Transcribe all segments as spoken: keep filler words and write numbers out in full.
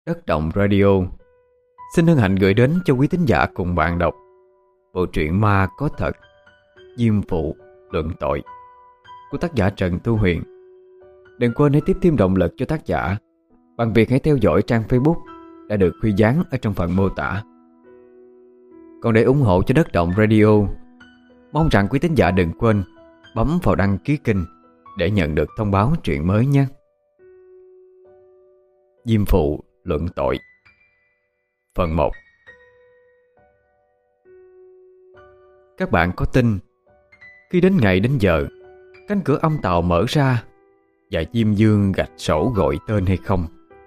Đất Động Radio xin hân hạnh gửi đến cho quý thính giả cùng bạn đọc bộ truyện ma có thật Diêm Phụ Luận Tội của tác giả Trần Tu Huyền. Đừng quên hãy tiếp thêm động lực cho tác giả bằng việc hãy theo dõi trang Facebook đã được Huy dán ở trong phần mô tả. Còn để ủng hộ cho Đất Động Radio, mong rằng quý thính giả đừng quên bấm vào đăng ký kênh để nhận được thông báo truyện mới nhé. Diêm Phụ Luận Tội Phần một. Các bạn có tin khi đến ngày đến giờ cánh cửa âm tàu mở ra và Diêm Dương gạch sổ gọi tên hay không?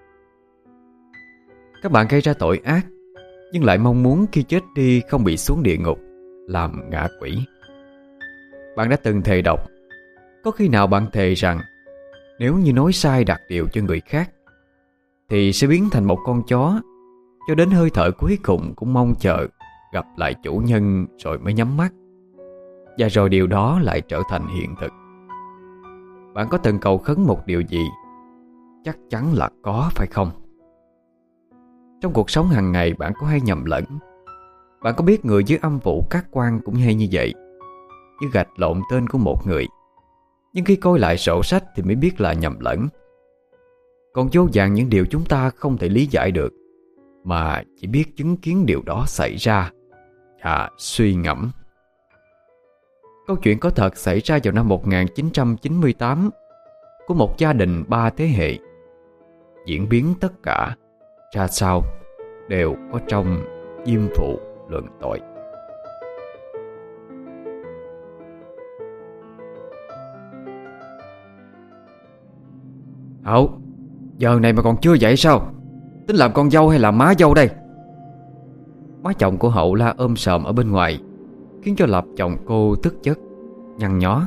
Các bạn gây ra tội ác nhưng lại mong muốn khi chết đi không bị xuống địa ngục làm ngạ quỷ. Bạn đã từng thề độc, có khi nào bạn thề rằng nếu như nói sai đặt điều cho người khác thì sẽ biến thành một con chó, cho đến hơi thở cuối cùng cũng mong chờ gặp lại chủ nhân rồi mới nhắm mắt, và rồi điều đó lại trở thành hiện thực? Bạn có từng cầu khấn một điều gì? Chắc chắn là có, phải không? Trong cuộc sống hàng ngày bạn có hay nhầm lẫn? Bạn có biết người dưới âm phủ các quan cũng hay như vậy, như gạch lộn tên của một người, nhưng khi coi lại sổ sách thì mới biết là nhầm lẫn. Còn vô vàn những điều chúng ta không thể lý giải được, mà chỉ biết chứng kiến điều đó xảy ra và suy ngẫm. Câu chuyện có thật xảy ra vào năm một nghìn chín trăm chín mươi tám của một gia đình ba thế hệ. Diễn biến tất cả ra sao đều có trong Diêm Phụ Luận Tội. Hậu, giờ này mà còn chưa dậy sao? Tính làm con dâu hay làm má dâu đây? Má chồng của Hậu la ôm sòm ở bên ngoài, khiến cho Lập chồng cô tức giấc, nhăn nhó.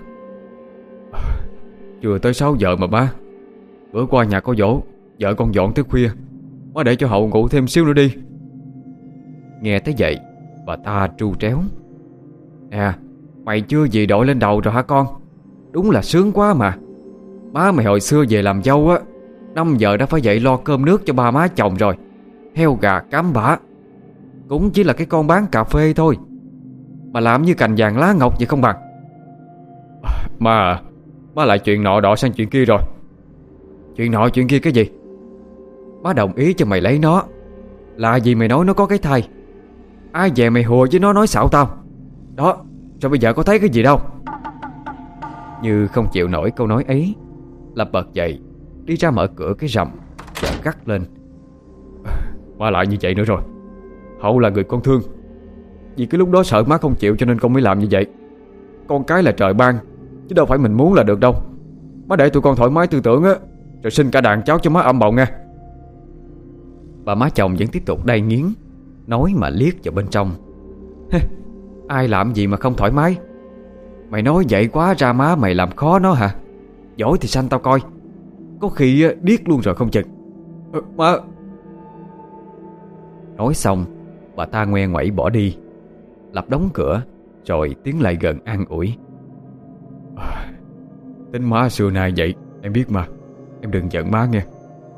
Chưa tới sáu giờ mà ba. Bữa qua nhà có dỗ, vợ con dọn tới khuya, má để cho Hậu ngủ thêm xíu nữa đi. Nghe tới vậy, bà ta tru tréo. Nè, mày chưa gì đội lên đầu rồi hả con? Đúng là sướng quá mà. Má mày hồi xưa về làm dâu á, năm giờ đã phải dậy lo cơm nước cho ba má chồng rồi. Heo gà cám bã cũng chỉ là cái con bán cà phê thôi, mà làm như cành vàng lá ngọc vậy không bằng. Mà má lại chuyện nọ đọ sang chuyện kia rồi. Chuyện nọ chuyện kia cái gì? Má đồng ý cho mày lấy nó là vì mày nói nó có cái thai. Ai về mày hùa với nó nói xạo tao đó, rồi bây giờ có thấy cái gì đâu. Như không chịu nổi câu nói ấy, Lập bật dậy đi ra mở cửa cái rầm và gắt lên. Má lại như vậy nữa rồi. Hậu là người con thương, vì cái lúc đó sợ má không chịu cho nên con mới làm như vậy. Con cái là trời ban, chứ đâu phải mình muốn là được đâu. Má để tụi con thoải mái tư tưởng á, rồi sinh cả đàn cháu cho má âm bồng nha. Bà má chồng vẫn tiếp tục đay nghiến, nói mà liếc vào bên trong. Ai làm gì mà không thoải mái? Mày nói vậy quá ra má mày làm khó nó hả? Giỏi thì sanh tao coi, có khi điếc luôn rồi không chừng. Ừ, má. Nói xong, bà ta ngoe ngoẩy bỏ đi. Lập đóng cửa rồi tiến lại gần an ủi. À, tính má xưa nay vậy, em biết mà. Em đừng giận má nghe.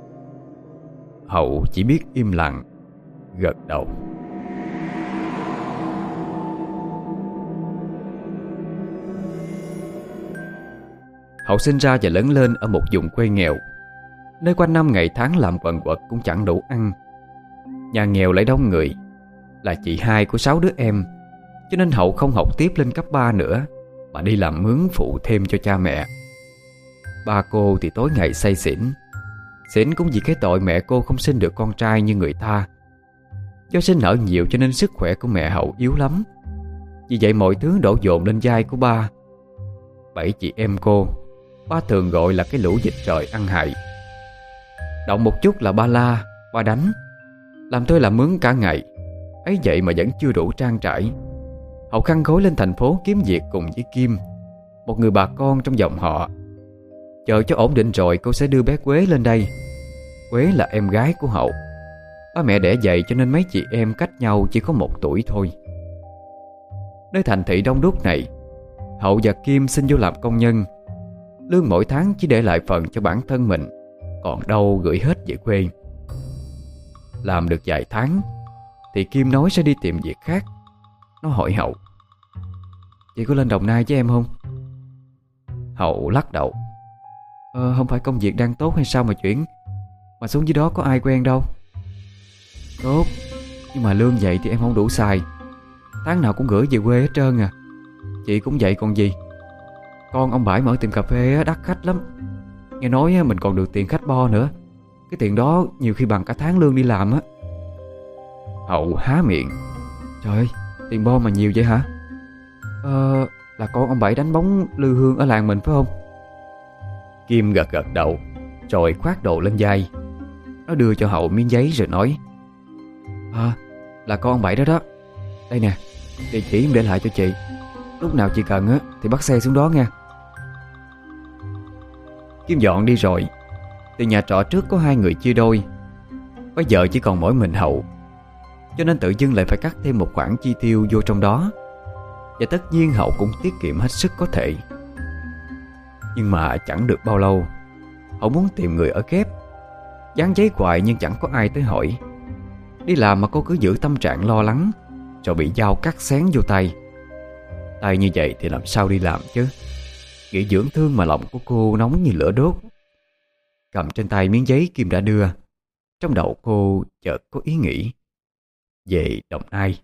Hậu chỉ biết im lặng gật đầu. Hậu sinh ra và lớn lên ở một vùng quê nghèo, nơi quanh năm ngày tháng làm quần quật cũng chẳng đủ ăn. Nhà nghèo lại đông người, là chị hai của sáu đứa em, cho nên Hậu không học tiếp lên cấp ba nữa, mà đi làm mướn phụ thêm cho cha mẹ. Ba cô thì tối ngày say xỉn. Xỉn cũng vì cái tội mẹ cô không sinh được con trai như người ta. Do sinh nở nhiều cho nên sức khỏe của mẹ Hậu yếu lắm. Vì vậy mọi thứ đổ dồn lên vai của ba. Bảy chị em cô, ba thường gọi là cái lũ dịch trời ăn hại. Động một chút là ba la, ba đánh, làm tôi làm mướn cả ngày. Ấy vậy mà vẫn chưa đủ trang trải. Hậu khăn khối lên thành phố kiếm việc cùng với Kim, một người bà con trong dòng họ. Chờ cho ổn định rồi cô sẽ đưa bé Quế lên đây. Quế là em gái của Hậu. Ba mẹ đẻ vậy cho nên mấy chị em cách nhau chỉ có một tuổi thôi. Nơi thành thị đông đúc này, Hậu và Kim xin vô làm công nhân. Lương mỗi tháng chỉ để lại phần cho bản thân mình, còn đâu gửi hết về quê. Làm được vài tháng thì Kim nói sẽ đi tìm việc khác. Nó hỏi Hậu: "Chị có lên Đồng Nai với em không?" Hậu lắc đầu: Ờ không phải công việc đang tốt hay sao mà chuyển, mà xuống dưới đó có ai quen đâu." "Tốt, nhưng mà lương vậy thì em không đủ xài. Tháng nào cũng gửi về quê hết trơn à. Chị cũng vậy còn gì. Con ông Bãi mở tiệm cà phê á, đắt khách lắm. Nghe nói á, mình còn được tiền khách bo nữa. Cái tiền đó nhiều khi bằng cả tháng lương đi làm á." Hậu há miệng: "Trời ơi, tiền bo mà nhiều vậy hả? Ờ, là con ông Bảy đánh bóng lư hương ở làng mình phải không?" Kim gật gật đầu, rồi khoác đồ lên vai. Nó đưa cho Hậu miếng giấy rồi nói: "À, là con ông Bảy đó đó. Đây nè, địa chỉ em để lại cho chị. Lúc nào chị cần á thì bắt xe xuống đó nha." Kim dọn đi rồi thì nhà trọ trước có hai người chia đôi. Bây giờ chỉ còn mỗi mình Hậu, cho nên tự dưng lại phải cắt thêm một khoản chi tiêu vô trong đó. Và tất nhiên Hậu cũng tiết kiệm hết sức có thể. Nhưng mà chẳng được bao lâu, Hậu muốn tìm người ở ghép. Dán giấy hoài nhưng chẳng có ai tới hỏi. Đi làm mà cô cứ giữ tâm trạng lo lắng, rồi bị dao cắt xén vô tay. Tay như vậy thì làm sao đi làm chứ. Nghĩ dưỡng thương mà lòng của cô nóng như lửa đốt. Cầm trên tay miếng giấy Kim đã đưa, trong đầu cô chợt có ý nghĩ về Đồng Nai.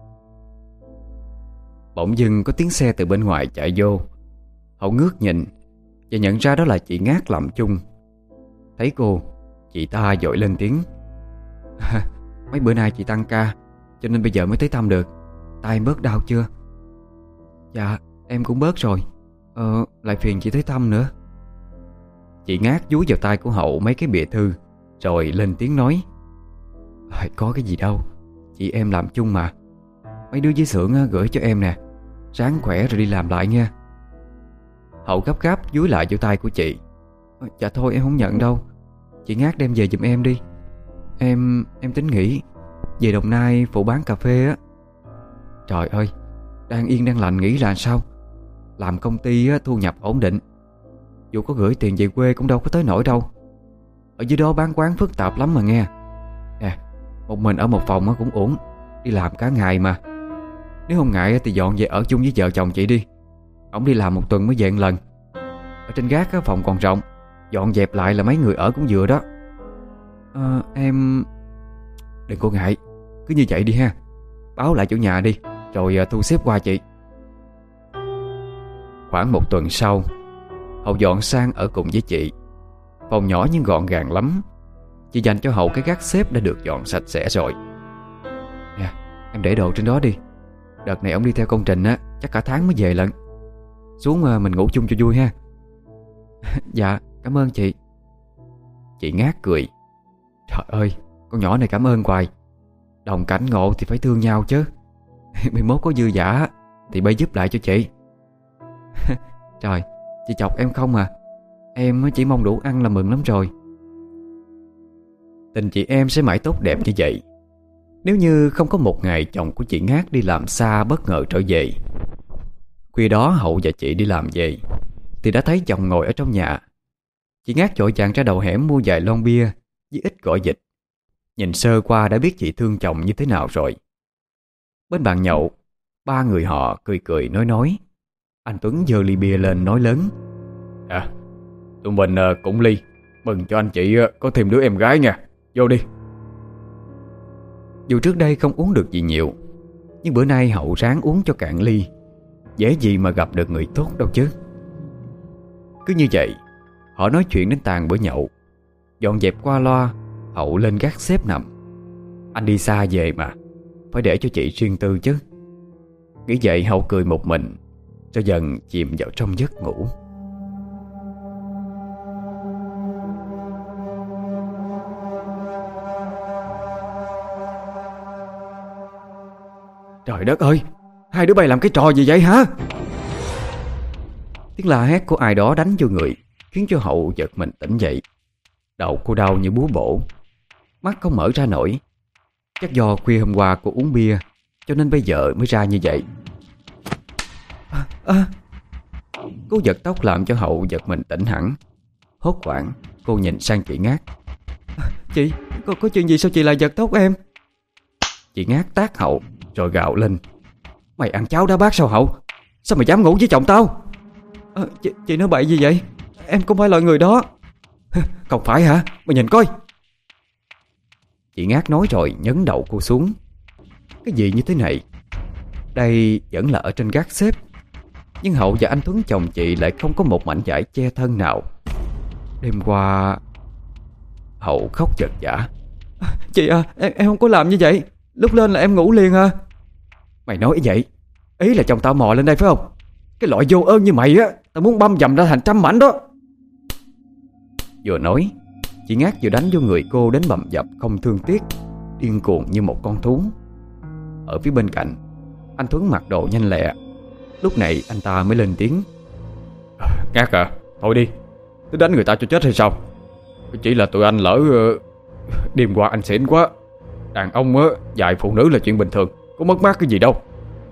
Bỗng dưng có tiếng xe từ bên ngoài chạy vô. Hậu ngước nhìn và nhận ra đó là chị Ngát làm chung. Thấy cô, chị ta vội lên tiếng: "Mấy bữa nay chị tăng ca, cho nên bây giờ mới tới thăm được. Tai em bớt đau chưa?" "Dạ em cũng bớt rồi. Ờ lại phiền chị tới thăm nữa." Chị Ngát dúi vào tay của Hậu mấy cái bìa thư, rồi lên tiếng nói: "À, có cái gì đâu, chị em làm chung mà. Mấy đứa dưới xưởng á, gửi cho em nè. Ráng khỏe rồi đi làm lại nha." Hậu gấp gáp dúi lại vào tay của chị: "Dạ thôi em không nhận đâu. Chị Ngát đem về giùm em đi. Em em tính nghỉ về Đồng Nai phụ bán cà phê á." "Trời ơi, đang yên đang lành nghỉ là sao? Làm công ty á, thu nhập ổn định. Dù có gửi tiền về quê cũng đâu có tới nỗi đâu. Ở dưới đó bán quán phức tạp lắm mà nghe. Nè, một mình ở một phòng á cũng ổn. Đi làm cả ngày mà. Nếu không ngại thì dọn về ở chung với vợ chồng chị đi. Ổng đi làm một tuần mới về một lần. Ở trên gác á, phòng còn rộng, dọn dẹp lại là mấy người ở cũng vừa đó." Ờ em... "Đừng có ngại, cứ như vậy đi ha. Báo lại chủ nhà đi, rồi thu xếp qua chị." Khoảng một tuần sau, Hậu dọn sang ở cùng với chị. Phòng nhỏ nhưng gọn gàng lắm. Chị dành cho Hậu cái gác xếp đã được dọn sạch sẽ rồi. "Nè, em để đồ trên đó đi. Đợt này ông đi theo công trình á, chắc cả tháng mới về lận. Xuống mà mình ngủ chung cho vui ha." "Dạ, cảm ơn chị." Chị Ngát cười: "Trời ơi, con nhỏ này cảm ơn hoài. Đồng cảnh ngộ thì phải thương nhau chứ. Mai mốt có dư dả thì bay giúp lại cho chị." "Trời, chị chọc em không à. Em chỉ mong đủ ăn là mừng lắm rồi." Tình chị em sẽ mãi tốt đẹp như vậy nếu như không có một ngày chồng của chị Ngát đi làm xa bất ngờ trở về. Khuya đó Hậu và chị đi làm về thì đã thấy chồng ngồi ở trong nhà. Chị Ngát vội vàng ra đầu hẻm mua vài lon bia với ít gỏi vịt. Nhìn sơ qua đã biết chị thương chồng như thế nào rồi. Bên bàn nhậu, ba người họ cười cười nói nói. Anh Tuấn giơ ly bia lên nói lớn: "À, tụi mình cũng ly, mừng cho anh chị có thêm đứa em gái nha. Vô đi." Dù trước đây không uống được gì nhiều, nhưng bữa nay Hậu ráng uống cho cạn ly. Dễ gì mà gặp được người tốt đâu chứ. Cứ như vậy, họ nói chuyện đến tàn bữa nhậu. Dọn dẹp qua loa, Hậu lên gác xếp nằm. Anh đi xa về mà, phải để cho chị riêng tư chứ. Nghĩ vậy Hậu cười một mình, cho dần chìm vào trong giấc ngủ. Trời đất ơi, hai đứa bay làm cái trò gì vậy hả? Tiếng la hét của ai đó đánh vô người khiến cho Hậu giật mình tỉnh dậy. Đầu cô đau như búa bổ, mắt không mở ra nổi. Chắc do khuya hôm qua cô uống bia cho nên bây giờ mới ra như vậy. À, à. Cô giật tóc làm cho Hậu giật mình tỉnh hẳn. Hốt hoảng cô nhìn sang chị Ngát. À, Chị, Có, có chuyện gì sao chị lại giật tóc em? Chị Ngát tát Hậu rồi gào lên: Mày ăn cháo đá bát sao Hậu? Sao mày dám ngủ với chồng tao? À, chị, chị nói bậy gì vậy? Em không phải loại người đó. Không phải hả? Mày nhìn coi. Chị Ngát nói rồi nhấn đầu cô xuống. Cái gì như thế này? Đây vẫn là ở trên gác xếp, nhưng Hậu và anh Tuấn chồng chị lại không có một mảnh vải che thân nào. Đêm qua Hậu khóc giật giã: Chị à, em, em không có làm như vậy. Lúc lên là em ngủ liền à. Mày nói vậy, ý là chồng tao mò lên đây phải không? Cái loại vô ơn như mày á, tao muốn băm dầm ra thành trăm mảnh đó. Vừa nói, chị Ngát vừa đánh vô người cô đến bầm dập không thương tiếc, điên cuồng như một con thú. Ở phía bên cạnh, anh Tuấn mặc đồ nhanh lẹ. Lúc này anh ta mới lên tiếng: Ngát à, thôi đi, cứ đánh người ta cho chết hay sao? Chỉ là tụi anh lỡ uh, đêm qua anh xỉn quá. Đàn ông á, dạy phụ nữ là chuyện bình thường, có mất mát cái gì đâu.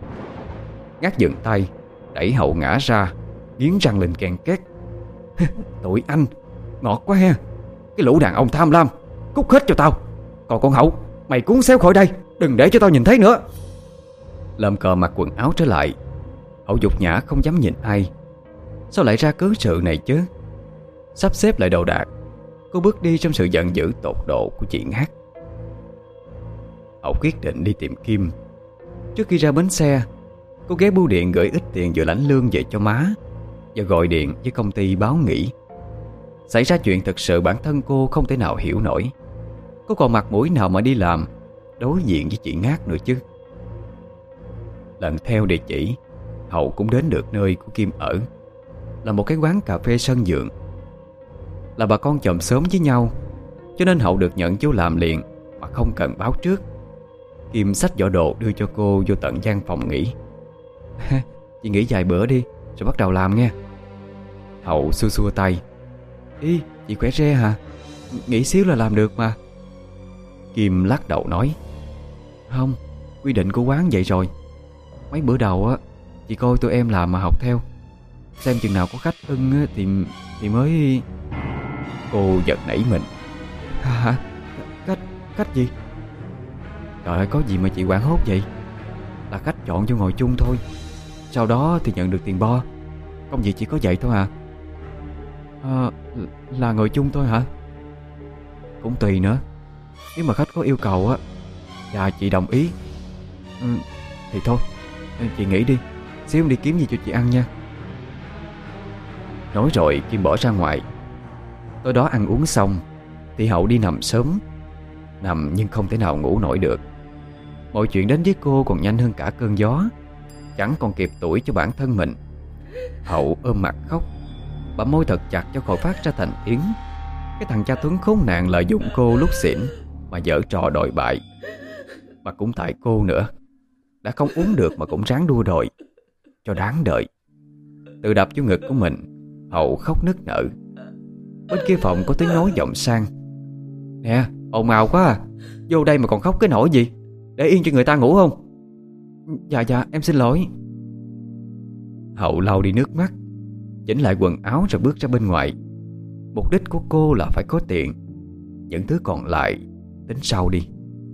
Ngát dừng tay, đẩy Hậu ngã ra, nghiến răng lên ken két: Tụi anh ngọt quá ha. Cái lũ đàn ông tham lam, cút hết cho tao. Còn con Hậu, mày cuốn xéo khỏi đây, đừng để cho tao nhìn thấy nữa. Lâm cờ mặc quần áo trở lại. Hậu dục nhã không dám nhìn ai. Sao lại ra cớ sự này chứ? Sắp xếp lại đồ đạc, cô bước đi trong sự giận dữ tột độ của chị Ngát. Hậu quyết định đi tìm Kim. Trước khi ra bến xe, cô ghé bưu điện gửi ít tiền vừa lãnh lương về cho má, và gọi điện với công ty báo nghỉ. Xảy ra chuyện thực sự bản thân cô không thể nào hiểu nổi. Cô còn mặt mũi nào mà đi làm đối diện với chị Ngát nữa chứ? Lần theo địa chỉ, Hậu cũng đến được nơi của Kim ở, là một cái quán cà phê sân vượng. Là bà con chòm xóm với nhau, cho nên Hậu được nhận vô làm liền mà không cần báo trước. Kim xách giỏ đồ đưa cho cô vô tận gian phòng nghỉ. Chị nghỉ vài bữa đi rồi bắt đầu làm nghe. Hậu xua xua tay: Ý, chị khỏe re hả? Nghỉ xíu là làm được mà. Kim lắc đầu nói: Không, quy định của quán vậy rồi. Mấy bữa đầu á, chị coi tụi em làm mà học theo, xem chừng nào có khách ưng á, thì thì mới... Cô giật nảy mình: Hả? Cách, cách gì? Trời ơi, có gì mà chị hoảng hốt vậy? Là khách chọn vô ngồi chung thôi, sau đó thì nhận được tiền bo. Công việc chỉ có vậy thôi à? À, là ngồi chung thôi hả? Cũng tùy nữa. Nếu mà khách có yêu cầu á và chị đồng ý, ừ, thì thôi, chị nghỉ đi, xíu em đi kiếm gì cho chị ăn nha. Nói rồi Kim bỏ ra ngoài. Tối đó ăn uống xong thì Hậu đi nằm sớm. Nằm nhưng không thể nào ngủ nổi được. Mọi chuyện đến với cô còn nhanh hơn cả cơn gió, chẳng còn kịp tuổi cho bản thân mình. Hậu ôm mặt khóc, bặm môi thật chặt cho khỏi phát ra thành tiếng. Cái thằng cha Tuấn khốn nạn lợi dụng cô lúc xỉn mà giở trò đòi bại. Mà cũng tại cô nữa, đã không uống được mà cũng ráng đua đòi, cho đáng đợi. Tự đập vô ngực của mình, Hậu khóc nức nở. Bên kia phòng có tiếng nói vọng sang: Nè, ồn ào quá à, vô đây mà còn khóc cái nỗi gì? Để yên cho người ta ngủ không? Dạ dạ, em xin lỗi. Hậu lau đi nước mắt, chỉnh lại quần áo rồi bước ra bên ngoài. Mục đích của cô là phải có tiền, những thứ còn lại tính sau đi.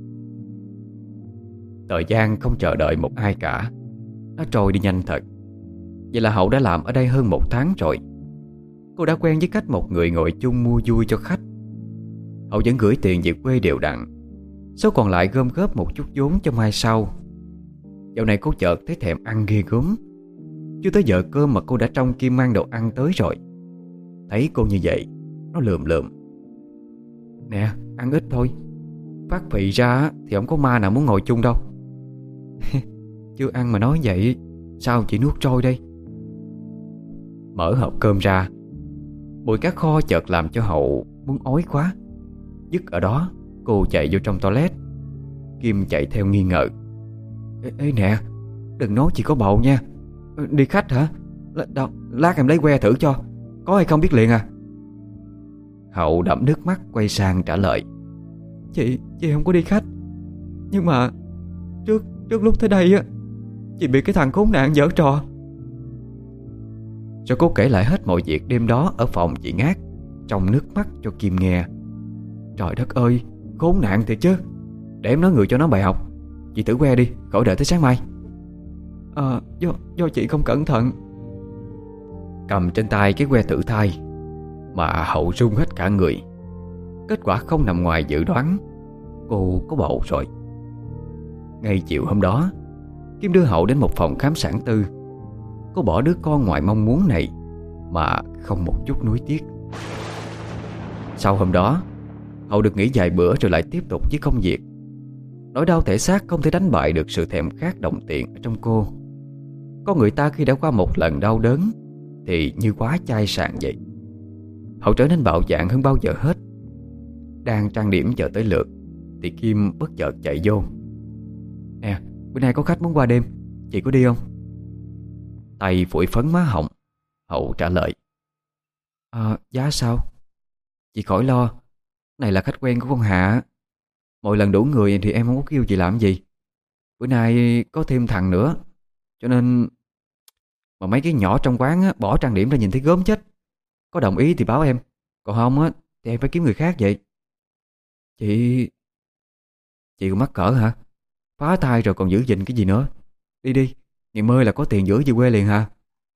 Thời gian không chờ đợi một ai cả, nó trôi đi nhanh thật. Vậy là Hậu đã làm ở đây hơn một tháng rồi. Cô đã quen với cách một người ngồi chung mua vui cho khách. Hậu vẫn gửi tiền về quê đều đặn, số còn lại gom góp một chút vốn cho mai sau. Dạo này cô chợt thấy thèm ăn ghê gớm. Chưa tới giờ cơm mà cô đã trông Kim mang đồ ăn tới rồi. Thấy cô như vậy, nó lườm lườm: Nè, ăn ít thôi, phát phị ra thì không có ma nào muốn ngồi chung đâu. Chưa ăn mà nói vậy, sao chị nuốt trôi đây? Mở hộp cơm ra, mùi cá kho chợt làm cho Hậu muốn ói quá. Dứt ở đó, cô chạy vô trong toilet. Kim chạy theo nghi ngờ: Ê, ê nè, đừng nói chị có bầu nha. Đi khách hả? L- đâu, lát em lấy que thử cho, có hay không biết liền à. Hậu đẫm nước mắt quay sang trả lời: Chị, chị không có đi khách. Nhưng mà Trước, trước lúc tới đây á, chị bị cái thằng khốn nạn giở trò. Rồi cô kể lại hết mọi việc đêm đó ở phòng chị Ngát, trong nước mắt cho Kim nghe. Trời đất ơi, Khốn nạn thiệt chứ. Để em nói người cho nó bài học. Chị thử que đi, khỏi đợi tới sáng mai. Ờ, do, do chị không cẩn thận. Cầm trên tay cái que thử thai mà Hậu run hết cả người. Kết quả không nằm ngoài dự đoán, cô có bầu rồi. Ngay chiều hôm đó, Kim đưa Hậu đến một phòng khám sản tư. Cô bỏ đứa con ngoài mong muốn này mà không một chút nuối tiếc. Sau hôm đó, Hậu được nghỉ vài bữa rồi lại tiếp tục với công việc. Nỗi đau thể xác không thể đánh bại được sự thèm khát đồng tiền ở trong cô. Con người ta khi đã qua một lần đau đớn thì như quá chai sạn vậy. Hậu trở nên bạo dạn hơn bao giờ hết. Đang trang điểm chờ tới lượt thì Kim bất chợt chạy vô. Nè, bữa nay có khách muốn qua đêm, chị có đi không? Tay phủi phấn má Hồng, Hậu trả lời: À, giá sao? Chị khỏi lo, này là khách quen của con Hạ. Mỗi lần đủ người thì em không có kêu chị làm gì. Bữa nay có thêm thằng nữa, cho nên mà mấy cái nhỏ trong quán á, bỏ trang điểm ra nhìn thấy gớm chết. Có đồng ý thì báo em, còn không á thì em phải kiếm người khác vậy. Chị Chị cũng mắc cỡ hả? Phá thai rồi còn giữ gìn cái gì nữa. Đi đi, ngày mơ là có tiền gửi về quê liền hả?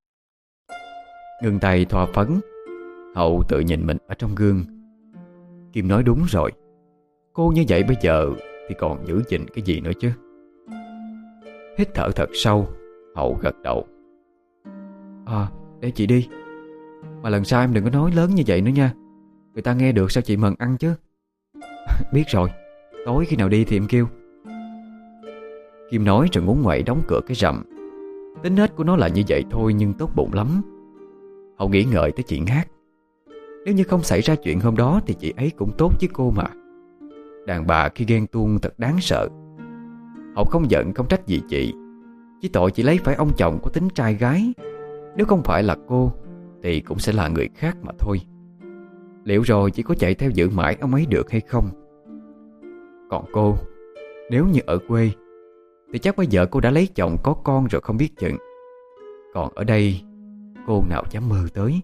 Ngừng tay thoa phấn, Hậu tự nhìn mình ở trong gương. Kim nói đúng rồi. Cô như vậy bây giờ thì còn giữ gìn cái gì nữa chứ. Hít thở thật sâu, Hậu gật đầu. À, để chị đi. Mà lần sau em đừng có nói lớn như vậy nữa nha. Người ta nghe được sao chị mần ăn chứ. Biết rồi, tối khi nào đi thì em kêu. Kim nói rồi ngốn ngoậy đóng cửa cái rầm. Tính nết của nó là như vậy thôi nhưng tốt bụng lắm. Hậu nghĩ ngợi tới chuyện hát. Nếu như không xảy ra chuyện hôm đó thì chị ấy cũng tốt với cô mà. Đàn bà khi ghen tuông thật đáng sợ. Hậu không giận không trách gì chị. Chỉ tội chị lấy phải ông chồng có tính trai gái. Nếu không phải là cô thì cũng sẽ là người khác mà thôi. Liệu rồi chỉ có chạy theo giữ mãi ông ấy được hay không? Còn cô, nếu như ở quê thì chắc bây giờ cô đã lấy chồng có con rồi không biết chừng. Còn ở đây, cô nào dám mơ tới.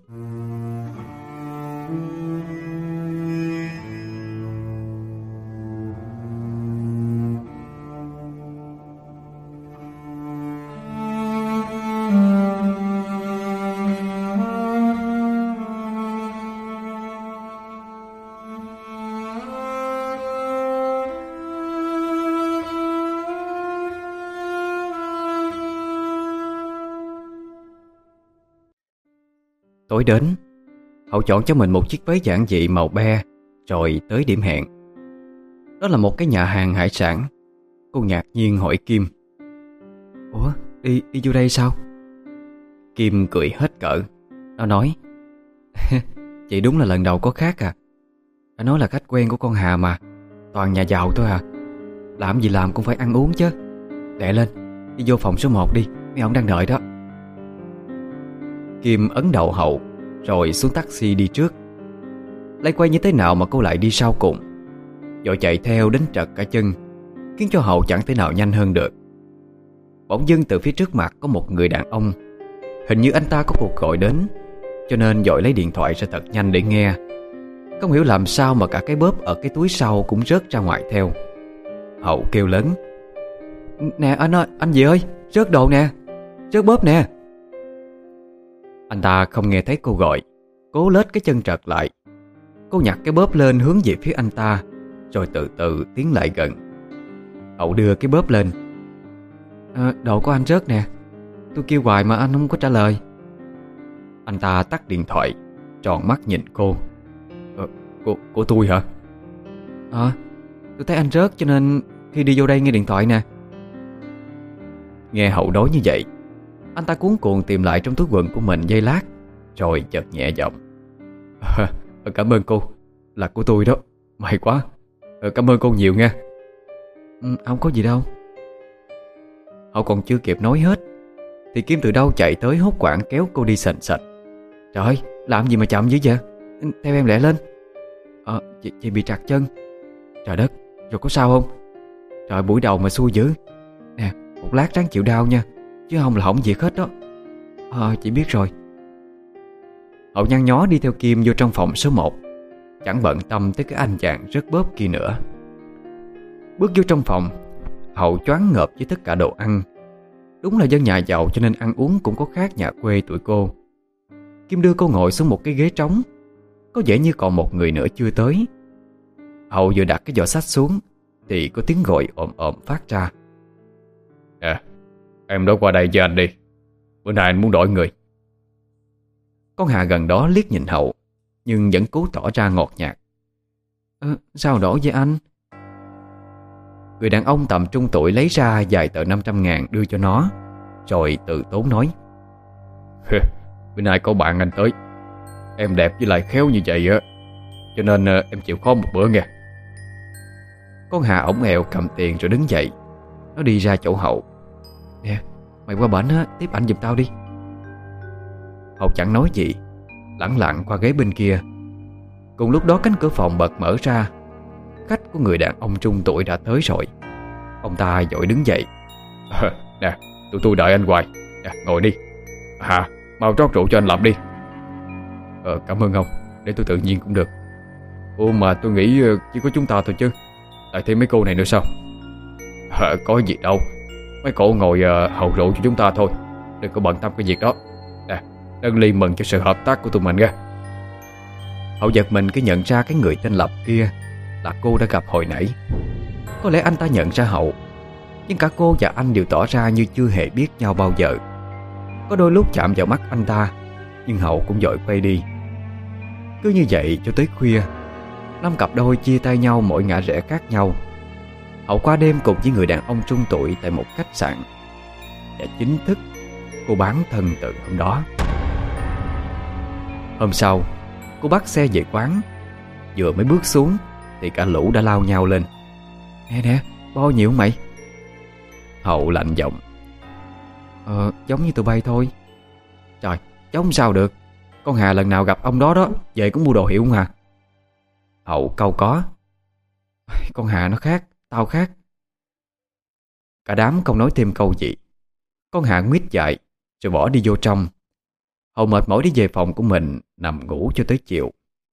Tối đến, Hậu chọn cho mình một chiếc váy giản dị màu be rồi tới điểm hẹn. Đó là một cái nhà hàng hải sản. Cô ngạc nhiên hỏi Kim: Ủa, đi đi vô đây sao? Kim cười hết cỡ. Nó nói: Chị đúng là lần đầu có khác à. Đã nói là khách quen của con Hà mà. Toàn nhà giàu thôi à. Làm gì làm cũng phải ăn uống chứ. Lẹ lên, đi vô phòng số một đi, mấy ông đang đợi đó. Kim ấn đầu Hậu rồi xuống taxi đi trước. Lấy quay như thế nào mà cô lại đi sau cùng. Vội chạy theo đến trật cả chân, khiến cho Hậu chẳng thể nào nhanh hơn được. Bỗng dưng từ phía trước mặt có một người đàn ông. Hình như anh ta có cuộc gọi đến, cho nên vội lấy điện thoại ra thật nhanh để nghe. Không hiểu làm sao mà cả cái bóp ở cái túi sau cũng rớt ra ngoài theo. Hậu kêu lớn: Nè anh ơi, anh gì ơi, rớt đồ nè, rớt bóp nè. Anh ta không nghe thấy cô gọi, cố lết cái chân trật lại. Cô nhặt cái bóp lên hướng về phía anh ta, rồi từ từ tiến lại gần. Hậu đưa cái bóp lên. À, đồ của anh rớt nè. Tôi kêu hoài mà anh không có trả lời. Anh ta tắt điện thoại, tròn mắt nhìn cô. Ờ, của, của tôi hả? À, tôi thấy anh rớt cho nên khi đi vô đây nghe điện thoại nè. Nghe Hậu nói như vậy, anh ta cuống cuồng tìm lại trong túi quần của mình giây lát, rồi chợt nhẹ giọng: à, Cảm ơn cô, là của tôi đó. May quá, à, cảm ơn cô nhiều nha. Ừ, không có gì đâu. Hậu còn chưa kịp nói hết thì Kim từ đâu chạy tới hốt quảng kéo cô đi sành sạch. Trời ơi, làm gì mà chậm dữ vậy? Theo em lẹ lên. À, chị, chị bị trật chân. Trời đất, rồi có sao không? Trời, buổi đầu mà xui dữ. Nè, một lát ráng chịu đau nha, chứ không là hỏng việc hết đó. À, chị biết rồi. Hậu nhăn nhó đi theo Kim vô trong phòng số một, chẳng bận tâm tới cái anh chàng rớt bóp kia nữa. Bước vô trong phòng, Hậu choáng ngợp với tất cả đồ ăn. Đúng là dân nhà giàu cho nên ăn uống cũng có khác nhà quê tụi cô. Kim đưa cô ngồi xuống một cái ghế trống. Có vẻ như còn một người nữa chưa tới. Hậu vừa đặt cái giỏ sách xuống thì có tiếng gọi ồm ồm phát ra. À, em đó qua đây với anh đi. Bữa nay anh muốn đổi người. Con Hà gần đó liếc nhìn Hậu, nhưng vẫn cố tỏ ra ngọt nhạt. Ờ, sao đổi với anh? Người đàn ông tầm trung tuổi lấy ra vài tờ năm trăm ngàn đưa cho nó, rồi tự tốn nói. Bữa nay có bạn anh tới. Em đẹp với lại khéo như vậy á, cho nên em chịu khó một bữa nghe. Con Hà ổng ẹo cầm tiền rồi đứng dậy. Nó đi ra chỗ Hậu. Nè, mày qua bển á, tiếp anh giùm tao đi. Hậu chẳng nói gì, lẳng lặng qua ghế bên kia. Cùng lúc đó cánh cửa phòng bật mở ra. Khách của người đàn ông trung tuổi đã tới rồi. Ông ta vội đứng dậy. À, nè, tụi tôi đợi anh hoài. Nè, ngồi đi. Hà, mau rót rượu cho anh Lập đi. Ờ, cảm ơn ông. Để tôi tự nhiên cũng được. Ủa mà tôi nghĩ chỉ có chúng ta thôi chứ. Lại thêm mấy cô này nữa sao? À, có gì đâu. Mấy cô ngồi uh, hầu rượu cho chúng ta thôi. Đừng có bận tâm cái việc đó. Nè, nâng ly mừng cho sự hợp tác của tụi mình nha. Hậu giật mình cái nhận ra cái người tên Lập kia là cô đã gặp hồi nãy. Có lẽ anh ta nhận ra Hậu, nhưng cả cô và anh đều tỏ ra như chưa hề biết nhau bao giờ. Có đôi lúc chạm vào mắt anh ta, nhưng Hậu cũng vội quay đi. Cứ như vậy cho tới khuya, năm cặp đôi chia tay nhau mỗi ngã rẽ khác nhau. Hậu qua đêm cùng với người đàn ông trung tuổi tại một khách sạn. Và chính thức cô bán thân từ hôm đó. Hôm sau, cô bắt xe về quán. Vừa mới bước xuống thì cả lũ đã lao nhau lên. Nè nè, bao nhiêu không mày? Hậu lạnh giọng. Ờ, giống như tụi bay thôi. Trời, giống sao được. Con Hà lần nào gặp ông đó đó về cũng mua đồ hiệu không à? Hậu cau có. Con Hà nó khác, tao khác. Cả đám không nói thêm câu gì. Con Hà nguyết dại rồi bỏ đi vô trong. Hậu mệt mỏi đi về phòng của mình, nằm ngủ cho tới chiều.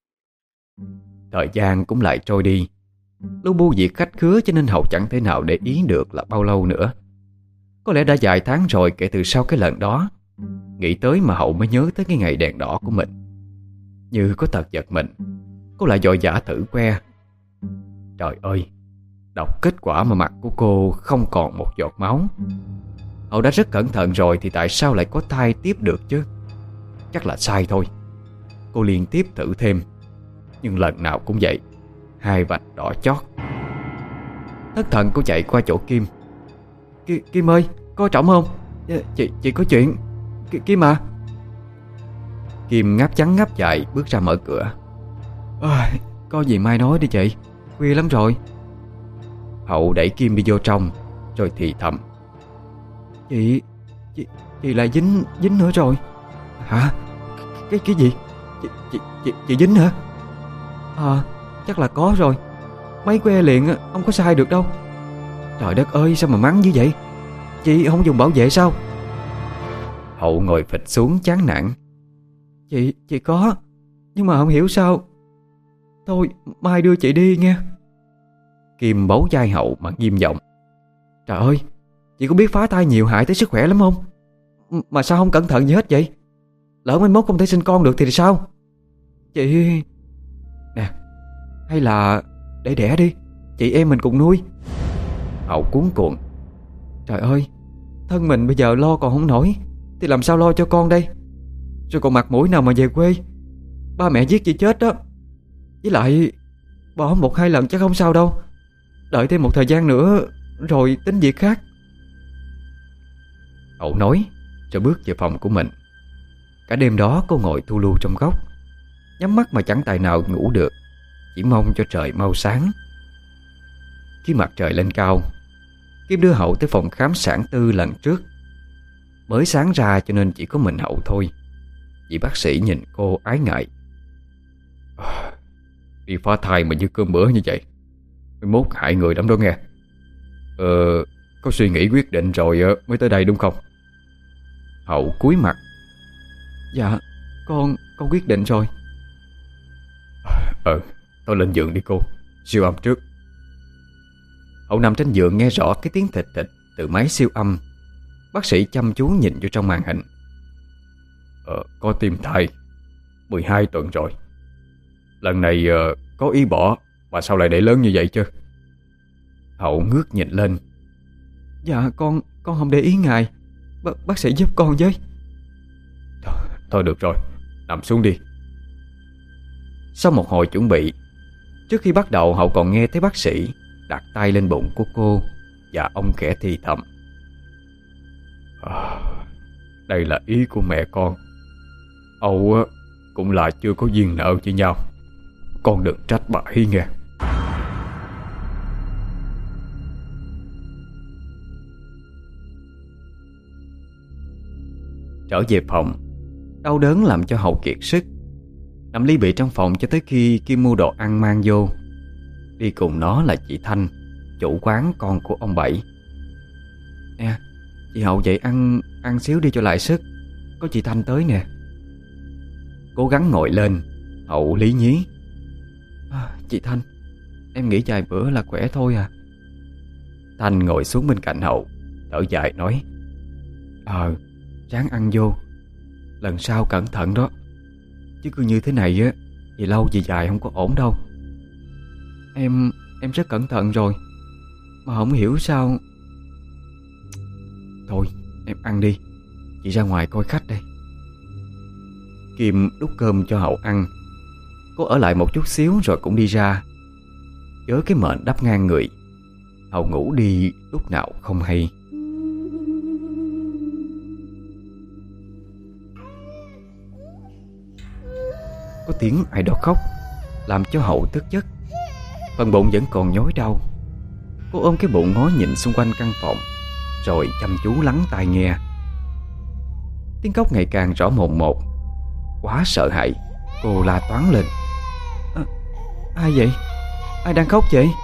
Thời gian cũng lại trôi đi. Lu bu việc khách khứa cho nên Hậu chẳng thể nào để ý được là bao lâu nữa. Có lẽ đã vài tháng rồi kể từ sau cái lần đó. Nghĩ tới mà Hậu mới nhớ tới cái ngày đèn đỏ của mình. Như có tật giật mình, cô lại vội vã thử que. Trời ơi, đọc kết quả mà mặt của cô không còn một giọt máu. Hậu đã rất cẩn thận rồi thì tại sao lại có thai tiếp được chứ? Chắc là sai thôi. Cô liên tiếp thử thêm, nhưng lần nào cũng vậy, hai vạch đỏ chót. Thất thần cô chạy qua chỗ Kim. Ki, Kim ơi, có trọng không? Chị, chị có chuyện. Ki, Kim à? Kim ngáp trắng ngáp dài bước ra mở cửa. À, có gì mai nói đi chị, khuya lắm rồi. Hậu đẩy Kim đi vô trong rồi thì thầm. Chị, chị, chị lại dính, dính nữa rồi. Hả? Cái, cái gì? Chị, chị, chị, chị dính hả? À, chắc là có rồi. Mấy que liền không có sai được đâu. Trời đất ơi, sao mà mắng như vậy? Chị không dùng bảo vệ sao? Hậu ngồi phịch xuống chán nản. Chị, chị có, nhưng mà không hiểu sao. Thôi, mai đưa chị đi nghe. Kim bấu vai Hậu mà nghiêm giọng. Trời ơi, chị có biết phá thai nhiều hại tới sức khỏe lắm không? Mà sao không cẩn thận gì hết vậy? Lỡ mai mốt không thể sinh con được thì sao? Chị... Nè, hay là để đẻ đi, chị em mình cùng nuôi. Hậu cuống cuồng. Trời ơi, thân mình bây giờ lo còn không nổi thì làm sao lo cho con đây? Rồi còn mặt mũi nào mà về quê? Ba mẹ giết chị chết đó. Với lại bỏ một hai lần chắc không sao đâu. Đợi thêm một thời gian nữa rồi tính việc khác. Hậu nói rồi bước về phòng của mình. Cả đêm đó cô ngồi thu lu trong góc, nhắm mắt mà chẳng tài nào ngủ được, chỉ mong cho trời mau sáng. Khi mặt trời lên cao, Kim đưa Hậu tới phòng khám sản tư lần trước. Mới sáng ra cho nên chỉ có mình Hậu thôi. Vị bác sĩ nhìn cô ái ngại. À, đi phá thai mà như cơm bữa như vậy, mai mốt hại người lắm đó nghe. Ờ, có suy nghĩ quyết định rồi mới tới đây đúng không? Hậu cúi mặt. Dạ, con, con quyết định rồi. Ờ, tôi lên giường đi cô, siêu âm trước. Hậu nằm trên giường nghe rõ cái tiếng thịt thịt từ máy siêu âm. Bác sĩ chăm chú nhìn vô trong màn hình. Ờ, có tim thai, mười hai tuần rồi. Lần này uh, có ý bỏ, mà sao lại để lớn như vậy chứ? Hậu ngước nhìn lên. Dạ con Con không để ý ngài. B Bác sĩ giúp con với. Thôi, thôi được rồi, nằm xuống đi. Sau một hồi chuẩn bị, trước khi bắt đầu Hậu còn nghe thấy bác sĩ đặt tay lên bụng của cô, và ông khẽ thì thầm. À, đây là ý của mẹ con. Âu cũng là chưa có duyên nợ với nhau. Con đừng trách bà ấy nghe. Trở về phòng, đau đớn làm cho Hậu kiệt sức, nằm ly bì trong phòng cho tới khi Kim mua đồ ăn mang vô. Đi cùng nó là chị Thanh, chủ quán con của ông Bảy. Nè, chị Hậu dậy ăn ăn xíu đi cho lại sức. Có chị Thanh tới nè. Cố gắng ngồi lên, Hậu lý nhí. À, chị Thanh, em nghỉ vài bữa là khỏe thôi à. Thanh ngồi xuống bên cạnh Hậu, thở dài nói. Ờ, ráng ăn vô, lần sau cẩn thận đó. Chứ cứ như thế này á thì lâu về dài không có ổn đâu. Em Em rất cẩn thận rồi, mà không hiểu sao. Thôi em ăn đi, chị ra ngoài coi khách đây. Kim đút cơm cho Hậu ăn. Cô ở lại một chút xíu rồi cũng đi ra. Với cái mền đắp ngang người, Hậu ngủ đi lúc nào không hay. Có tiếng ai đó khóc làm cho Hậu thức giấc. Phần bụng vẫn còn nhói đau. Cô ôm cái bụng ngó nhìn xung quanh căn phòng, rồi chăm chú lắng tai nghe. Tiếng khóc ngày càng rõ mồn một. Quá sợ hãi, cô la toáng lên. À, ai vậy? Ai đang khóc vậy?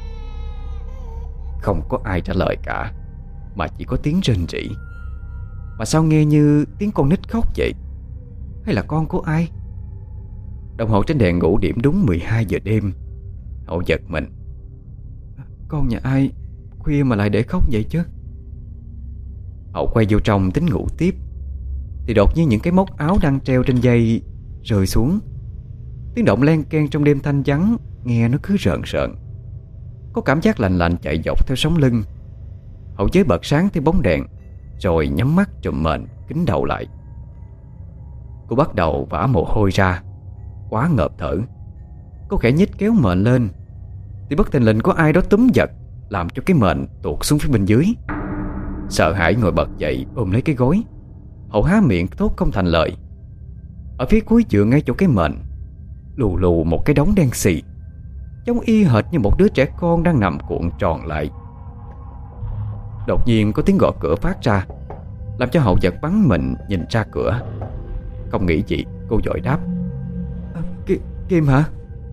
Không có ai trả lời cả, mà chỉ có tiếng rên rỉ. Mà sao nghe như tiếng con nít khóc vậy? Hay là con của ai? Đồng hồ trên đèn ngủ điểm đúng mười hai giờ đêm. Hậu giật mình. Con nhà ai khuya mà lại để khóc vậy chứ? Hậu quay vô trong tính ngủ tiếp, thì đột nhiên những cái móc áo đang treo trên dây rơi xuống. Tiếng động len keng trong đêm thanh vắng, nghe nó cứ rợn rợn. Có cảm giác lạnh lạnh chạy dọc theo sống lưng. Hậu chế bật sáng theo bóng đèn, rồi nhắm mắt trùm mền kín đầu lại. Cô bắt đầu vã mồ hôi ra, quá ngợp thở. Cô khẽ nhích kéo mền lên, thì bất thình lình có ai đó túm giật, làm cho cái mền tuột xuống phía bên dưới. Sợ hãi ngồi bật dậy ôm lấy cái gối. Hậu há miệng thốt không thành lời. Ở phía cuối giường ngay chỗ cái mền, lù lù một cái đống đen xì, trông y hệt như một đứa trẻ con đang nằm cuộn tròn lại. Đột nhiên có tiếng gõ cửa phát ra, làm cho Hậu giật bắn mình nhìn ra cửa. Không nghĩ gì, cô vội đáp. À, Ki Kim hả?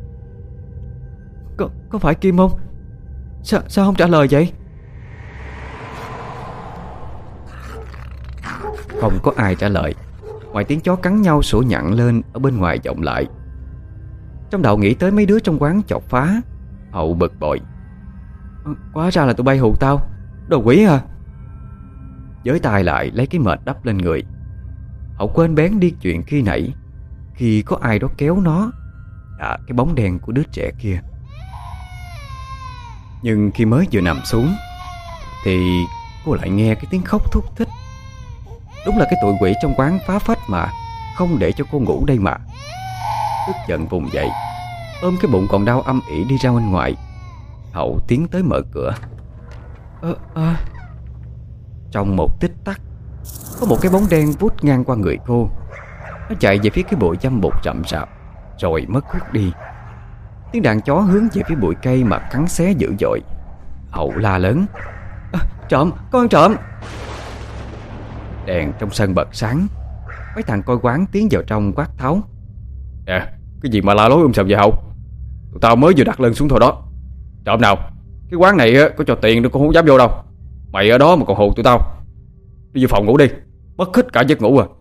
Có, có phải Kim không? Sao, sao không trả lời vậy? Không có ai trả lời, ngoài tiếng chó cắn nhau sủa nhặn lên ở bên ngoài vọng lại. Trong đầu nghĩ tới mấy đứa trong quán chọc phá, Hậu bực bội. À, quá ra là tụi bay hù tao, đồ quỷ à. Giới tay lại lấy cái mệt đắp lên người. Hậu quên bén đi chuyện khi nãy, khi có ai đó kéo nó, à, cái bóng đen của đứa trẻ kia. Nhưng khi mới vừa nằm xuống, thì cô lại nghe cái tiếng khóc thút thít. Đúng là cái tụi quỷ trong quán phá phách mà, không để cho cô ngủ đây mà. Tức giận vùng dậy, ôm cái bụng còn đau âm ỉ đi ra bên ngoài. Hậu tiến tới mở cửa. Ơ à, trong một tích tắc, có một cái bóng đen vút ngang qua người cô. Nó chạy về phía cái bụi dâm bụt rậm rạp, rồi mất hút đi. Tiếng đàn chó hướng về phía bụi cây mà cắn xé dữ dội. Hậu la lớn. À, trộm, con trộm. Đèn trong sân bật sáng. Mấy thằng coi quán tiến vào trong quát tháo. À, cái gì mà la lối um sùm vậy Hậu? Tụi tao mới vừa đặt lưng xuống thôi đó. Trộm nào? Cái quán này có cho tiền đâu, con không dám vô đâu. Mày ở đó mà còn hù tụi tao. Đi vô phòng ngủ đi, mất hết cả giấc ngủ à.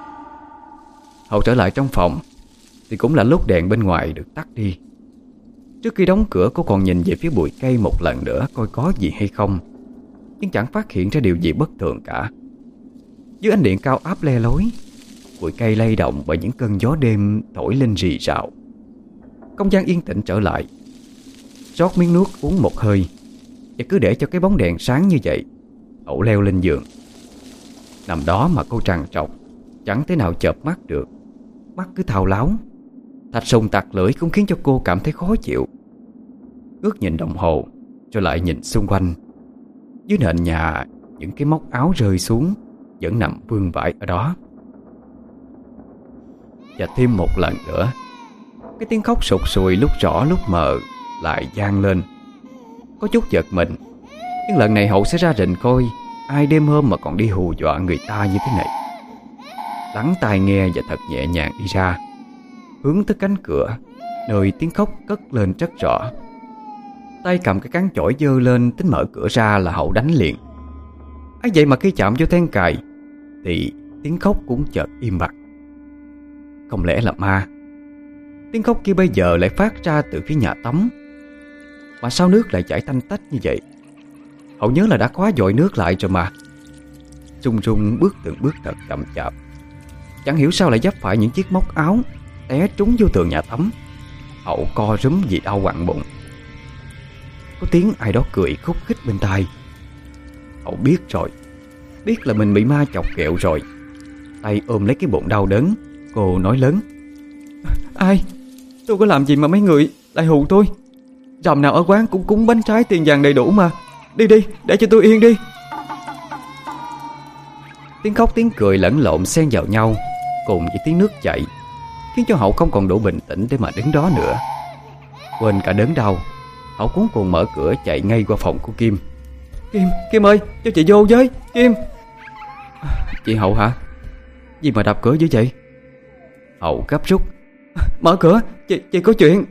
Hậu trở lại trong phòng, thì cũng là lúc đèn bên ngoài được tắt đi. Trước khi đóng cửa, cô còn nhìn về phía bụi cây một lần nữa coi có gì hay không, nhưng chẳng phát hiện ra điều gì bất thường cả. Dưới ánh điện cao áp le lối, bụi cây lay động bởi những cơn gió đêm thổi lên rì rào. Không gian yên tĩnh trở lại. Rót miếng nước uống một hơi, và cứ để cho cái bóng đèn sáng như vậy, Hậu leo lên giường. Nằm đó mà cô trằn trọc, chẳng thể nào chợp mắt được. Mắt cứ thao láo. Thạch sùng tặc lưỡi cũng khiến cho cô cảm thấy khó chịu. Ngước nhìn đồng hồ, rồi lại nhìn xung quanh. Dưới nền nhà, những cái móc áo rơi xuống vẫn nằm vương vãi ở đó. Và thêm một lần nữa, cái tiếng khóc sụt sùi lúc rõ lúc mờ lại vang lên. Có chút giật mình, nhưng lần này Hậu sẽ ra rình coi ai đêm hôm mà còn đi hù dọa người ta như thế này. Lắng tai nghe và thật nhẹ nhàng đi ra, hướng tới cánh cửa, nơi tiếng khóc cất lên rất rõ. Tay cầm cái cán chổi giơ lên tính mở cửa ra là Hậu đánh liền. ấy vậy mà khi chạm vô then cài thì tiếng khóc cũng chợt im bặt. Không lẽ là ma? Tiếng khóc kia bây giờ lại phát ra từ phía nhà tắm. Mà sao nước lại chảy tanh tách như vậy? Hậu nhớ là đã khóa dội nước lại rồi mà. Run run bước từng bước thật chậm chạp. Chẳng hiểu sao lại vấp phải những chiếc móc áo, té trúng vô tường nhà tắm. Hậu co rúm vì đau quặn bụng. Có tiếng ai đó cười khúc khích bên tai. Hậu biết rồi, biết là mình bị ma chọc ghẹo rồi. Tay ôm lấy cái bụng đau đớn, cô nói lớn: Ai? Tôi có làm gì mà mấy người lại hù tôi? Rằm nào ở quán cũng cúng bánh trái tiền vàng đầy đủ mà. Đi đi, để cho tôi yên đi. Tiếng khóc tiếng cười lẫn lộn xen vào nhau, cùng với tiếng nước chảy, khiến cho Hậu không còn đủ bình tĩnh để mà đứng đó nữa. Quên cả đớn đau, Hậu cuống cuồng mở cửa chạy ngay qua phòng của Kim. Kim, Kim ơi, cho chị vô với, Kim. Chị Hậu hả? Gì mà đập cửa dữ vậy? Hậu gấp rút: Mở cửa, chị, chị có chuyện.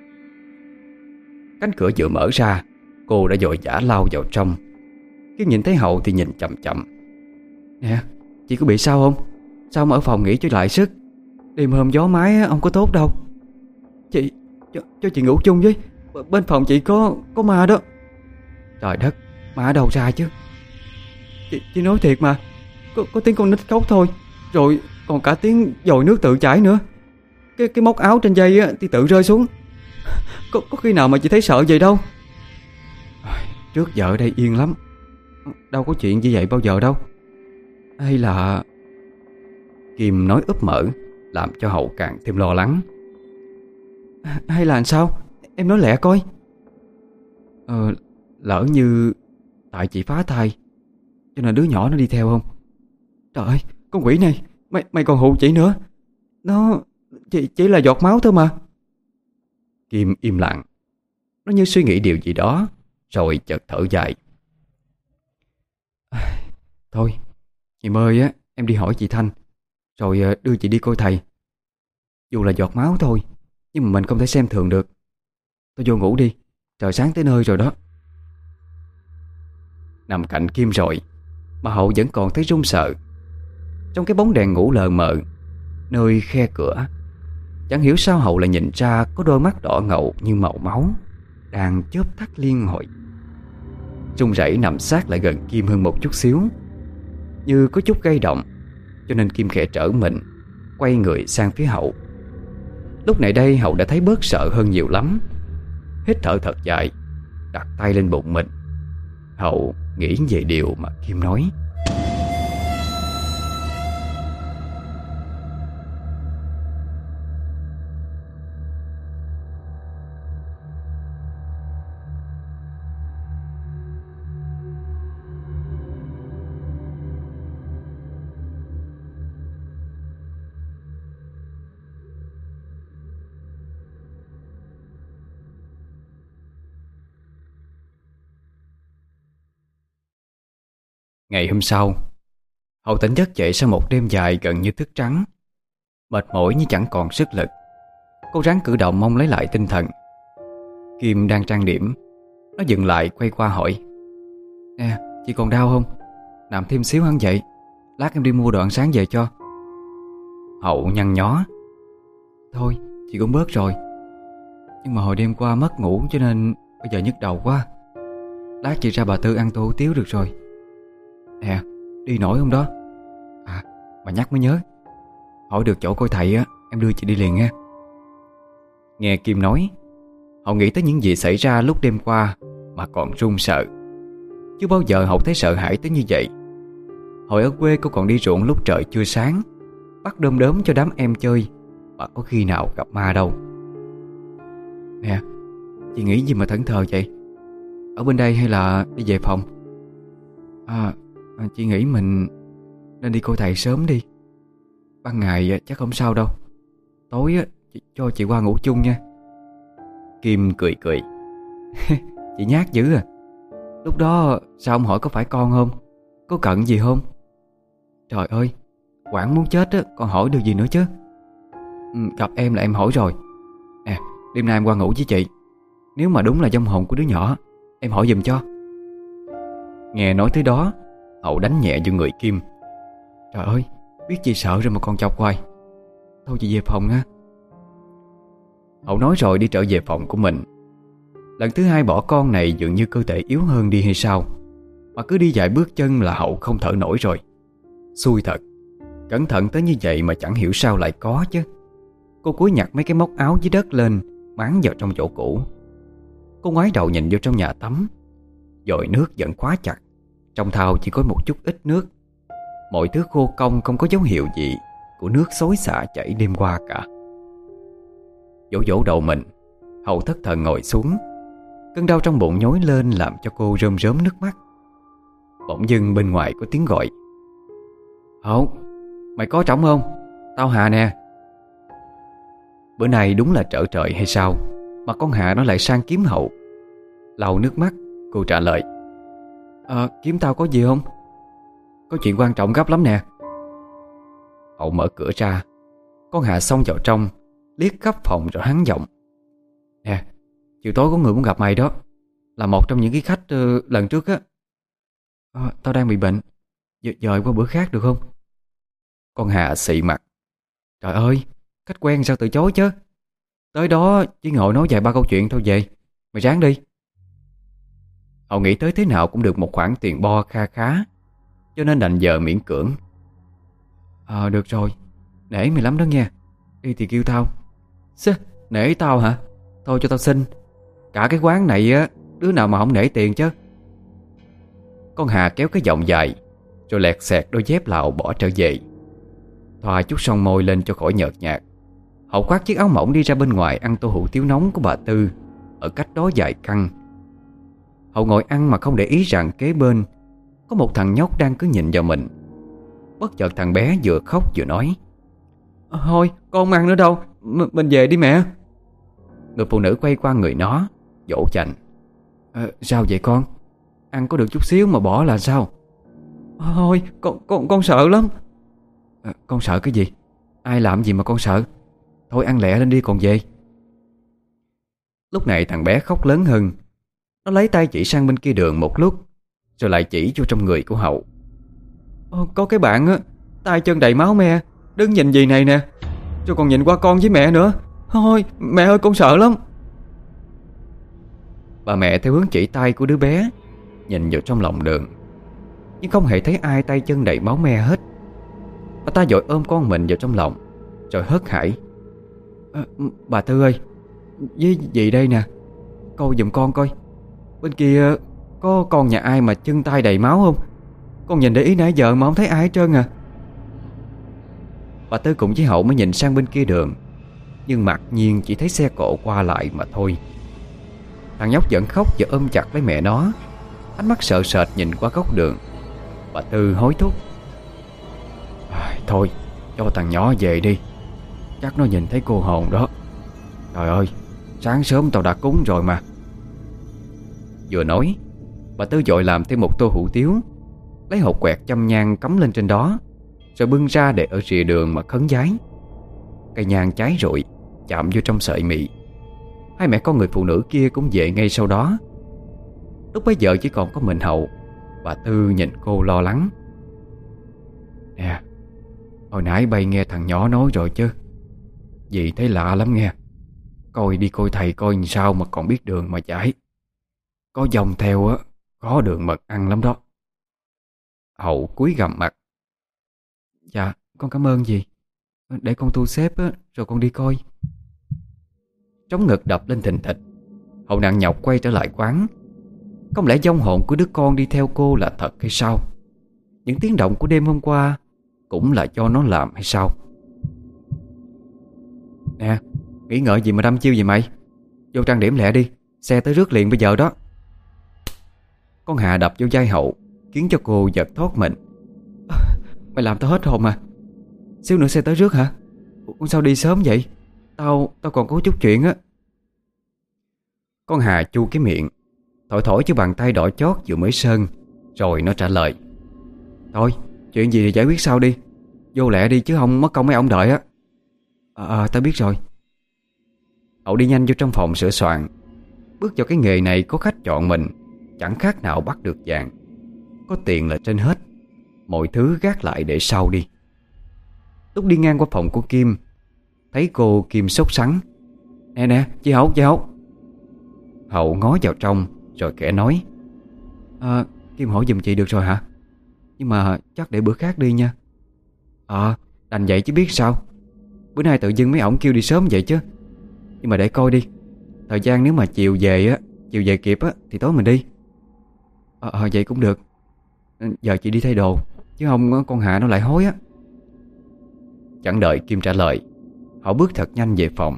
Cánh cửa vừa mở ra, cô đã vội vã lao vào trong. Kim nhìn thấy Hậu thì nhìn chậm chậm. Nè, chị có bị sao không? Sao mà ở phòng nghỉ cho lại sức? Đêm hôm gió mái không có tốt đâu. Chị, cho, cho chị ngủ chung với. Bên phòng chị có có ma đó. Trời đất, ma ở đâu ra chứ? Chị, chị nói thiệt mà. Có, có tiếng con nít khóc thôi. Rồi còn cả tiếng dội nước tự chảy nữa. Cái cái móc áo trên dây á, thì tự rơi xuống. Có, có khi nào mà chị thấy sợ vậy đâu. Trước giờ ở đây yên lắm, đâu có chuyện như vậy bao giờ đâu. Hay là... Kim nói úp mở, làm cho Hậu càng thêm lo lắng. Hay là sao? Em nói lẹ coi. Ờ, lỡ như tại chị phá thai cho nên đứa nhỏ nó đi theo không? Trời ơi, con quỷ này, Mày, mày còn hù chị nữa. Nó chỉ, chỉ là giọt máu thôi mà. Kim im lặng. Nó như suy nghĩ điều gì đó, rồi chợt thở dài. Thôi, ngày mai á em đi hỏi chị Thanh, rồi đưa chị đi coi thầy. Dù là giọt máu thôi, nhưng mà mình không thể xem thường được. Tôi vô ngủ đi, trời sáng tới nơi rồi đó. Nằm cạnh Kim rồi mà Hậu vẫn còn thấy run sợ. Trong cái bóng đèn ngủ lờ mờ, nơi khe cửa, chẳng hiểu sao Hậu lại nhìn ra có đôi mắt đỏ ngầu như màu máu đang chớp tắt liên hồi. Run rẩy nằm sát lại gần Kim hơn một chút xíu, như có chút gây động, cho nên Kim khẽ trở mình, quay người sang phía Hậu. Lúc này đây Hậu đã thấy bớt sợ hơn nhiều lắm. Hít thở thật dài, đặt tay lên bụng mình. Hậu nghĩ về điều mà Kim nói. Ngày hôm sau, Hậu tỉnh giấc dậy sau một đêm dài gần như thức trắng. Mệt mỏi như chẳng còn sức lực. Cô ráng cử động mong lấy lại tinh thần. Kim đang trang điểm. Nó dừng lại quay qua hỏi: Nè, chị còn đau không? Nằm thêm xíu ăn dậy, lát em đi mua đồ ăn sáng về cho. Hậu nhăn nhó: Thôi, chị cũng bớt rồi. Nhưng mà hồi đêm qua mất ngủ cho nên bây giờ nhức đầu quá. Lát chị ra bà Tư ăn tô hủ tiếu được rồi. Nè, đi nổi không đó? À, mà nhắc mới nhớ, hỏi được chỗ coi thầy á, em đưa chị đi liền nha. Nghe Kim nói, Hậu nghĩ tới những gì xảy ra lúc đêm qua mà còn run sợ. Chưa bao giờ Hậu thấy sợ hãi tới như vậy. Hồi ở quê cô còn đi ruộng lúc trời chưa sáng, bắt đom đóm cho đám em chơi, mà có khi nào gặp ma đâu. Nè, chị nghĩ gì mà thẫn thờ vậy? Ở bên đây hay là đi về phòng? À, chị nghĩ mình nên đi coi thầy sớm đi. Ban ngày chắc không sao đâu. Tối chị, cho chị qua ngủ chung nha. Kim cười cười. Chị nhát dữ à. Lúc đó sao ông hỏi có phải con không? Có cận gì không? Trời ơi, Quảng muốn chết á, còn hỏi được gì nữa chứ. ừ, Gặp em là em hỏi rồi. Nè, đêm nay em qua ngủ với chị. Nếu mà đúng là vong hồn của đứa nhỏ, em hỏi giùm cho. Nghe nói tới đó, Hậu đánh nhẹ vô người Kim. Trời ơi, biết chị sợ rồi mà còn chọc hoài. Thôi chị về phòng nha. Hậu nói rồi đi trở về phòng của mình. Lần thứ hai bỏ con này dường như cơ thể yếu hơn đi hay sao, mà cứ đi vài bước chân là Hậu không thở nổi rồi. Xui thật, cẩn thận tới như vậy mà chẳng hiểu sao lại có chứ. Cô cúi nhặt mấy cái móc áo dưới đất lên, máng vào trong chỗ cũ. Cô ngoái đầu nhìn vô trong nhà tắm. Dội nước vẫn khóa chặt, trong thau chỉ có một chút ít nước. Mọi thứ khô cong, không có dấu hiệu gì của nước xối xả chảy đêm qua cả. Vỗ vỗ đầu mình, Hậu thất thần ngồi xuống. Cơn đau trong bụng nhói lên làm cho cô rơm rớm nước mắt. Bỗng dưng bên ngoài có tiếng gọi. Hậu, mày có trống không? Tao Hà nè. Bữa nay đúng là trở trời hay sao mà con Hà nó lại sang kiếm Hậu. Lau nước mắt, cô trả lời. À, kiếm tao có gì không? Có chuyện quan trọng gấp lắm nè. Hậu mở cửa ra. Con Hà xông vào trong, liếc khắp phòng rồi hắn giọng. Nè, chiều tối có người muốn gặp mày đó. Là một trong những cái khách uh, lần trước á. À, tao đang bị bệnh, D dời qua bữa khác được không? Con Hà xị mặt. Trời ơi, khách quen sao từ chối chứ. Tới đó chỉ ngồi nói vài ba câu chuyện thôi về. Mày ráng đi. Hậu nghĩ tới thế nào cũng được một khoản tiền bo kha khá, cho nên đành giờ miễn cưỡng. Ờ à, được rồi, nể mày lắm đó nghe. Đi thì kêu tao. Xứ, nể tao hả? Thôi cho tao xin. Cả cái quán này á, đứa nào mà không nể tiền chứ. Con Hà kéo cái giọng dài, rồi lẹt xẹt đôi dép lạo bỏ trở về. Thoa chút son môi lên cho khỏi nhợt nhạt. Hậu khoác chiếc áo mỏng đi ra bên ngoài ăn tô hủ tiếu nóng của bà Tư, ở cách đó vài căn. Hậu ngồi ăn mà không để ý rằng kế bên có một thằng nhóc đang cứ nhìn vào mình. Bất chợt thằng bé vừa khóc vừa nói. Thôi con không ăn nữa đâu, M mình về đi mẹ. Người phụ nữ quay qua người nó, dỗ chành. À, sao vậy con? Ăn có được chút xíu mà bỏ là sao? Thôi con con con sợ lắm. À, con sợ cái gì? Ai làm gì mà con sợ? Thôi ăn lẹ lên đi còn về. Lúc này thằng bé khóc lớn hơn. Nó lấy tay chỉ sang bên kia đường một lúc, rồi lại chỉ vô trong người của Hậu. Ờ, có cái bạn á, tay chân đầy máu me, đứng nhìn gì này nè, rồi còn nhìn qua con với mẹ nữa. Thôi mẹ ơi con sợ lắm. Bà mẹ theo hướng chỉ tay của đứa bé nhìn vào trong lòng đường, nhưng không hề thấy ai tay chân đầy máu me hết. Bà ta vội ôm con mình vào trong lòng, rồi hớt hải. À, bà Tư ơi, với gì đây nè, coi giùm con coi. Bên kia có con nhà ai mà chân tay đầy máu không? Con nhìn để ý nãy giờ mà không thấy ai hết trơn à. Bà Tư cùng với Hậu mới nhìn sang bên kia đường, nhưng mặc nhiên chỉ thấy xe cộ qua lại mà thôi. Thằng nhóc vẫn khóc và ôm chặt lấy mẹ nó, ánh mắt sợ sệt nhìn qua góc đường. Bà Tư hối thúc. À, thôi cho thằng nhỏ về đi, chắc nó nhìn thấy cô hồn đó. Trời ơi, sáng sớm tao đã cúng rồi mà. Vừa nói, bà Tư vội làm thêm một tô hủ tiếu, lấy hột quẹt châm nhang cắm lên trên đó, rồi bưng ra để ở rìa đường mà khấn vái. Cây nhang cháy rụi chạm vô trong sợi mị. Hai mẹ con người phụ nữ kia cũng về ngay sau đó. Lúc bấy giờ chỉ còn có mình Hậu. Bà Tư nhìn cô lo lắng. Nè, hồi nãy bay nghe thằng nhỏ nói rồi chứ. Dì thấy lạ lắm nghe. Coi đi coi thầy coi làm sao mà còn biết đường mà chạy. Có dòng theo á, có đường mật ăn lắm đó. Hậu cúi gằm mặt. Dạ con cảm ơn dì. Để con thu xếp á, rồi con đi coi. Trống ngực đập lên thình thịch. Hậu nặng nhọc quay trở lại quán. Không lẽ vong hồn của đứa con đi theo cô là thật hay sao? Những tiếng động của đêm hôm qua cũng là do nó làm hay sao? Nè, nghĩ ngợi gì mà đâm chiêu vậy mày? Vô trang điểm lẹ đi, xe tới rước liền bây giờ đó. Con Hà đập vô vai Hậu, khiến cho cô giật thót mình. À, mày làm tao hết hồn mà. Xíu nữa xe tới rước hả? Ủa, sao đi sớm vậy? Tao tao còn có chút chuyện á. Con Hà chu cái miệng, thổi thổi cho bàn tay đỏ chót vừa mới sơn. Rồi nó trả lời. Thôi, chuyện gì thì giải quyết sau đi. Vô lẹ đi chứ không mất công mấy ông đợi á. À, à tao biết rồi. Hậu đi nhanh vô trong phòng sửa soạn. Bước vào cái nghề này có khách chọn mình, chẳng khác nào bắt được vàng. Có tiền là trên hết, mọi thứ gác lại để sau đi. Lúc đi ngang qua phòng của Kim, thấy cô Kim sốt sắng. Nè nè chị Hậu chị Hậu. Hậu ngó vào trong rồi kẻ nói. À, Kim hỏi giùm chị được rồi hả? Nhưng mà chắc để bữa khác đi nha. À đành vậy chứ biết sao. Bữa nay tự dưng mấy ổng kêu đi sớm vậy chứ. Nhưng mà để coi đi. Thời gian nếu mà chiều về á, chiều về kịp á thì tối mình đi. Ờ à, à, vậy cũng được. Giờ chị đi thay đồ, chứ không con Hạ nó lại hối á. Chẳng đợi Kim trả lời, Hậu bước thật nhanh về phòng.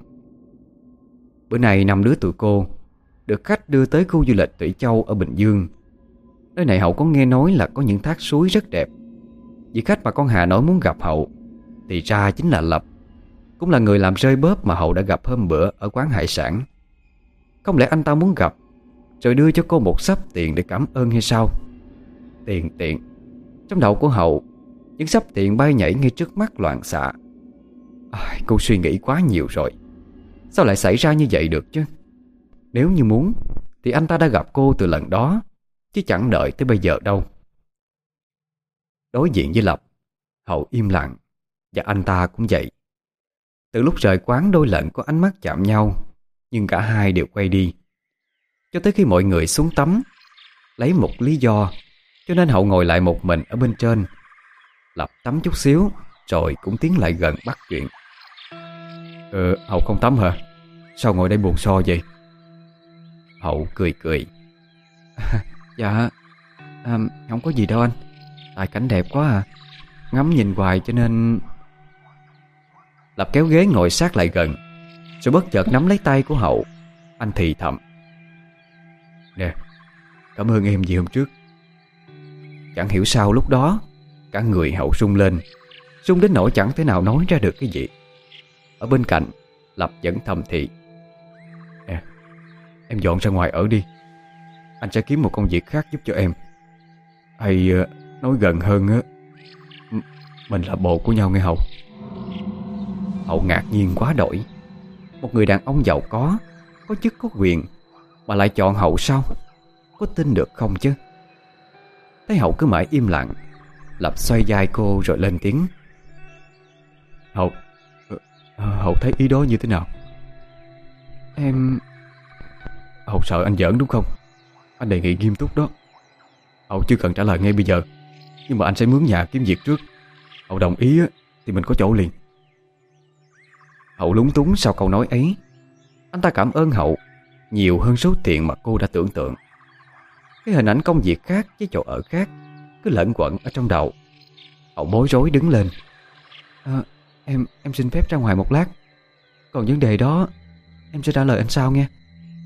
Bữa nay năm đứa tụi cô được khách đưa tới khu du lịch Thủy Châu ở Bình Dương. Nơi này Hậu có nghe nói là có những thác suối rất đẹp. Vị khách mà con Hà nói muốn gặp Hậu thì ra chính là Lập, cũng là người làm rơi bóp mà Hậu đã gặp hôm bữa ở quán hải sản. Không lẽ anh ta muốn gặp rồi đưa cho cô một xấp tiền để cảm ơn hay sao? Tiền tiền. Trong đầu của Hậu, những xấp tiền bay nhảy ngay trước mắt loạn xạ. À, cô suy nghĩ quá nhiều rồi. Sao lại xảy ra như vậy được chứ? Nếu như muốn thì anh ta đã gặp cô từ lần đó, chứ chẳng đợi tới bây giờ đâu. Đối diện với Lập, Hậu im lặng, và anh ta cũng vậy. Từ lúc rời quán đôi lần có ánh mắt chạm nhau, nhưng cả hai đều quay đi. Cho tới khi mọi người xuống tắm, lấy một lý do, cho nên Hậu ngồi lại một mình ở bên trên. Lập tắm chút xíu rồi cũng tiến lại gần bắt chuyện. Ờ, Hậu không tắm hả? Sao ngồi đây buồn so vậy? Hậu cười cười. À, dạ à, không có gì đâu anh. Tại cảnh đẹp quá à, ngắm nhìn hoài cho nên... Lập kéo ghế ngồi sát lại gần, rồi bất chợt nắm lấy tay của Hậu. Anh thì thầm. Nè, cảm ơn em vì hôm trước. Chẳng hiểu sao lúc đó cả người Hậu rung lên, rung đến nỗi chẳng thể nào nói ra được cái gì. Ở bên cạnh, Lập vẫn thầm thì. Nè, em dọn ra ngoài ở đi. Anh sẽ kiếm một công việc khác giúp cho em. Hay nói gần hơn á, mình là bồ của nhau nghe Hậu. Hậu ngạc nhiên quá đổi. Một người đàn ông giàu có, có chức có quyền, mà lại chọn Hậu sao? Có tin được không chứ? Thấy Hậu cứ mãi im lặng, Lập xoay vai cô rồi lên tiếng. Hậu, Hậu thấy ý đó như thế nào? Em... Hậu sợ anh giỡn đúng không? Anh đề nghị nghiêm túc đó. Hậu chưa cần trả lời ngay bây giờ, nhưng mà anh sẽ mướn nhà kiếm việc trước. Hậu đồng ý thì mình có chỗ liền. Hậu lúng túng sau câu nói ấy. Anh ta cảm ơn Hậu nhiều hơn số tiền mà cô đã tưởng tượng. Cái hình ảnh công việc khác với chỗ ở khác cứ lẫn quẩn ở trong đầu. Hậu bối rối đứng lên. À, em em xin phép ra ngoài một lát. Còn vấn đề đó em sẽ trả lời anh sau nghe.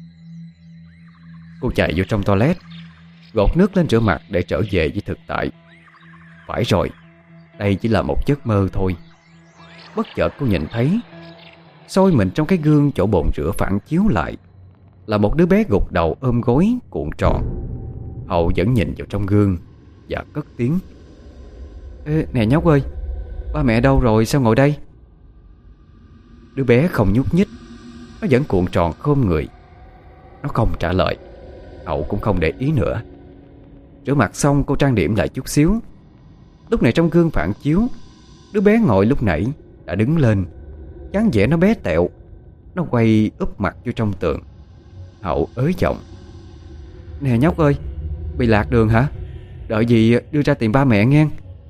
Cô chạy vô trong toilet, gột nước lên rửa mặt để trở về với thực tại. Phải rồi, đây chỉ là một giấc mơ thôi. Bất chợt cô nhìn thấy soi mình trong cái gương chỗ bồn rửa phản chiếu lại là một đứa bé gục đầu ôm gối cuộn tròn. Hậu vẫn nhìn vào trong gương và cất tiếng. Ê, nè nhóc ơi, ba mẹ đâu rồi sao ngồi đây? Đứa bé không nhúc nhích, nó vẫn cuộn tròn khom người. Nó không trả lời. Hậu cũng không để ý nữa. Rửa mặt xong cô trang điểm lại chút xíu. Lúc này trong gương phản chiếu, đứa bé ngồi lúc nãy đã đứng lên, dáng vẻ nó bé tẹo, Nó quay úp mặt vô trong tường. Hậu ới giọng: "Nè nhóc ơi, bị lạc đường hả? Đợi gì đưa ra tìm ba mẹ nghe."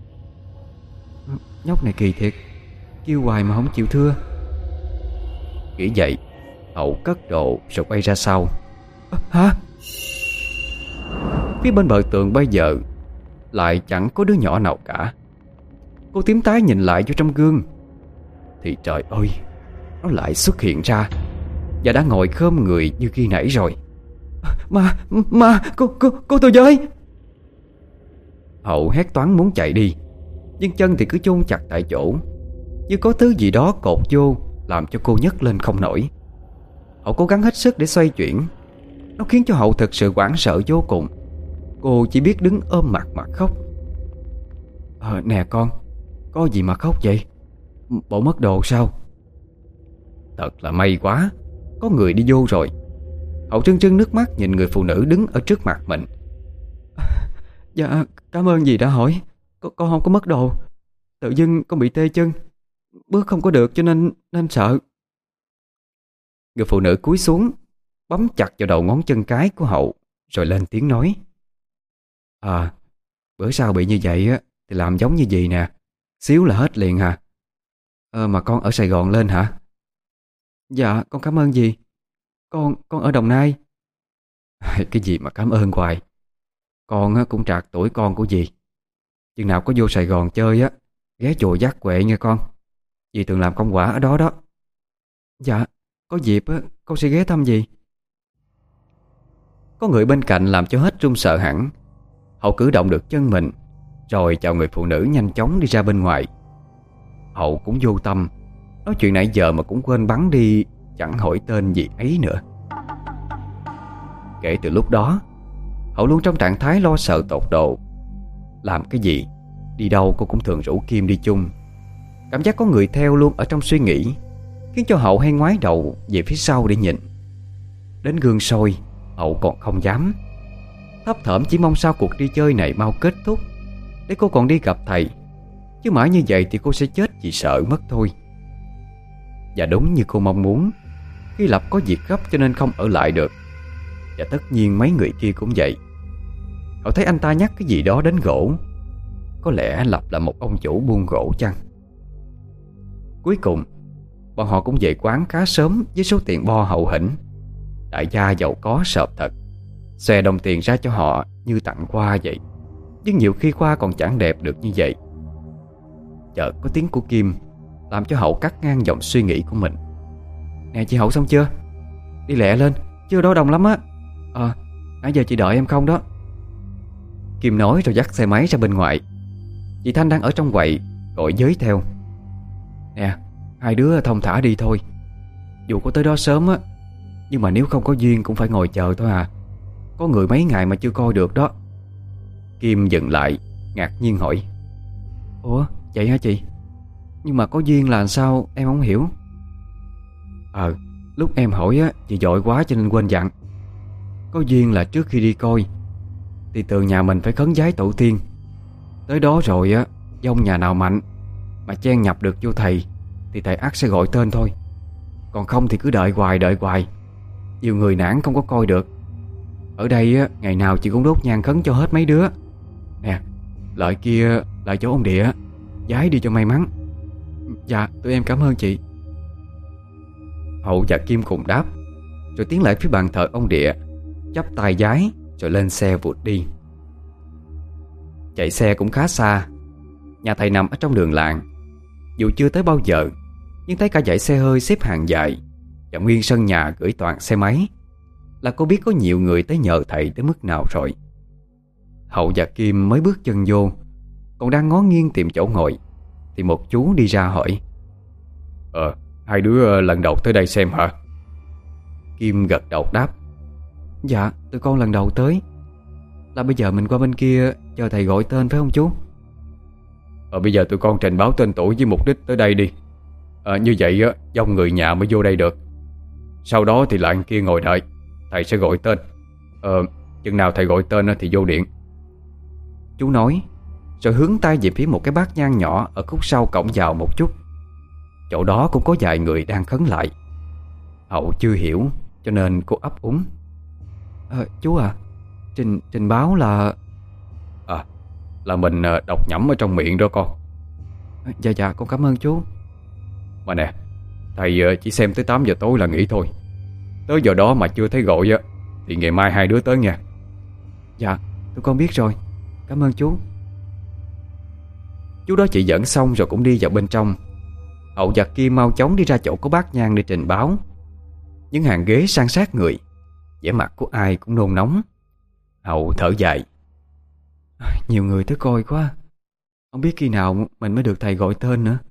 Nhóc này kỳ thiệt, kêu hoài mà không chịu thưa. Nghĩ vậy, Hậu cất đồ rồi quay ra sau. "À, hả?" Phía bên bờ tường bây giờ lại chẳng có đứa nhỏ nào cả. Cô tím tái nhìn lại vô trong gương thì trời ơi, nó lại xuất hiện ra và đã ngồi khom người như khi nãy rồi. "Ma, ma, cô, cô, cô tôi với." Hậu hét toáng muốn chạy đi, nhưng chân thì cứ chôn chặt tại chỗ, như có thứ gì đó cột vô làm cho cô nhấc lên không nổi. Hậu cố gắng hết sức để xoay chuyển. Nó khiến cho Hậu thực sự hoảng sợ vô cùng. Cô chỉ biết đứng ôm mặt mà khóc. "Ờ, nè con, có gì mà khóc vậy? Bộ mất đồ sao?" Thật là may quá, có người đi vô rồi. Hậu trưng trưng nước mắt nhìn người phụ nữ đứng ở trước mặt mình. "Dạ, cảm ơn dì đã hỏi. Con, con không có mất đồ. Tự dưng con bị tê chân, bước không có được cho nên nên sợ." Người phụ nữ cúi xuống, bấm chặt vào đầu ngón chân cái của Hậu, rồi lên tiếng nói: "À, bữa sau bị như vậy á thì làm giống như gì nè, xíu là hết liền hả? Ờ, mà con ở Sài Gòn lên hả?" "Dạ, con cảm ơn dì. Con con ở Đồng Nai." "Cái gì mà cảm ơn hoài. Con á, cũng trạc tuổi con của dì. Chừng nào có vô Sài Gòn chơi á, ghé chùa Giác Huệ nghe con. Dì thường làm công quả ở đó đó." "Dạ, có dịp á, con sẽ ghé thăm dì." Có người bên cạnh làm cho hết run sợ hẳn. Hậu cử động được chân mình, rồi chào người phụ nữ nhanh chóng đi ra bên ngoài. Hậu cũng vô tâm, nói chuyện nãy giờ mà cũng quên bắn đi, chẳng hỏi tên gì ấy nữa. Kể từ lúc đó, Hậu luôn trong trạng thái lo sợ tột độ. Làm cái gì, đi đâu cô cũng thường rủ Kim đi chung. Cảm giác có người theo luôn ở trong suy nghĩ khiến cho Hậu hay ngoái đầu về phía sau để nhìn. Đến gương soi, Hậu còn không dám. Thấp thỏm chỉ mong sao cuộc đi chơi này mau kết thúc để cô còn đi gặp thầy. Chứ mãi như vậy thì cô sẽ chết vì sợ mất thôi. Và đúng như cô mong muốn, khi Lập có việc gấp cho nên không ở lại được. Và tất nhiên mấy người kia cũng vậy. Hậu thấy anh ta nhắc cái gì đó đến gỗ. Có lẽ Lập là một ông chủ buôn gỗ chăng? Cuối cùng bọn họ cũng về quán khá sớm với số tiền bo hậu hĩnh. Đại gia giàu có sợp thật, xòe đồng tiền ra cho họ như tặng quà vậy. Nhưng nhiều khi quà còn chẳng đẹp được như vậy. Chợt có tiếng của Kim làm cho Hậu cắt ngang dòng suy nghĩ của mình. "Nè chị Hậu xong chưa? Đi lẹ lên, chưa đó đông lắm á. Ờ, nãy giờ chị đợi em không đó." Kim nói rồi dắt xe máy ra bên ngoài. Chị Thanh đang ở trong quầy gọi giới theo. "Nè, hai đứa thông thả đi thôi. Dù có tới đó sớm á, nhưng mà nếu không có duyên cũng phải ngồi chờ thôi à. Có người mấy ngày mà chưa coi được đó." Kim dừng lại, ngạc nhiên hỏi: "Ủa, vậy hả chị? Nhưng mà có duyên là sao em không hiểu." "Ờ, lúc em hỏi á, chị vội quá cho nên quên dặn. Có duyên là trước khi đi coi thì từ nhà mình phải khấn vái tổ tiên. Tới đó rồi á, dông nhà nào mạnh mà chen nhập được vô thầy thì thầy ắt sẽ gọi tên thôi. Còn không thì cứ đợi hoài đợi hoài. Nhiều người nản không có coi được. Ở đây á, ngày nào chị cũng đốt nhang khấn cho hết mấy đứa. Nè, lợi kia là chỗ ông Địa, vái đi cho may mắn." "Dạ, tụi em cảm ơn chị." Hậu và Kim cùng đáp, rồi tiến lại phía bàn thờ ông Địa, chắp tay vái rồi lên xe vụt đi. Chạy xe cũng khá xa. Nhà thầy nằm ở trong đường làng. Dù chưa tới bao giờ, nhưng thấy cả dãy xe hơi xếp hàng dài và nguyên sân nhà gửi toàn xe máy là cô biết có nhiều người tới nhờ thầy tới mức nào rồi. Hậu và Kim mới bước chân vô, còn đang ngó nghiêng tìm chỗ ngồi thì một chú đi ra hỏi: "Ờ, hai đứa lần đầu tới đây xem hả?" Kim gật đầu đáp: "Dạ, tụi con lần đầu tới. Là bây giờ mình qua bên kia chờ thầy gọi tên phải không chú?" "Ờ, bây giờ tụi con trình báo tên tuổi với mục đích tới đây đi. à, Như vậy á, dòng người nhà mới vô đây được. Sau đó thì lại kia ngồi đợi, thầy sẽ gọi tên. Ờ, chừng nào thầy gọi tên thì vô điện." Chú nói, rồi hướng tay về phía một cái bát nhang nhỏ ở khúc sau cổng vào một chút. Chỗ đó cũng có vài người đang khấn lại. Hậu chưa hiểu cho nên cô ấp úng. À, chú à, trình trình báo là... À, là mình độc nhẩm ở trong miệng đó con. À, dạ dạ con cảm ơn chú. Mà nè, thầy chỉ xem tới tám giờ tối là nghỉ thôi. Tới giờ đó mà chưa thấy gọi á thì ngày mai hai đứa tới nha. Dạ tụi con biết rồi, cảm ơn chú. Chú đó chỉ dẫn xong rồi cũng đi vào bên trong. Hậu và Kim mau chóng đi ra chỗ có bác Nhang để trình báo. Những hàng ghế san sát người, vẻ mặt của ai cũng nôn nóng. Hậu thở dài. Nhiều người tới coi quá, không biết khi nào mình mới được thầy gọi tên nữa.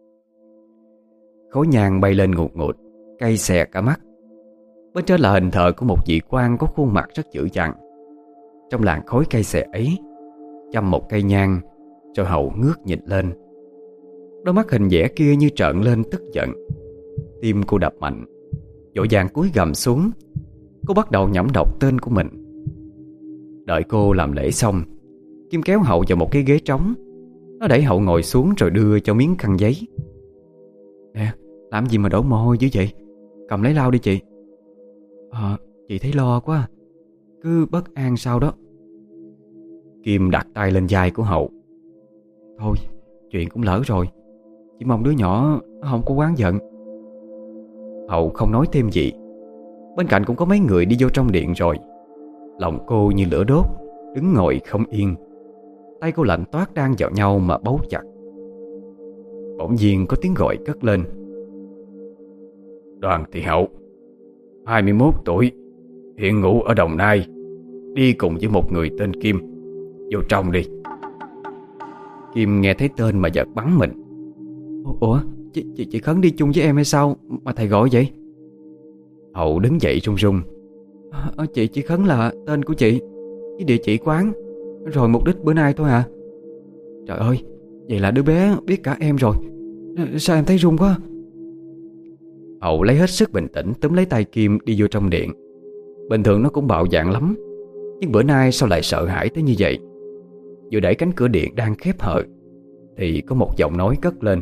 Khói nhang bay lên ngụt ngụt, cay xè cả mắt. Bên trên là hình thờ của một vị quan có khuôn mặt rất dữ dằn. Trong làn khói cay xè ấy, châm một cây nhang, rồi Hậu ngước nhìn lên. Đôi mắt hình vẽ kia như trợn lên tức giận. Tim cô đập mạnh, vội vàng cúi gằm xuống. Cô bắt đầu nhẩm đọc tên của mình. Đợi cô làm lễ xong, Kim kéo Hậu vào một cái ghế trống. Nó đẩy Hậu ngồi xuống rồi đưa cho miếng khăn giấy. Nè, làm gì mà đổ mồ hôi dữ vậy? Cầm lấy lau đi chị. Ờ, chị thấy lo quá, cứ bất an sao đó. Kim đặt tay lên vai của Hậu. Thôi, chuyện cũng lỡ rồi, chỉ mong đứa nhỏ nó không có oán giận. Hậu không nói thêm gì. Bên cạnh cũng có mấy người đi vô trong điện rồi. Lòng cô như lửa đốt, đứng ngồi không yên. Tay cô lạnh toát đang vào nhau mà bấu chặt. Bỗng nhiên có tiếng gọi cất lên. Đoàn Thị Hậu, hai mươi mốt tuổi, hiện ngụ ở Đồng Nai, đi cùng với một người tên Kim. Vô trong đi. Kim nghe thấy tên mà giật bắn mình. Ủa, chị, chị, chị Khấn đi chung với em hay sao mà thầy gọi vậy? Hậu đứng dậy run run. À, chị chị Khấn là tên của chị, với địa chỉ quán, rồi mục đích bữa nay thôi à. Trời ơi, vậy là đứa bé biết cả em rồi. Sao em thấy run quá? Hậu lấy hết sức bình tĩnh túm lấy tay Kim đi vô trong điện. Bình thường nó cũng bạo dạn lắm, nhưng bữa nay sao lại sợ hãi tới như vậy? Vừa đẩy cánh cửa điện đang khép hờ thì có một giọng nói cất lên.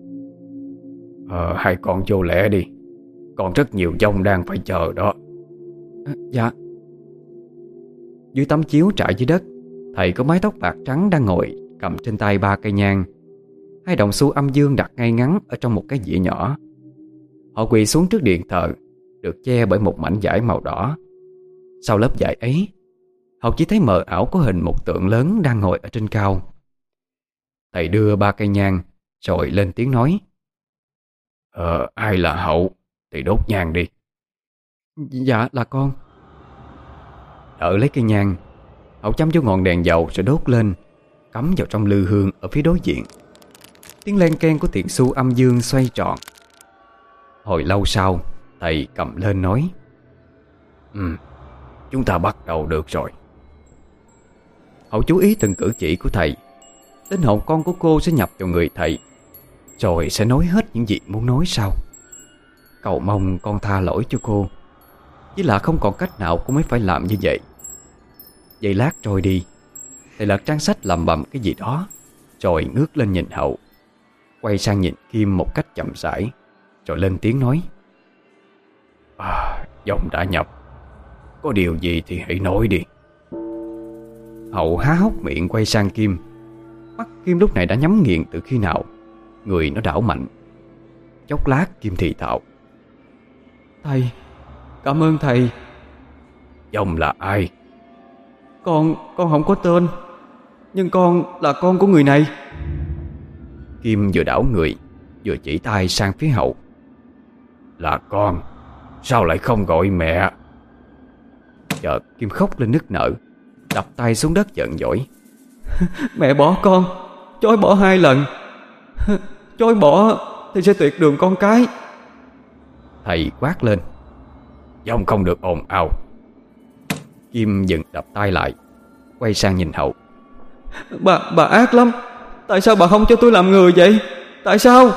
Ờ, hai con vô lẹ đi, còn rất nhiều dông đang phải chờ đó. À, dạ. Dưới tấm chiếu trải dưới đất, thầy có mái tóc bạc trắng đang ngồi cầm trên tay ba cây nhang. Hai đồng xu âm dương đặt ngay ngắn ở trong một cái dĩa nhỏ. Họ quỳ xuống trước điện thờ, được che bởi một mảnh vải màu đỏ. Sau lớp vải ấy, họ chỉ thấy mờ ảo có hình một tượng lớn đang ngồi ở trên cao. Thầy đưa ba cây nhang rồi lên tiếng nói. Ờ, ai là Hậu thì đốt nhang đi. Dạ là con. Đỡ lấy cây nhang, Hậu châm vô ngọn đèn dầu rồi đốt lên, cắm vào trong lư hương ở phía đối diện. Tiếng len keng của tiền xu âm dương xoay tròn. Hồi lâu sau, thầy cầm lên nói. Ừ, chúng ta bắt đầu được rồi. Hậu chú ý từng cử chỉ của thầy. Linh hồn con của cô sẽ nhập vào người thầy, rồi sẽ nói hết những gì muốn nói sau. Cầu mong con tha lỗi cho cô, chỉ là không còn cách nào cô mới phải làm như vậy. Giây lát trôi đi, thầy lật trang sách lẩm bẩm cái gì đó, rồi ngước lên nhìn Hậu, quay sang nhìn Kim một cách chậm rãi, rồi lên tiếng nói. À, dòng đã nhập, có điều gì thì hãy nói đi. Hậu há hốc miệng quay sang Kim. Mắt Kim lúc này đã nhắm nghiền từ khi nào. Người nó đảo mạnh. Chốc lát Kim thì thào. Thầy, cảm ơn thầy. Dòng là ai? Con, con không có tên, nhưng con là con của người này. Kim vừa đảo người, vừa chỉ tay sang phía Hậu. Là con, sao lại không gọi mẹ? Chợt Kim khóc lên nức nở, đập tay xuống đất giận dỗi. Mẹ bỏ con, chối bỏ hai lần. Chối bỏ thì sẽ tuyệt đường con cái. Thầy quát lên. Dòng không được ồn ào. Kim dừng đập tay lại, quay sang nhìn Hậu. Bà, bà ác lắm. Tại sao bà không cho tôi làm người vậy? Tại sao?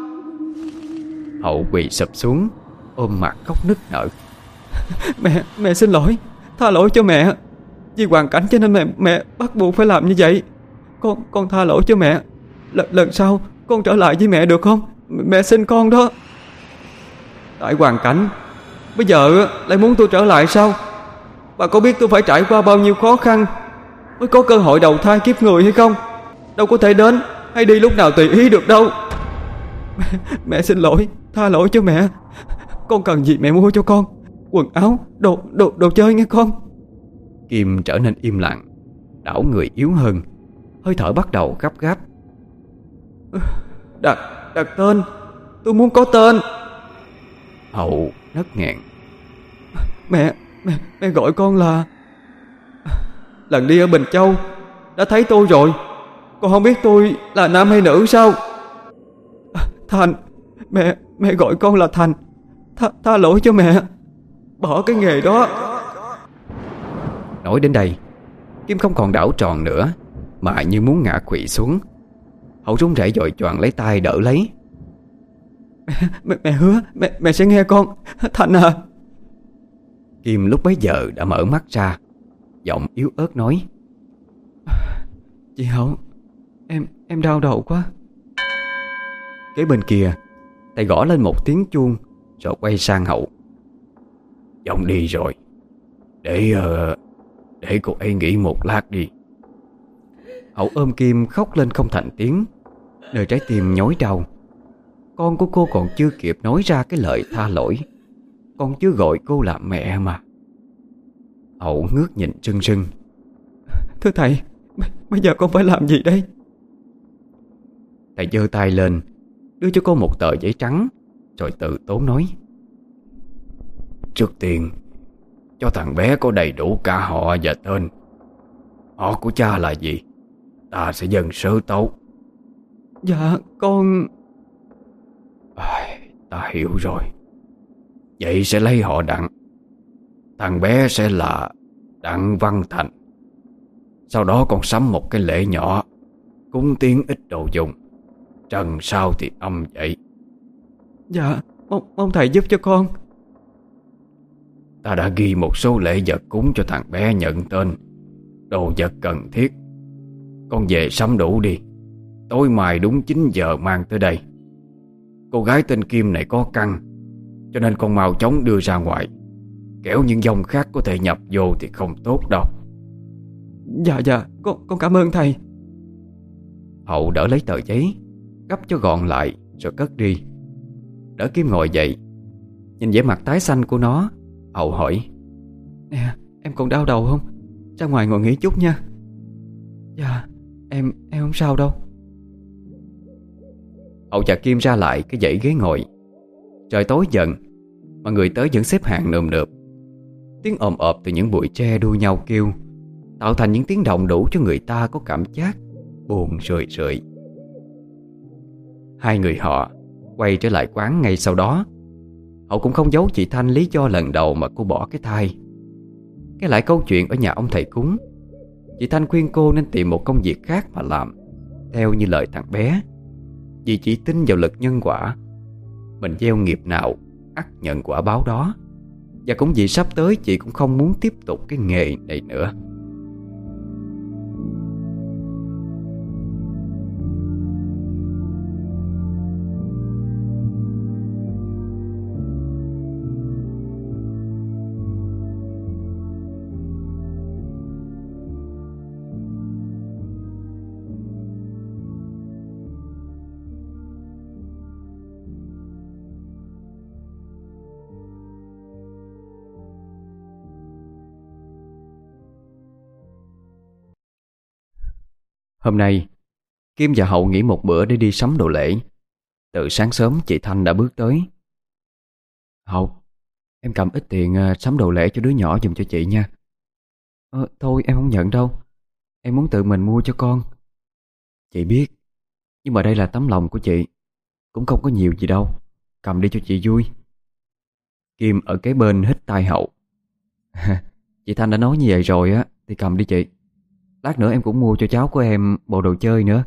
Hậu quỳ sụp xuống, ôm mặt khóc nức nở. Mẹ, mẹ xin lỗi. Tha lỗi cho mẹ. Vì hoàn cảnh cho nên mẹ, mẹ bắt buộc phải làm như vậy. Con, con tha lỗi cho mẹ. L- lần sau con trở lại với mẹ được không? Mẹ xin con đó. Tại hoàn cảnh bây giờ lại muốn tôi trở lại sao? Bà có biết tôi phải trải qua bao nhiêu khó khăn mới có cơ hội đầu thai kiếp người hay không? Đâu có thể đến hay đi lúc nào tùy ý được đâu. Mẹ, mẹ xin lỗi, tha lỗi cho mẹ. Con cần gì mẹ mua cho con? Quần áo, đồ, đồ, đồ chơi nghe con. Kim trở nên im lặng, đảo người yếu hơn, hơi thở bắt đầu gấp gáp. Đặt, đặt tên. Tôi muốn có tên. Hậu ngất nghẹn. Mẹ, mẹ, mẹ gọi con là... Lần đi ở Bình Châu đã thấy tôi rồi. Con không biết tôi là nam hay nữ sao? Thành. Mẹ, mẹ gọi con là Thành. Tha, tha lỗi cho mẹ. Bỏ cái nghề đó. Nói đến đây, Kim không còn đảo tròn nữa, mà như muốn ngã quỵ xuống. Hậu run rẩy vội choàng lấy tay đỡ lấy. Mẹ, mẹ, mẹ hứa mẹ, mẹ sẽ nghe con, Thành à. Kim lúc bấy giờ đã mở mắt ra, giọng yếu ớt nói: Chị Hậu, Em em đau đầu quá. Kế bên kia, tay gõ lên một tiếng chuông, rồi quay sang Hậu: Giọng đi rồi. Để uh, Để cô ấy nghỉ một lát đi. Hậu ôm Kim khóc lên không thành tiếng, nơi trái tim nhói đau. Con của cô còn chưa kịp nói ra cái lời tha lỗi, con chưa gọi cô là mẹ mà. Hậu ngước nhìn sưng sưng. Thưa thầy, bây giờ con phải làm gì đây? Thầy giơ tay lên, đưa cho cô một tờ giấy trắng, rồi tự tốn nói: Trước tiên, cho thằng bé có đầy đủ cả họ và tên. Họ của cha là gì, ta sẽ dâng sớ tấu. Dạ con... À, ta hiểu rồi. Vậy sẽ lấy họ Đặng. Thằng bé sẽ là Đặng Văn Thành. Sau đó con sắm một cái lễ nhỏ, cúng tiến ít đồ dùng, trần sao thì âm vậy. Dạ, mong, mong thầy giúp cho con. Ta đã ghi một số lễ vật cúng cho thằng bé nhận tên, đồ vật cần thiết. Con về sắm đủ đi. Tối mai đúng chín giờ mang tới đây. Cô gái tên Kim này có căn, cho nên con mau chóng đưa ra ngoài, kẻo những dòng khác có thể nhập vô thì không tốt đâu. Dạ dạ, con, con cảm ơn thầy. Hậu đỡ lấy tờ giấy, gấp cho gọn lại rồi cất đi. Đỡ Kim ngồi dậy, nhìn vẻ mặt tái xanh của nó, Hậu hỏi: Nè, em còn đau đầu không? Ra ngoài ngồi nghỉ chút nha. Dạ, em em không sao đâu. Hậu và Kim ra lại cái dãy ghế ngồi. Trời tối dần mà người tới vẫn xếp hàng nườm nượp. Tiếng ồm ộp từ những bụi tre đua nhau kêu, tạo thành những tiếng động đủ cho người ta có cảm giác buồn rười rượi. Hai người họ quay trở lại quán ngay sau đó. Hậu cũng không giấu chị Thanh lý do lần đầu mà cô bỏ cái thai. Cái lại câu chuyện ở nhà ông thầy cúng, chị Thanh khuyên cô nên tìm một công việc khác mà làm, theo như lời thằng bé. Vì chỉ tin vào lực nhân quả, mình gieo nghiệp nào ắt nhận quả báo đó. Và cũng vì sắp tới chị cũng không muốn tiếp tục cái nghề này nữa. Hôm nay, Kim và Hậu nghỉ một bữa để đi sắm đồ lễ. Từ sáng sớm chị Thanh đã bước tới. Hậu, em cầm ít tiền sắm đồ lễ cho đứa nhỏ giùm cho chị nha. Ờ, thôi em không nhận đâu. Em muốn tự mình mua cho con. Chị biết, nhưng mà đây là tấm lòng của chị, cũng không có nhiều gì đâu. Cầm đi cho chị vui. Kim ở kế bên hít tai Hậu. Chị Thanh đã nói như vậy rồi á, thì cầm đi chị. Lát nữa em cũng mua cho cháu của em bộ đồ chơi nữa.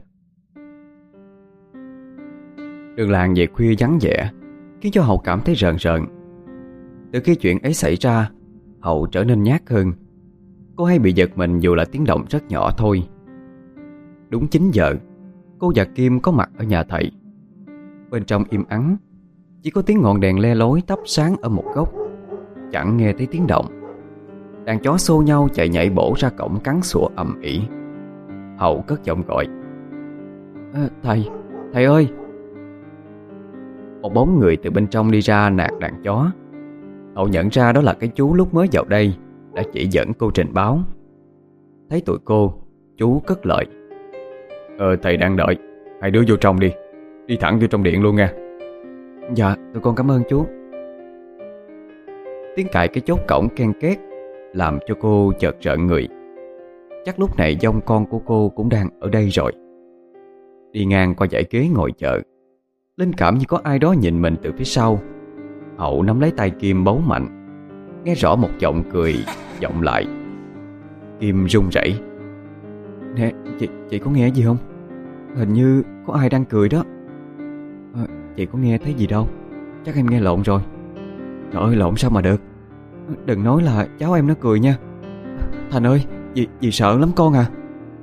Đường làng về khuya vắng vẻ khiến cho Hậu cảm thấy rợn rợn. Từ khi chuyện ấy xảy ra, Hậu trở nên nhát hơn. Cô hay bị giật mình dù là tiếng động rất nhỏ thôi. Đúng chín giờ, cô và Kim có mặt ở nhà thầy. Bên trong im ắng, Chỉ có tiếng ngọn đèn le lói thắp sáng ở một góc, chẳng nghe thấy tiếng động. Đàn chó xô nhau chạy nhảy bổ ra cổng cắn sủa ầm ĩ. Hậu cất giọng gọi: à, Thầy, thầy ơi! Một bóng người từ bên trong đi ra nạt đàn chó. Hậu nhận ra đó là cái chú lúc mới vào đây đã chỉ dẫn cô trình báo. Thấy tụi cô, chú cất lời: Ờ thầy đang đợi, hai đứa vô trong đi. Đi thẳng vô trong điện luôn nha. Dạ tụi con cảm ơn chú. Tiếng cài cái chốt cổng ken két làm cho cô chợt rợn người. Chắc lúc này dông con của cô cũng đang ở đây rồi. Đi ngang qua dãy ghế ngồi chờ, linh cảm như có ai đó nhìn mình từ phía sau. Hậu nắm lấy tay Kim bấu mạnh. Nghe rõ một giọng cười vọng lại. Kim run rẩy: Nè chị, chị có nghe gì không? Hình như có ai đang cười đó. à, Chị có nghe thấy gì đâu. Chắc em nghe lộn rồi. Trời ơi lộn sao mà được. Đừng nói là cháu em nó cười nha. Thành ơi, dì, dì sợ lắm con à.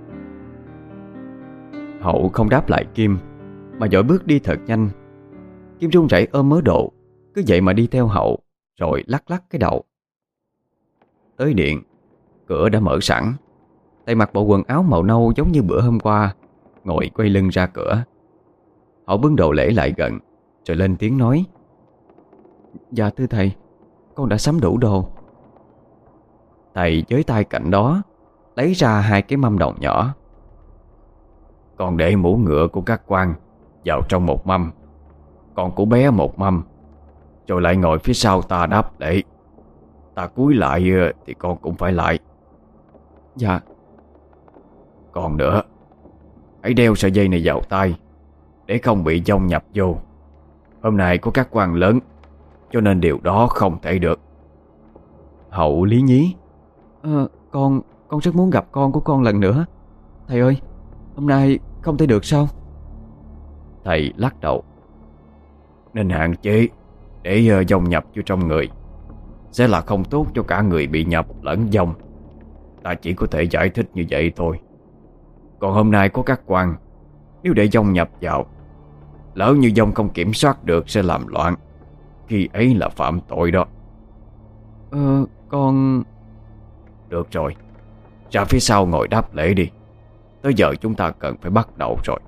Hậu không đáp lại Kim mà dội bước đi thật nhanh. Kim run rẩy ôm mớ đồ, cứ vậy mà đi theo Hậu, rồi lắc lắc cái đầu. Tới điện, cửa đã mở sẵn. Thầy mặc bộ quần áo màu nâu giống như bữa hôm qua, ngồi quay lưng ra cửa. Hậu bưng đồ lễ lại gần, rồi lên tiếng nói: Dạ thưa thầy, con đã sắm đủ đồ. Thầy với tay cạnh đó lấy ra hai cái mâm đồng nhỏ. Con để mũ ngựa của các quan vào trong một mâm, còn của bé một mâm, rồi lại ngồi phía sau ta đáp lễ. Ta cúi lại thì con cũng phải lại. Dạ. Còn nữa, hãy đeo sợi dây này vào tay để không bị dông nhập vô. Hôm nay có các quan lớn, cho nên điều đó không thể được. Hậu lý nhí: à, Con Con rất muốn gặp con của con lần nữa. Thầy ơi, hôm nay không thể được sao? Thầy lắc đầu: Nên hạn chế để dông nhập vô trong người, sẽ là không tốt cho cả người bị nhập lẫn dông. Ta chỉ có thể giải thích như vậy thôi. Còn hôm nay có các quan, nếu để dông nhập vào, lỡ như dông không kiểm soát được sẽ làm loạn. Khi ấy là phạm tội đó. Ờ, con... Được rồi, ra phía sau ngồi đáp lễ đi. Tới giờ chúng ta cần phải bắt đầu rồi.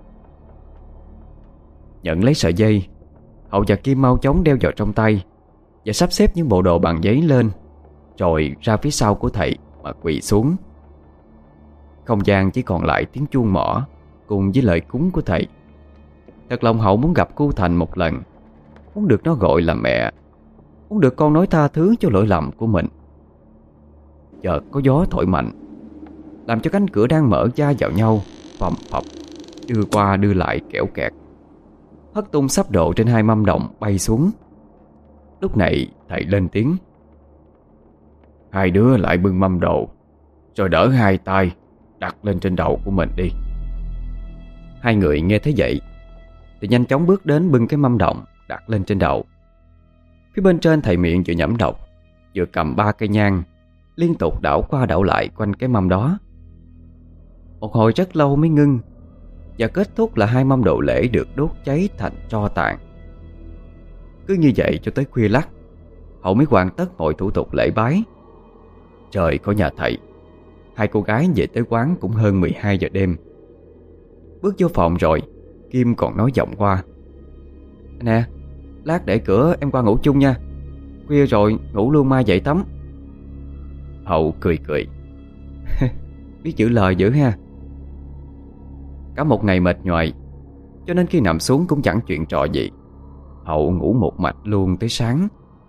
Nhận lấy sợi dây, Hậu và Kim mau chóng đeo vào trong tay và sắp xếp những bộ đồ bằng giấy lên, rồi ra phía sau của thầy mà quỳ xuống. Không gian chỉ còn lại tiếng chuông mõ cùng với lời cúng của thầy. Thật lòng Hậu muốn gặp cô Thành một lần, muốn được nó gọi là mẹ, muốn được con nói tha thứ cho lỗi lầm của mình. Chợt có gió thổi mạnh, làm cho cánh cửa đang mở va vào nhau, phập phập, đưa qua đưa lại kẽo kẹt, hất tung sắp độ trên hai mâm đồng bay xuống. Lúc này thầy lên tiếng: Hai đứa lại bưng mâm đồ, rồi đỡ hai tay đặt lên trên đầu của mình đi. Hai người nghe thấy vậy thì nhanh chóng bước đến bưng cái mâm đồng đặt lên trên đầu. Phía bên trên thầy miệng vừa nhẩm đọc, vừa cầm ba cây nhang liên tục đảo qua đảo lại quanh cái mâm đó. Một hồi rất lâu mới ngưng, và kết thúc là hai mâm đồ lễ được đốt cháy thành tro tàn. Cứ như vậy cho tới khuya lắc, Hậu mới hoàn tất mọi thủ tục lễ bái. Trời có nhà thầy, hai cô gái về tới quán cũng hơn mười hai giờ đêm. Bước vô phòng rồi, Kim còn nói giọng qua: Nè, lát để cửa em qua ngủ chung nha. Khuya rồi ngủ luôn mai dậy tắm. Hậu cười cười: Biết giữ lời dữ ha. Cả một ngày mệt nhoài, cho nên khi nằm xuống cũng chẳng chuyện trò gì. Hậu ngủ một mạch luôn tới sáng.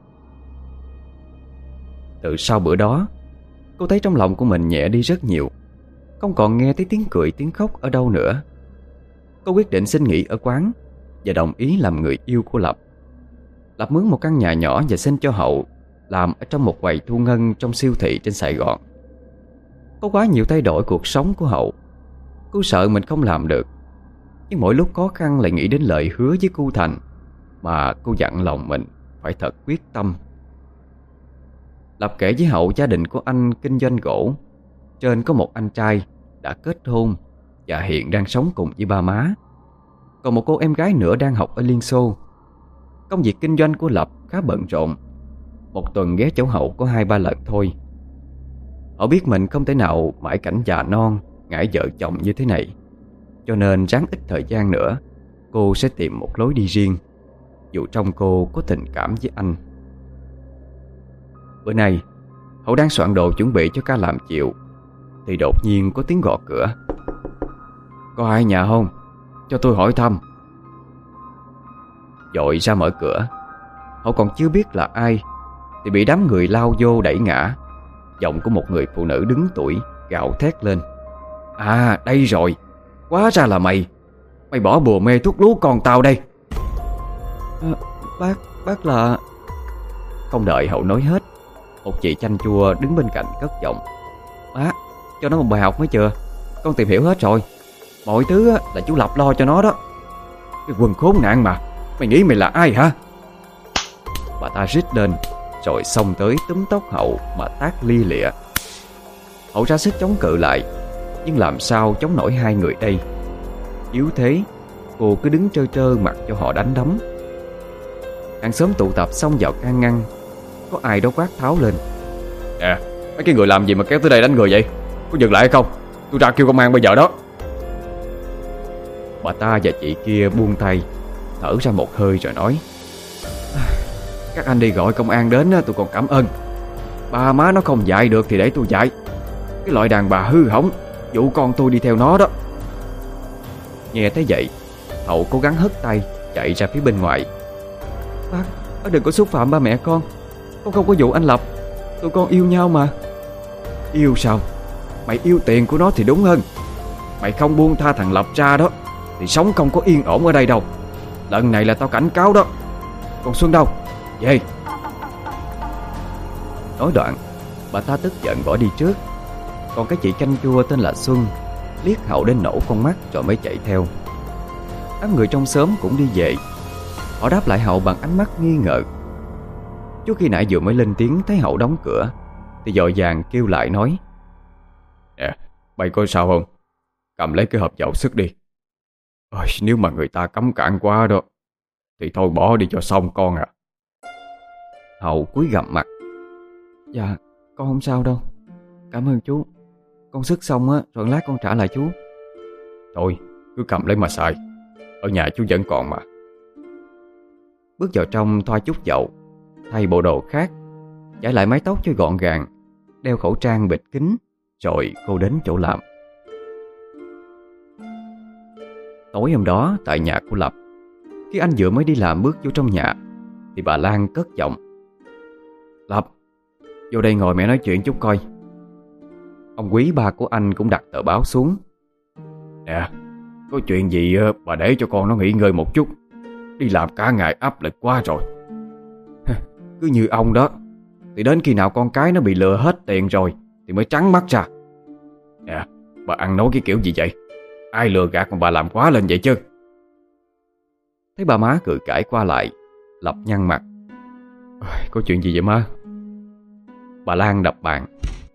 Từ sau bữa đó, cô thấy trong lòng của mình nhẹ đi rất nhiều, không còn nghe thấy tiếng cười tiếng khóc ở đâu nữa. Cô quyết định xin nghỉ ở quán và đồng ý làm người yêu của Lập. Lập mướn một căn nhà nhỏ và xin cho Hậu làm ở trong một quầy thu ngân trong siêu thị trên Sài Gòn. Có quá nhiều thay đổi cuộc sống của Hậu. Cô sợ mình không làm được, nhưng mỗi lúc khó khăn lại nghĩ đến lời hứa với cô Thành, mà cô dặn lòng mình phải thật quyết tâm. Lập kể với Hậu gia đình của anh kinh doanh gỗ. Trên có một anh trai đã kết hôn và hiện đang sống cùng với ba má, còn một cô em gái nữa đang học ở Liên Xô. Công việc kinh doanh của Lập khá bận rộn. Một tuần ghé chỗ Hậu có hai ba lần thôi. Hậu biết mình không thể nào mãi cảnh già non ngãi vợ chồng như thế này, cho nên ráng ít thời gian nữa cô sẽ tìm một lối đi riêng, dù trong cô có tình cảm với anh. Bữa nay Hậu đang soạn đồ chuẩn bị cho ca làm chiều, thì đột nhiên có tiếng gõ cửa. Có ai nhà không? Cho tôi hỏi thăm. Dội ra mở cửa. Hậu còn chưa biết là ai thì bị đám người lao vô đẩy ngã. Giọng của một người phụ nữ đứng tuổi gào thét lên. À đây rồi, hóa ra là mày. Mày bỏ bùa mê thuốc lú con tao đây. à, Bác, bác là... Không đợi Hậu nói hết, một chị chanh chua đứng bên cạnh cất giọng. Bác, cho nó một bài học mới chưa? Con tìm hiểu hết rồi. Mọi thứ là chú Lập lo cho nó đó. Cái quần khốn nạn mà, mày nghĩ mày là ai hả? Bà ta rít lên, rồi xông tới túm tóc Hậu mà tát lia lịa. Hậu ra sức chống cự lại, nhưng làm sao chống nổi hai người đây. Yếu thế, cô cứ đứng trơ trơ mặc cho họ đánh đấm. Hàng xóm tụ tập xông vào can ngăn. Có ai đó quát tháo lên. Nè, mấy cái người làm gì mà kéo tới đây đánh người vậy? Có dừng lại hay không? Tôi ra kêu công an bây giờ đó. Bà ta và chị kia buông tay, thở ra một hơi rồi nói. Các anh đi gọi công an đến tôi còn cảm ơn. Ba má nó không dạy được thì để tôi dạy. Cái loại đàn bà hư hỏng, dụ con tôi đi theo nó đó. Nghe thấy vậy, Hậu cố gắng hất tay chạy ra phía bên ngoài. Bác, bác đừng có xúc phạm ba mẹ con. Con không có vụ anh Lập. Tụi con yêu nhau mà. Yêu sao? Mày yêu tiền của nó thì đúng hơn. Mày không buông tha thằng Lập ra đó thì sống không có yên ổn ở đây đâu. Lần này là tao cảnh cáo đó. Còn Xuân đâu? Về. Nói đoạn, bà ta tức giận bỏ đi trước. Còn cái chị chanh chua tên là Xuân liếc Hậu đến nổ con mắt rồi mới chạy theo. Đám người trong xóm cũng đi về. Họ đáp lại Hậu bằng ánh mắt nghi ngờ. Chú khi nãy vừa mới lên tiếng thấy Hậu đóng cửa thì vội vàng kêu lại nói. Nè, mày coi sao không? Cầm lấy cái hộp dầu sức đi. Ôi, nếu mà người ta cấm cản quá đó thì thôi bỏ đi cho xong con à. Hậu cúi gằm mặt. Dạ, con không sao đâu. Cảm ơn chú. Con sức xong á, rồi lát con trả lại chú. Thôi, cứ cầm lấy mà xài. Ở nhà chú vẫn còn mà. Bước vào trong thoa chút dầu, thay bộ đồ khác, chải lại mái tóc cho gọn gàng, đeo khẩu trang bịt kín, rồi cô đến chỗ làm. Tối hôm đó tại nhà của Lập, khi anh vừa mới đi làm bước vô trong nhà thì bà Lan cất giọng. Lập, vô đây ngồi mẹ nói chuyện chút coi. Ông Quý ba của anh cũng đặt tờ báo xuống. Nè, có chuyện gì bà để cho con nó nghỉ ngơi một chút. Đi làm cả ngày áp lực quá rồi. Cứ như ông đó, thì đến khi nào con cái nó bị lừa hết tiền rồi thì mới trắng mắt ra. Nè, bà ăn nói cái kiểu gì vậy? Ai lừa gạt mà bà làm quá lên vậy chứ? Thấy bà má cười cãi qua lại, Lập nhăn mặt. Có chuyện gì vậy má? Bà Lan đập bàn.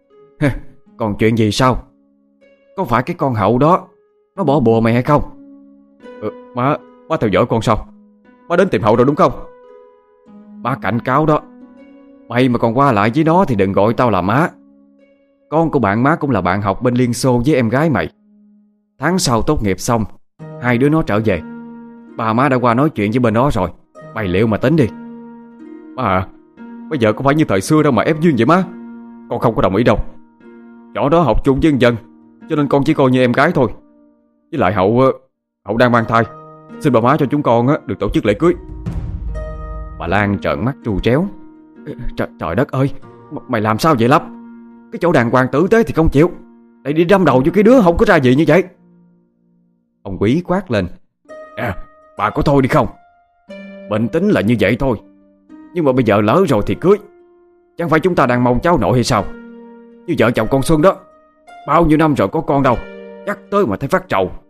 Còn chuyện gì sao? Có phải cái con Hậu đó nó bỏ bùa mày hay không? Ừ, má, má theo dõi con sao? Má đến tìm Hậu rồi đúng không? Má cảnh cáo đó, mày mà còn qua lại với nó thì đừng gọi tao là má. Con của bạn má cũng là bạn học bên Liên Xô với em gái mày. Tháng sau tốt nghiệp xong, hai đứa nó trở về. Bà má đã qua nói chuyện với bên đó rồi. Mày liệu mà tính đi. Má à, bây giờ có phải như thời xưa đâu mà ép duyên vậy má. Con không có đồng ý đâu. Nhỏ đó học chung với dân, cho nên con chỉ coi như em gái thôi. Với lại Hậu Hậu đang mang thai. Xin bà má cho chúng con được tổ chức lễ cưới. Bà Lan trợn mắt tru tréo. Trời, trời đất ơi, mày làm sao vậy Lắm? Cái chỗ đàng hoàng tử tế thì không chịu, lại đi đâm đầu cho cái đứa không có ra gì như vậy. Ông Quý quát lên. À, bà có thôi đi không? Bệnh tính là như vậy thôi, nhưng mà bây giờ lỡ rồi thì cưới. Chẳng phải chúng ta đang mong cháu nội hay sao? Như vợ chồng con Xuân đó, bao nhiêu năm rồi có con đâu, nhắc tới mà thấy phát trầu.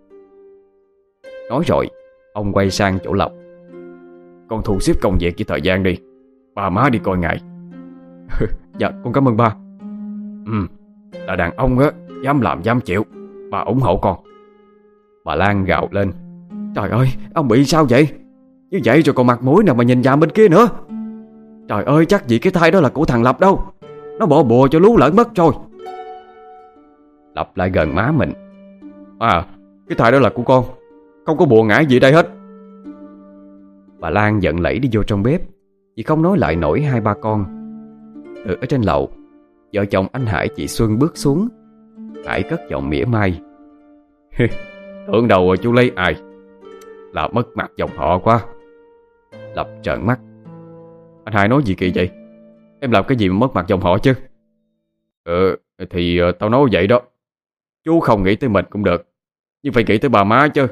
Nói rồi, ông quay sang chỗ Lộc. Con thu xếp công việc với thời gian đi, bà má đi coi ngài. Dạ, con cảm ơn ba. Ừ, là đàn ông á, dám làm dám chịu, bà ủng hộ con. Bà Lan gào lên. Trời ơi, ông bị sao vậy? Như vậy rồi còn mặt mũi nào mà nhìn nhà bên kia nữa. Trời ơi, chắc gì cái thai đó là của thằng Lập đâu. Nó bỏ bùa cho lú lẫn mất rồi. Lập lại gần má mình. À, cái thai đó là của con, không có bùa ngải gì đây hết. Bà Lan giận lẫy đi vô trong bếp vì không nói lại nổi hai ba con. Từ ở trên lầu, vợ chồng anh Hải chị Xuân bước xuống. Hải cất giọng mỉa mai. Tưởng đầu rồi chú lấy ai? Là mất mặt dòng họ quá. Lập trợn mắt. Anh Hải nói gì kỳ vậy? Em làm cái gì mà mất mặt dòng họ chứ? Ờ thì uh, tao nói vậy đó. Chú không nghĩ tới mình cũng được, nhưng phải nghĩ tới bà má chứ.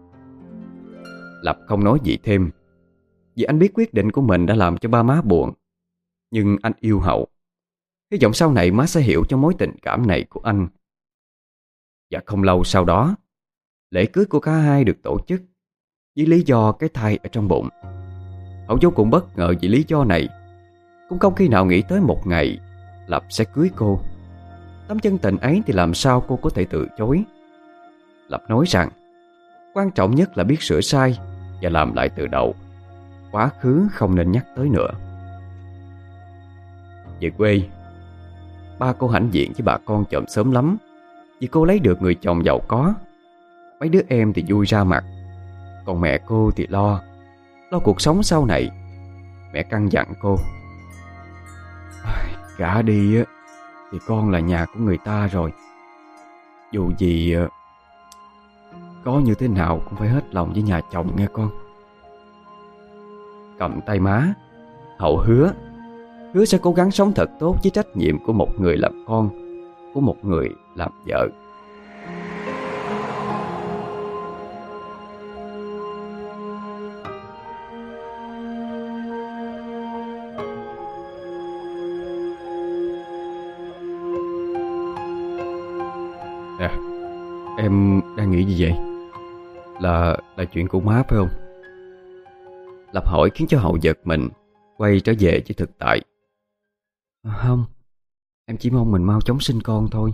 Lập không nói gì thêm, vì anh biết quyết định của mình đã làm cho ba má buồn. Nhưng anh yêu Hậu, hy vọng sau này má sẽ hiểu cho mối tình cảm này của anh. Và không lâu sau đó, lễ cưới của cả hai được tổ chức với lý do cái thai ở trong bụng. Hậu vô cùng bất ngờ vì lý do này, cũng không khi nào nghĩ tới một ngày Lập sẽ cưới cô. Tấm chân tình ấy thì làm sao cô có thể từ chối. Lập nói rằng quan trọng nhất là biết sửa sai và làm lại từ đầu. Quá khứ không nên nhắc tới nữa. Về quê, ba cô hãnh diện với bà con chòm sớm lắm, vì cô lấy được người chồng giàu có. Mấy đứa em thì vui ra mặt, còn mẹ cô thì lo Lo cuộc sống sau này. Mẹ căn dặn cô: gả đi á thì con là nhà của người ta rồi. Dù gì có như thế nào cũng phải hết lòng với nhà chồng nghe con. Cầm tay má, Hậu hứa Hứa sẽ cố gắng sống thật tốt với trách nhiệm của một người làm con, của một người làm vợ. Nè, em đang nghĩ gì vậy? Là là chuyện của má phải không? Lập hỏi khiến cho Hậu giật mình, quay trở về với thực tại. À, không, em chỉ mong mình mau chóng sinh con thôi.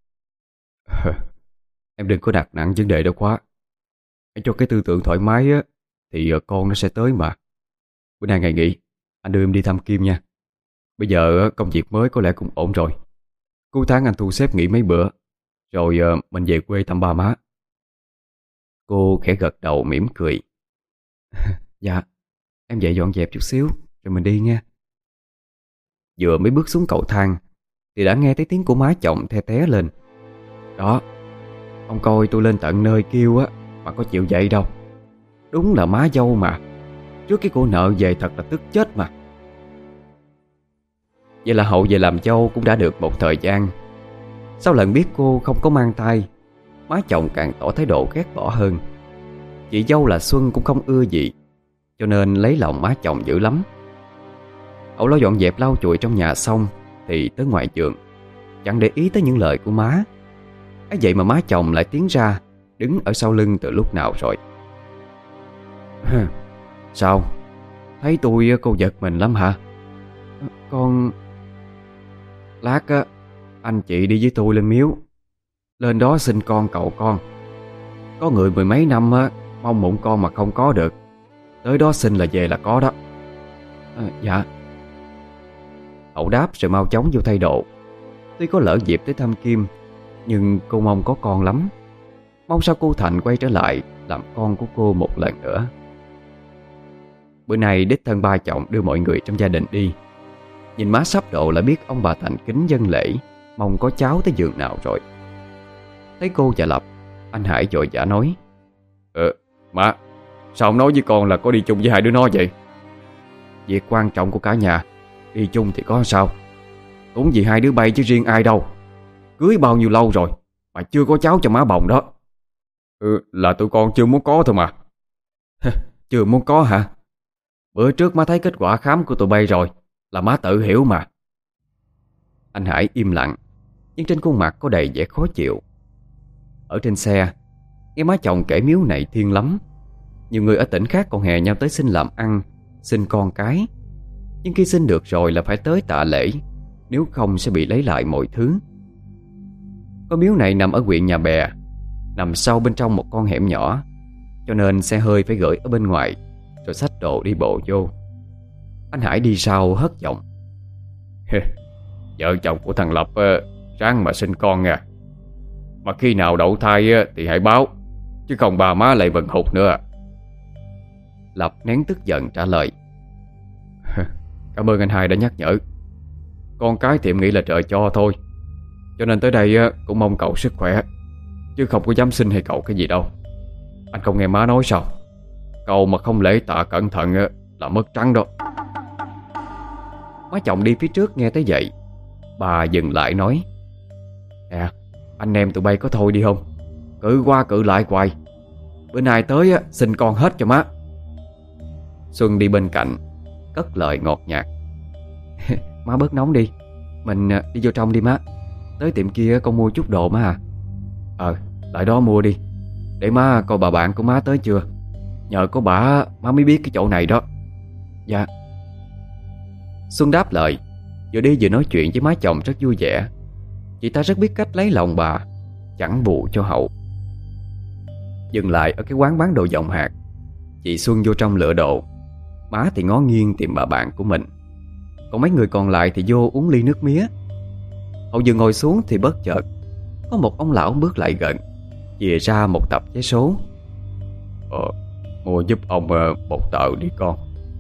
Em đừng có đặt nặng vấn đề đó quá. Em cho cái tư tưởng thoải mái á, thì con nó sẽ tới mà. Bữa nay ngày nghỉ, anh đưa em đi thăm Kim nha. Bây giờ công việc mới có lẽ cũng ổn rồi. Cuối tháng anh thu xếp nghỉ mấy bữa, rồi mình về quê thăm ba má. Cô khẽ gật đầu mỉm cười. Dạ, em dậy dọn dẹp chút xíu rồi mình đi nha. Vừa mới bước xuống cầu thang thì đã nghe thấy tiếng của má chồng the té lên. Đó, ông coi tôi lên tận nơi kêu á mà có chịu dậy đâu. Đúng là má dâu mà. Trước cái cô nợ về thật là tức chết mà. Vậy là Hậu về làm dâu cũng đã được một thời gian. Sau lần biết cô không có mang thai, má chồng càng tỏ thái độ ghét bỏ hơn. Chị dâu là Xuân cũng không ưa gì, cho nên lấy lòng má chồng dữ lắm. Hậu lo dọn dẹp lau chùi trong nhà xong thì tới ngoài giường, chẳng để ý tới những lời của má. ấy vậy mà má chồng lại tiến ra, đứng ở sau lưng từ lúc nào rồi. Sao? Thấy tôi cô giật mình lắm hả? Con... Lát á, anh chị đi với tôi lên miếu. Lên đó xin con cậu con. Có người mười mấy năm á, mong mụn con mà không có được. Tới đó xin là về là có đó. À, dạ. Hậu đáp rồi mau chóng vô thay đồ. Tuy có lỡ dịp tới thăm Kim, nhưng cô mong có con lắm. Mong sao cô Thành quay trở lại làm con của cô một lần nữa. Bữa nay đích thân ba chồng đưa mọi người trong gia đình đi. Nhìn má sắp độ là biết ông bà Thành kính dân lễ, mong có cháu tới giường nào rồi. Thấy cô và Lập, anh Hải vội vã nói: Ờ, má, sao ông nói với con là có đi chung với hai đứa nó vậy? Việc quan trọng của cả nhà, đi chung thì có sao. Cũng vì hai đứa bay chứ riêng ai đâu. Cưới bao nhiêu lâu rồi mà chưa có cháu cho má bồng đó. Ừ, là tụi con chưa muốn có thôi mà. Chưa muốn có hả? Bữa trước má thấy kết quả khám của tụi bay rồi, là má tự hiểu mà. Anh Hải im lặng, nhưng trên khuôn mặt có đầy vẻ khó chịu. Ở trên xe, nghe má chồng kể miếu này thiêng lắm. Nhiều người ở tỉnh khác còn hè nhau tới xin làm ăn, xin con cái. Nhưng khi xin được rồi là phải tới tạ lễ, nếu không sẽ bị lấy lại mọi thứ. Có miếu này nằm ở huyện Nhà Bè, nằm sâu bên trong một con hẻm nhỏ, cho nên xe hơi phải gửi ở bên ngoài, rồi xách đồ đi bộ vô. Anh Hải đi sau hất giọng: Vợ chồng của thằng Lập ráng mà sinh con nha. Mà khi nào đậu thai thì hãy báo, chứ không bà má lại vần hụt nữa. Lập nén tức giận trả lời: Cảm ơn anh Hai đã nhắc nhở. Con cái thì em nghĩ là trời cho thôi, cho nên tới đây cũng mong cậu sức khỏe, chứ không có dám xin hay cậu cái gì đâu. Anh không nghe má nói sao? Cậu mà không lễ tạ cẩn thận là mất trắng đó. Má chồng đi phía trước nghe tới vậy, bà dừng lại nói: Nè, anh em tụi bay có thôi đi không? Cự qua cự lại hoài. Bữa nay tới á, xin con hết cho má. Xuân đi bên cạnh cất lời ngọt nhạt: Má bớt nóng đi, mình đi vô trong đi má. Tới tiệm kia con mua chút đồ má à. Ờ, lại đó mua đi, để má coi bà bạn của má tới chưa. Nhờ có bà má mới biết cái chỗ này đó. Dạ. Xuân đáp lời, vừa đi vừa nói chuyện với má chồng rất vui vẻ. Chị ta rất biết cách lấy lòng bà, chẳng bù cho Hậu. Dừng lại ở cái quán bán đồ vọng hạt, chị Xuân vô trong lựa đồ. Má thì ngó nghiêng tìm bà bạn của mình, còn mấy người còn lại thì vô uống ly nước mía. Hậu vừa ngồi xuống thì bất chợt có một ông lão bước lại gần, chìa ra một tập vé số. Ờ, mua giúp ông một tờ đi con.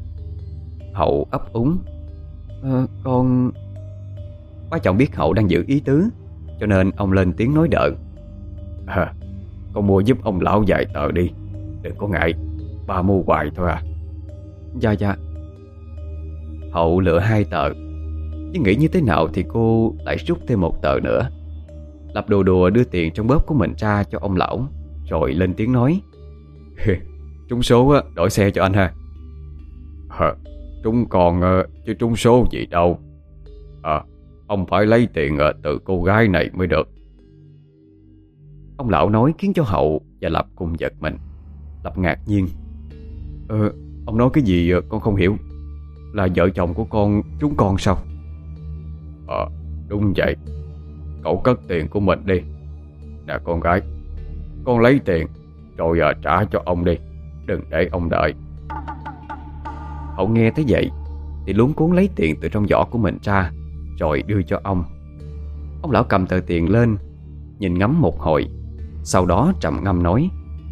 Hậu ấp úng: Ờ, con... Bá chồng biết Hậu đang giữ ý tứ, cho nên ông lên tiếng nói đỡ: À, con mua giúp ông lão vài tờ đi, đừng có ngại, ba mua hoài thôi à. Dạ dạ. Hậu lựa hai tờ, nhưng nghĩ như thế nào thì cô lại rút thêm một tờ nữa. Lập đồ đùa đưa tiền trong bóp của mình ra cho ông lão, rồi lên tiếng nói: Trúng số á, đổi xe cho anh ha. À, trúng còn chứ trúng số gì đâu. À, ông phải lấy tiền từ cô gái này mới được. Ông lão nói khiến cho Hậu và Lập cùng giật mình. Lập ngạc nhiên: Ờ, ông nói cái gì con không hiểu. Là vợ chồng của con trúng con sao? Ờ, đúng vậy. Cậu cất tiền của mình đi. Nè con gái, con lấy tiền rồi giờ trả cho ông đi, đừng để ông đợi. Hậu nghe thấy vậy thì luống cuống lấy tiền từ trong giỏ của mình ra, rồi đưa cho ông. Ông lão cầm tờ tiền lên, nhìn ngắm một hồi, sau đó trầm ngâm nói: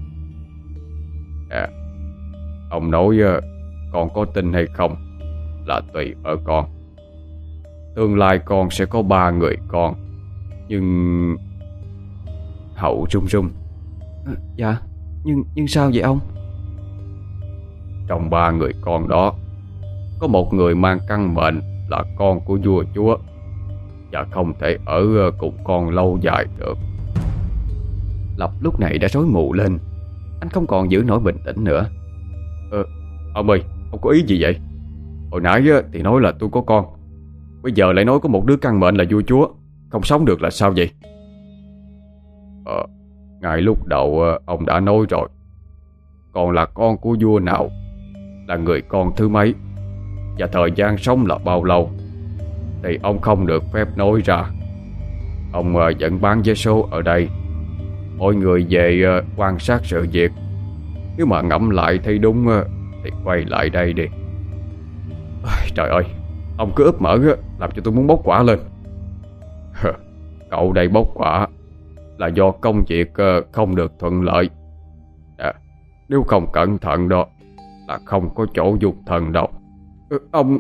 À, ông nói con có tin hay không là tùy ở con. Tương lai con sẽ có ba người con, nhưng... Hậu run run: à, Dạ, nhưng nhưng sao vậy ông? Trong ba người con đó, có một người mang căn mệnh là con của vua chúa, và không thể ở cùng con lâu dài được. Lập lúc này đã rối mù lên, anh không còn giữ nổi bình tĩnh nữa. Ờ, ông ơi, ông có ý gì vậy? Hồi nãy thì nói là tôi có con, bây giờ lại nói có một đứa căn mệnh là vua chúa, không sống được là sao vậy? Ờ, ngay lúc đầu ông đã nói rồi, còn là con của vua nào, là người con thứ mấy, và thời gian sống là bao lâu thì ông không được phép nói ra. Ông vẫn bán vé số ở đây, mọi người về quan sát sự việc. Nếu mà ngẫm lại thấy đúng thì quay lại đây đi. Trời ơi, ông cứ úp mở làm cho tôi muốn bốc quả lên. Cậu đây bốc quả là do công việc không được thuận lợi. À, nếu không cẩn thận đó là không có chỗ dùng thần đâu. Ừ, ông...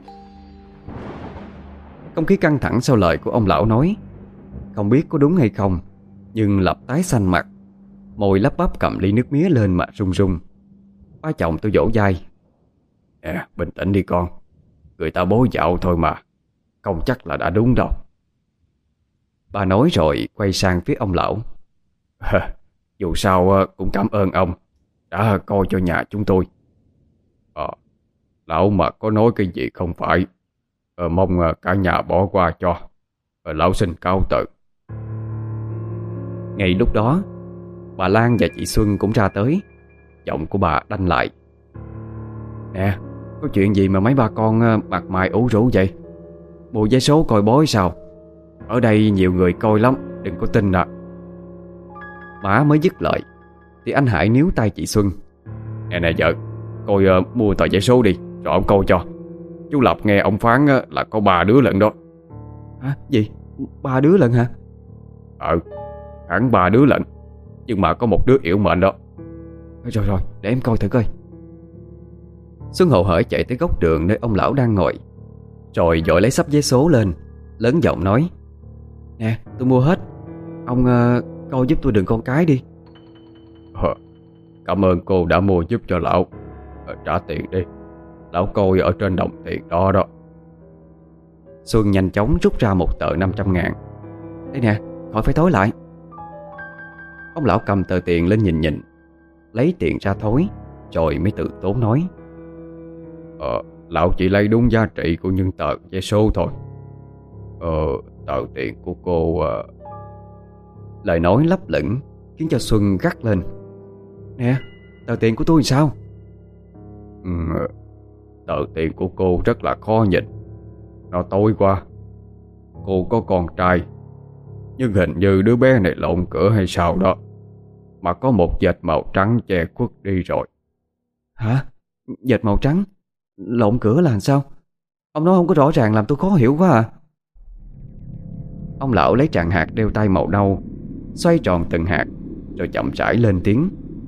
Không khí căng thẳng sau lời của ông lão nói. Không biết có đúng hay không, nhưng Lập tái xanh mặt, môi lắp bắp cầm ly nước mía lên mà run run. Ba chồng tôi vỗ vai: À, bình tĩnh đi con, người ta bố dạo thôi mà, không chắc là đã đúng đâu. Bà nói rồi quay sang phía ông lão: à, dù sao cũng cảm ơn ông đã coi cho nhà chúng tôi. À, lão mà có nói cái gì không phải, à, mong cả nhà bỏ qua cho. À, lão xin cáo từ. Ngay lúc đó, bà Lan và chị Xuân cũng ra tới. Giọng của bà đanh lại: Nè, có chuyện gì mà mấy ba con mặt mày ủ rũ vậy? Mua vé số coi bói sao? Ở đây nhiều người coi lắm, đừng có tin à. Má mới dứt lời thì anh Hải níu tay chị Xuân: Nè nè vợ, Coi uh, mua tờ giấy số đi, rồi ông coi cho. Chú Lập nghe ông phán uh, là có ba đứa lận đó. Hả? Gì? Ba đứa lận hả? Ờ, hẳn ba đứa lận. Nhưng mà có một đứa yểu mệnh đó. Rồi rồi, để em coi thử coi. Xuân hậu hởi chạy tới góc đường nơi ông lão đang ngồi, rồi vội lấy sắp vé số lên, lớn giọng nói: Nè, tôi mua hết. Ông uh, coi giúp tôi đừng con cái đi. Ờ, cảm ơn cô đã mua giúp cho lão. Ờ, trả tiền đi. Lão coi ở trên đồng tiền đó đó. Xuân nhanh chóng rút ra một tờ năm trăm ngàn. Đây nè, khỏi phải thối lại. Ông lão cầm tờ tiền lên nhìn nhìn, lấy tiền ra thối, rồi mới tự tốn nói: Ờ, lão chỉ lấy đúng giá trị của những tờ vé số thôi. Ờ, tờ tiền của cô... Uh... Lời nói lấp lửng khiến cho Xuân gắt lên: Nè, tờ tiền của tôi thì sao? Ừ, tờ tiền của cô rất là khó nhìn. Nó tối quá. Cô có con trai, nhưng hình như đứa bé này lộn cửa hay sao đó, mà có một vệt màu trắng che khuất đi rồi. Hả? Vệt màu trắng? Lộn cửa là làm sao? Ông nói không có rõ ràng làm tôi khó hiểu quá à. Ông lão lấy tràng hạt đeo tay màu nâu, xoay tròn từng hạt, rồi chậm rãi lên tiếng: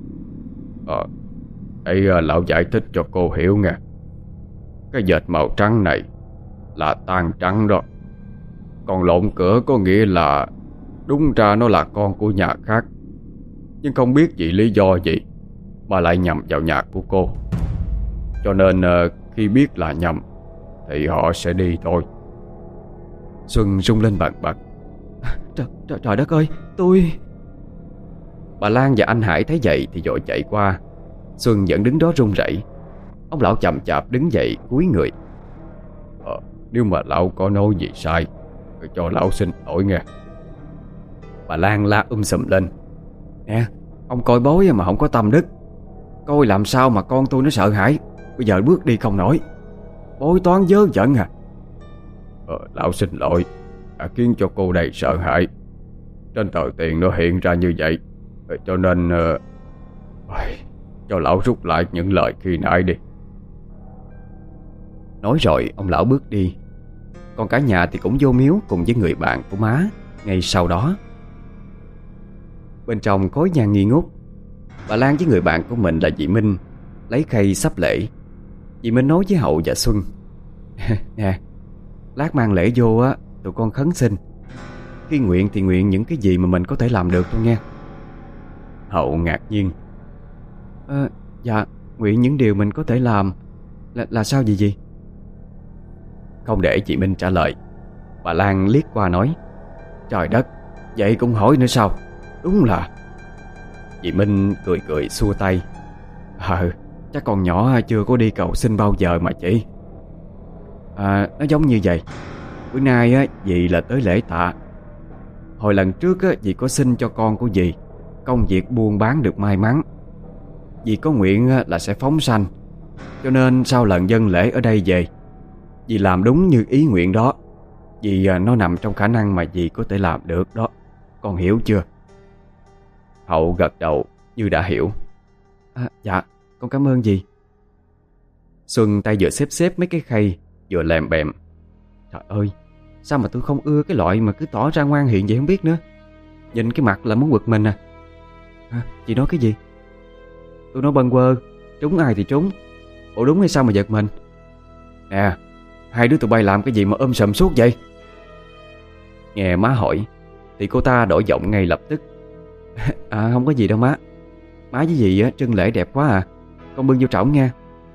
Ờ, đây lão giải thích cho cô hiểu nha. Cái vệt màu trắng này là tang trắng đó. Còn lộn cửa có nghĩa là đúng ra nó là con của nhà khác, nhưng không biết vì lý do gì mà lại nhầm vào nhà của cô. Cho nên khi biết là nhầm thì họ sẽ đi thôi. Xuân rung lên bần bật: Trời, trời, trời đất ơi, tôi... Bà Lan và anh Hải thấy vậy thì vội chạy qua. Xuân vẫn đứng đó run rẩy. Ông lão chậm chạp đứng dậy cúi người: ờ, Nếu mà lão có nói gì sai thì cho lão xin lỗi nghe. Bà Lan la um sùm lên: Nè, ông coi bói mà không có tâm đức. Coi làm sao mà con tôi nó sợ hãi. Bây giờ bước đi không nổi. Bói toán dớ dẫn à. ờ, Lão xin lỗi đã khiến cho cô đầy sợ hãi. Trên tờ tiền nó hiện ra như vậy, cho nên uh, cho lão rút lại những lời khi nãy đi. Nói rồi ông lão bước đi. Còn cả nhà thì cũng vô miếu cùng với người bạn của má ngay sau đó. Bên trong khói nhang nghi ngút, bà Lan với người bạn của mình là chị Minh lấy khay sắp lễ. Chị Minh nói với Hậu và Xuân: Nè, lát mang lễ vô á, tụi con khấn xin. Khi nguyện thì nguyện những cái gì mà mình có thể làm được thôi nghe. Hậu ngạc nhiên: à, Dạ, nguyện những điều mình có thể làm là, là sao gì gì? Không để chị Minh trả lời, bà Lan liếc qua nói: Trời đất, vậy cũng hỏi nữa sao? Đúng là... Chị Minh cười cười xua tay: Ờ, chắc con nhỏ chưa có đi cầu xin bao giờ mà chị. À, nó giống như vậy. Bữa nay á, dì là tới lễ tạ. Hồi lần trước á, dì có xin cho con của dì công việc buôn bán được may mắn. Dì có nguyện á, là sẽ phóng sanh. Cho nên sau lần dâng lễ ở đây về, dì làm đúng như ý nguyện đó. Vì à, nó nằm trong khả năng mà dì có thể làm được đó. Con hiểu chưa? Hậu gật đầu như đã hiểu. À, dạ, con cảm ơn dì. Xuân tay vừa xếp xếp mấy cái khay, vừa lèm bèm: Trời ơi, sao mà tôi không ưa cái loại mà cứ tỏ ra ngoan hiền vậy không biết nữa. Nhìn cái mặt là muốn quật mình à. À, chị nói cái gì? Tôi nói bâng quơ, trúng ai thì trúng. Ủa đúng hay sao mà giật mình? Nè, hai đứa tụi bay làm cái gì mà ôm sầm suốt vậy? Nghe má hỏi thì cô ta đổi giọng ngay lập tức: À không có gì đâu má. Má với dì á, trưng lễ đẹp quá à. Con bưng vô trỏng nha.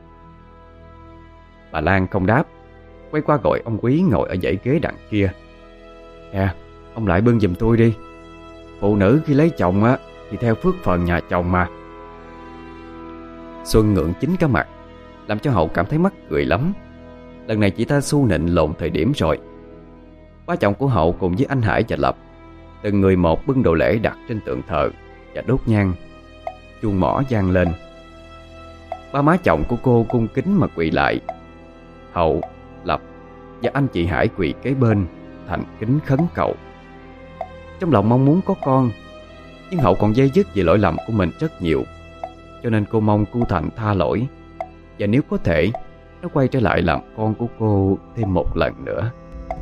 Bà Lan không đáp, quay qua gọi ông Quý ngồi ở dãy ghế đằng kia: Nè, ông lại bưng giùm tôi đi. Phụ nữ khi lấy chồng á thì theo phước phần nhà chồng mà. Xuân ngượng chính cả mặt, làm cho Hậu cảm thấy mắc cười lắm. Lần này chị ta xu nịnh lộn thời điểm rồi. Ba chồng của Hậu cùng với anh Hải và Lập từng người một bưng đồ lễ đặt trên tượng thờ và đốt nhang. Chuông mõ vang lên. Ba má chồng của cô cung kính mà quỳ lại. Hậu, Lập và anh chị Hải quỳ kế bên thành kính khấn cầu. Trong lòng mong muốn có con, nhưng Hậu còn dây dứt về lỗi lầm của mình rất nhiều. Cho nên cô mong cu Thành tha lỗi, và nếu có thể nó quay trở lại làm con của cô thêm một lần nữa.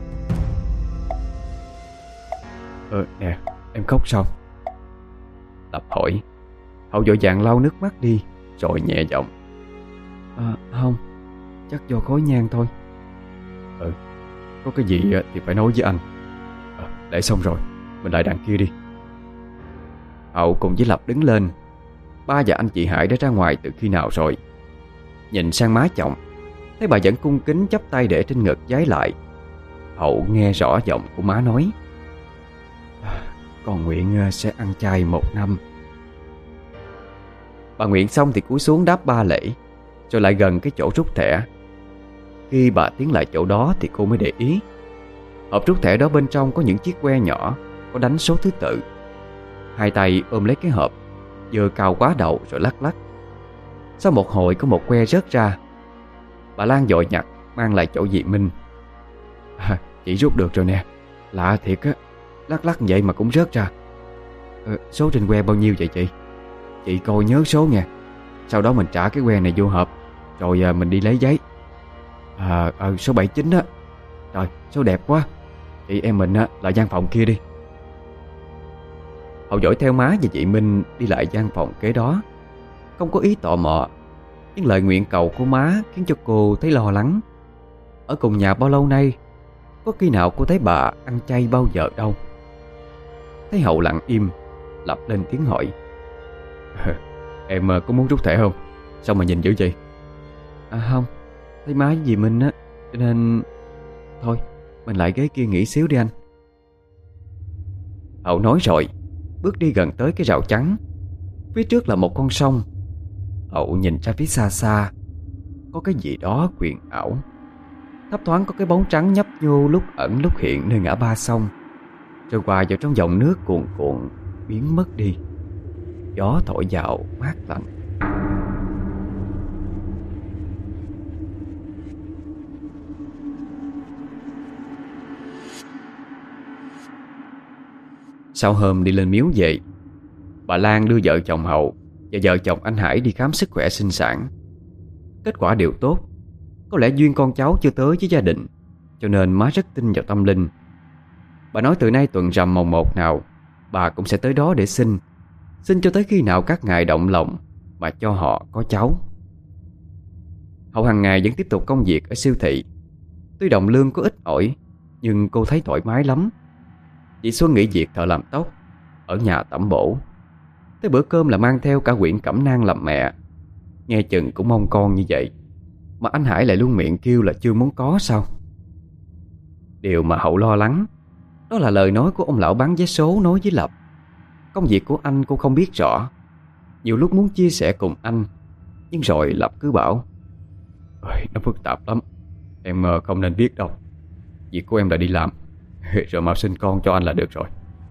Ờ nè, em khóc sao? Lập hỏi. Hậu vội vàng lau nước mắt đi rồi nhẹ giọng: À, không, chắc do khói nhang thôi. Ừ, có cái gì thì phải nói với anh. À, để xong rồi mình lại đằng kia đi. Hậu cùng với Lập đứng lên. Ba và anh chị Hải đã ra ngoài từ khi nào rồi. Nhìn sang má chồng, thấy bà vẫn cung kính chắp tay để trên ngực vái lại. Hậu nghe rõ giọng của má nói: à, Con nguyện sẽ ăn chay một năm. Bà nguyện xong thì cúi xuống đáp ba lễ, rồi lại gần cái chỗ rút thẻ. Khi bà tiến lại chỗ đó thì cô mới để ý hộp rút thẻ đó bên trong có những chiếc que nhỏ có đánh số thứ tự. Hai tay ôm lấy cái hộp, vừa cào quá đầu rồi lắc lắc. Sau một hồi có một que rớt ra. Bà Lan vội nhặt mang lại chỗ dì Minh. à, Chị rút được rồi nè. Lạ thiệt á, lắc lắc vậy mà cũng rớt ra. à, Số trên que bao nhiêu vậy chị? Chị coi nhớ số nha. Sau đó mình trả cái que này vô hộp, rồi à, mình đi lấy giấy. À, à số bảy chín á. Trời, số đẹp quá. Chị em mình á, lại gian phòng kia đi. Hậu dõi theo má và chị Minh đi lại gian phòng kế đó. Không có ý tò mò, nhưng lời nguyện cầu của má khiến cho cô thấy lo lắng. Ở cùng nhà bao lâu nay, có khi nào cô thấy bà ăn chay bao giờ đâu. Thấy Hậu lặng im, Lập lên tiếng hỏi: Em có muốn rút thẻ không? Sao mà nhìn dữ vậy? À không, thấy má với dì Minh á, cho nên... Thôi, mình lại ghế kia nghỉ xíu đi anh. Hậu nói rồi bước đi gần tới cái rào chắn. Phía trước là một con sông. Hậu nhìn ra phía xa xa, có cái gì đó huyền ảo. Thấp thoáng có cái bóng trắng nhấp nhô lúc ẩn lúc hiện nơi ngã ba sông, rồi hòa vào trong dòng nước cuồn cuộn biến mất đi. Gió thổi vào mát lạnh. Sau hôm đi lên miếu về, bà Lan đưa vợ chồng Hậu và vợ chồng anh Hải đi khám sức khỏe sinh sản. Kết quả đều tốt. Có lẽ duyên con cháu chưa tới với gia đình, cho nên má rất tin vào tâm linh. Bà nói từ nay tuần rằm mồng một nào, bà cũng sẽ tới đó để xin. Xin cho tới khi nào các ngài động lòng mà cho họ có cháu. Hậu hàng ngày vẫn tiếp tục công việc ở siêu thị. Tuy đồng lương có ít ỏi, nhưng cô thấy thoải mái lắm. Chị Xuân nghỉ việc thợ làm tóc, ở nhà tẩm bổ. Tới bữa cơm là mang theo cả quyển cẩm nang làm mẹ. Nghe chừng cũng mong con như vậy, mà anh Hải lại luôn miệng kêu là chưa muốn có sao. Điều mà Hậu lo lắng đó là lời nói của ông lão bán vé số nói với Lập. Công việc của anh cô không biết rõ. Nhiều lúc muốn chia sẻ cùng anh, nhưng rồi Lập cứ bảo: Ôi, nó phức tạp lắm, em không nên biết đâu. Việc của em là đi làm, rồi mau sinh con cho anh là được rồi.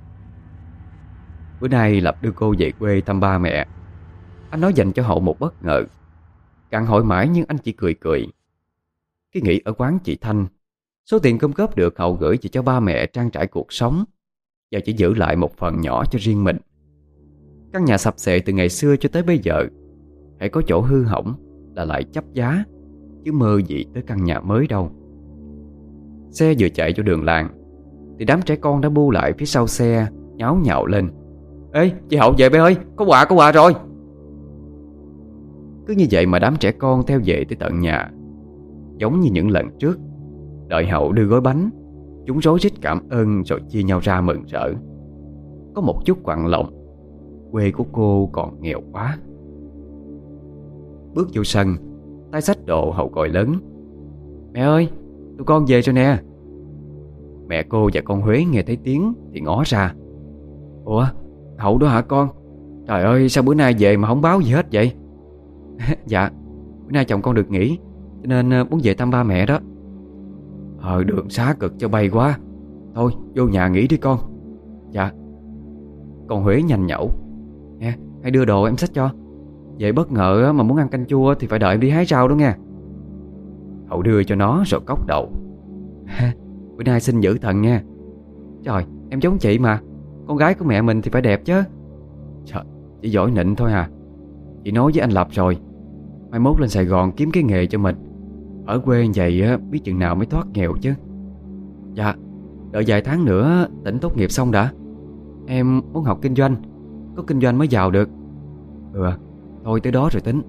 Bữa nay Lập đưa cô về quê thăm ba mẹ. Anh nói dành cho Hậu một bất ngờ. Càng hỏi mãi nhưng anh chỉ cười cười. Cái nghỉ ở quán chị Thanh, số tiền cơm góp được Hậu gửi chỉ cho ba mẹ trang trải cuộc sống, và chỉ giữ lại một phần nhỏ cho riêng mình. Căn nhà sập xệ từ ngày xưa cho tới bây giờ, hãy có chỗ hư hỏng là lại chấp giá, chứ mơ gì tới căn nhà mới đâu. Xe vừa chạy cho đường làng thì đám trẻ con đã bu lại phía sau xe, nháo nhào lên: Ê, chị Hậu về bé ơi, có quà có quà rồi. Cứ như vậy mà đám trẻ con theo về tới tận nhà. Giống như những lần trước, đợi Hậu đưa gói bánh, chúng rối rít cảm ơn rồi chia nhau ra mừng rỡ. Có một chút quặn lòng, quê của cô còn nghèo quá. Bước vô sân, tay xách đồ, Hậu gọi lớn: Mẹ ơi, tụi con về rồi nè. Mẹ cô và con Huế nghe thấy tiếng thì ngó ra: Ủa, Hậu đó hả con? Trời ơi, sao bữa nay về mà không báo gì hết vậy? Dạ, bữa nay chồng con được nghỉ, cho nên muốn về thăm ba mẹ đó. Ờ, đường xá cực cho bay quá. Thôi, vô nhà nghỉ đi con. Dạ. Con Huế nhanh nhẩu: Nè, hãy đưa đồ em xách cho. Vậy bất ngờ mà muốn ăn canh chua thì phải đợi em đi hái rau đó nha. Hậu đưa cho nó rồi cốc đầu: Bữa nay xin giữ thần nha. Trời, em giống chị mà. Con gái của mẹ mình thì phải đẹp chứ. Trời, chỉ giỏi nịnh thôi à. Chị nói với anh Lập rồi, Mai mốt lên Sài Gòn kiếm cái nghề cho mình. Ở quê vậy á, biết chừng nào mới thoát nghèo chứ. Dạ, đợi vài tháng nữa tỉnh tốt nghiệp xong đã. Em muốn học kinh doanh, có kinh doanh mới giàu được. Ừ, thôi tới đó rồi tính.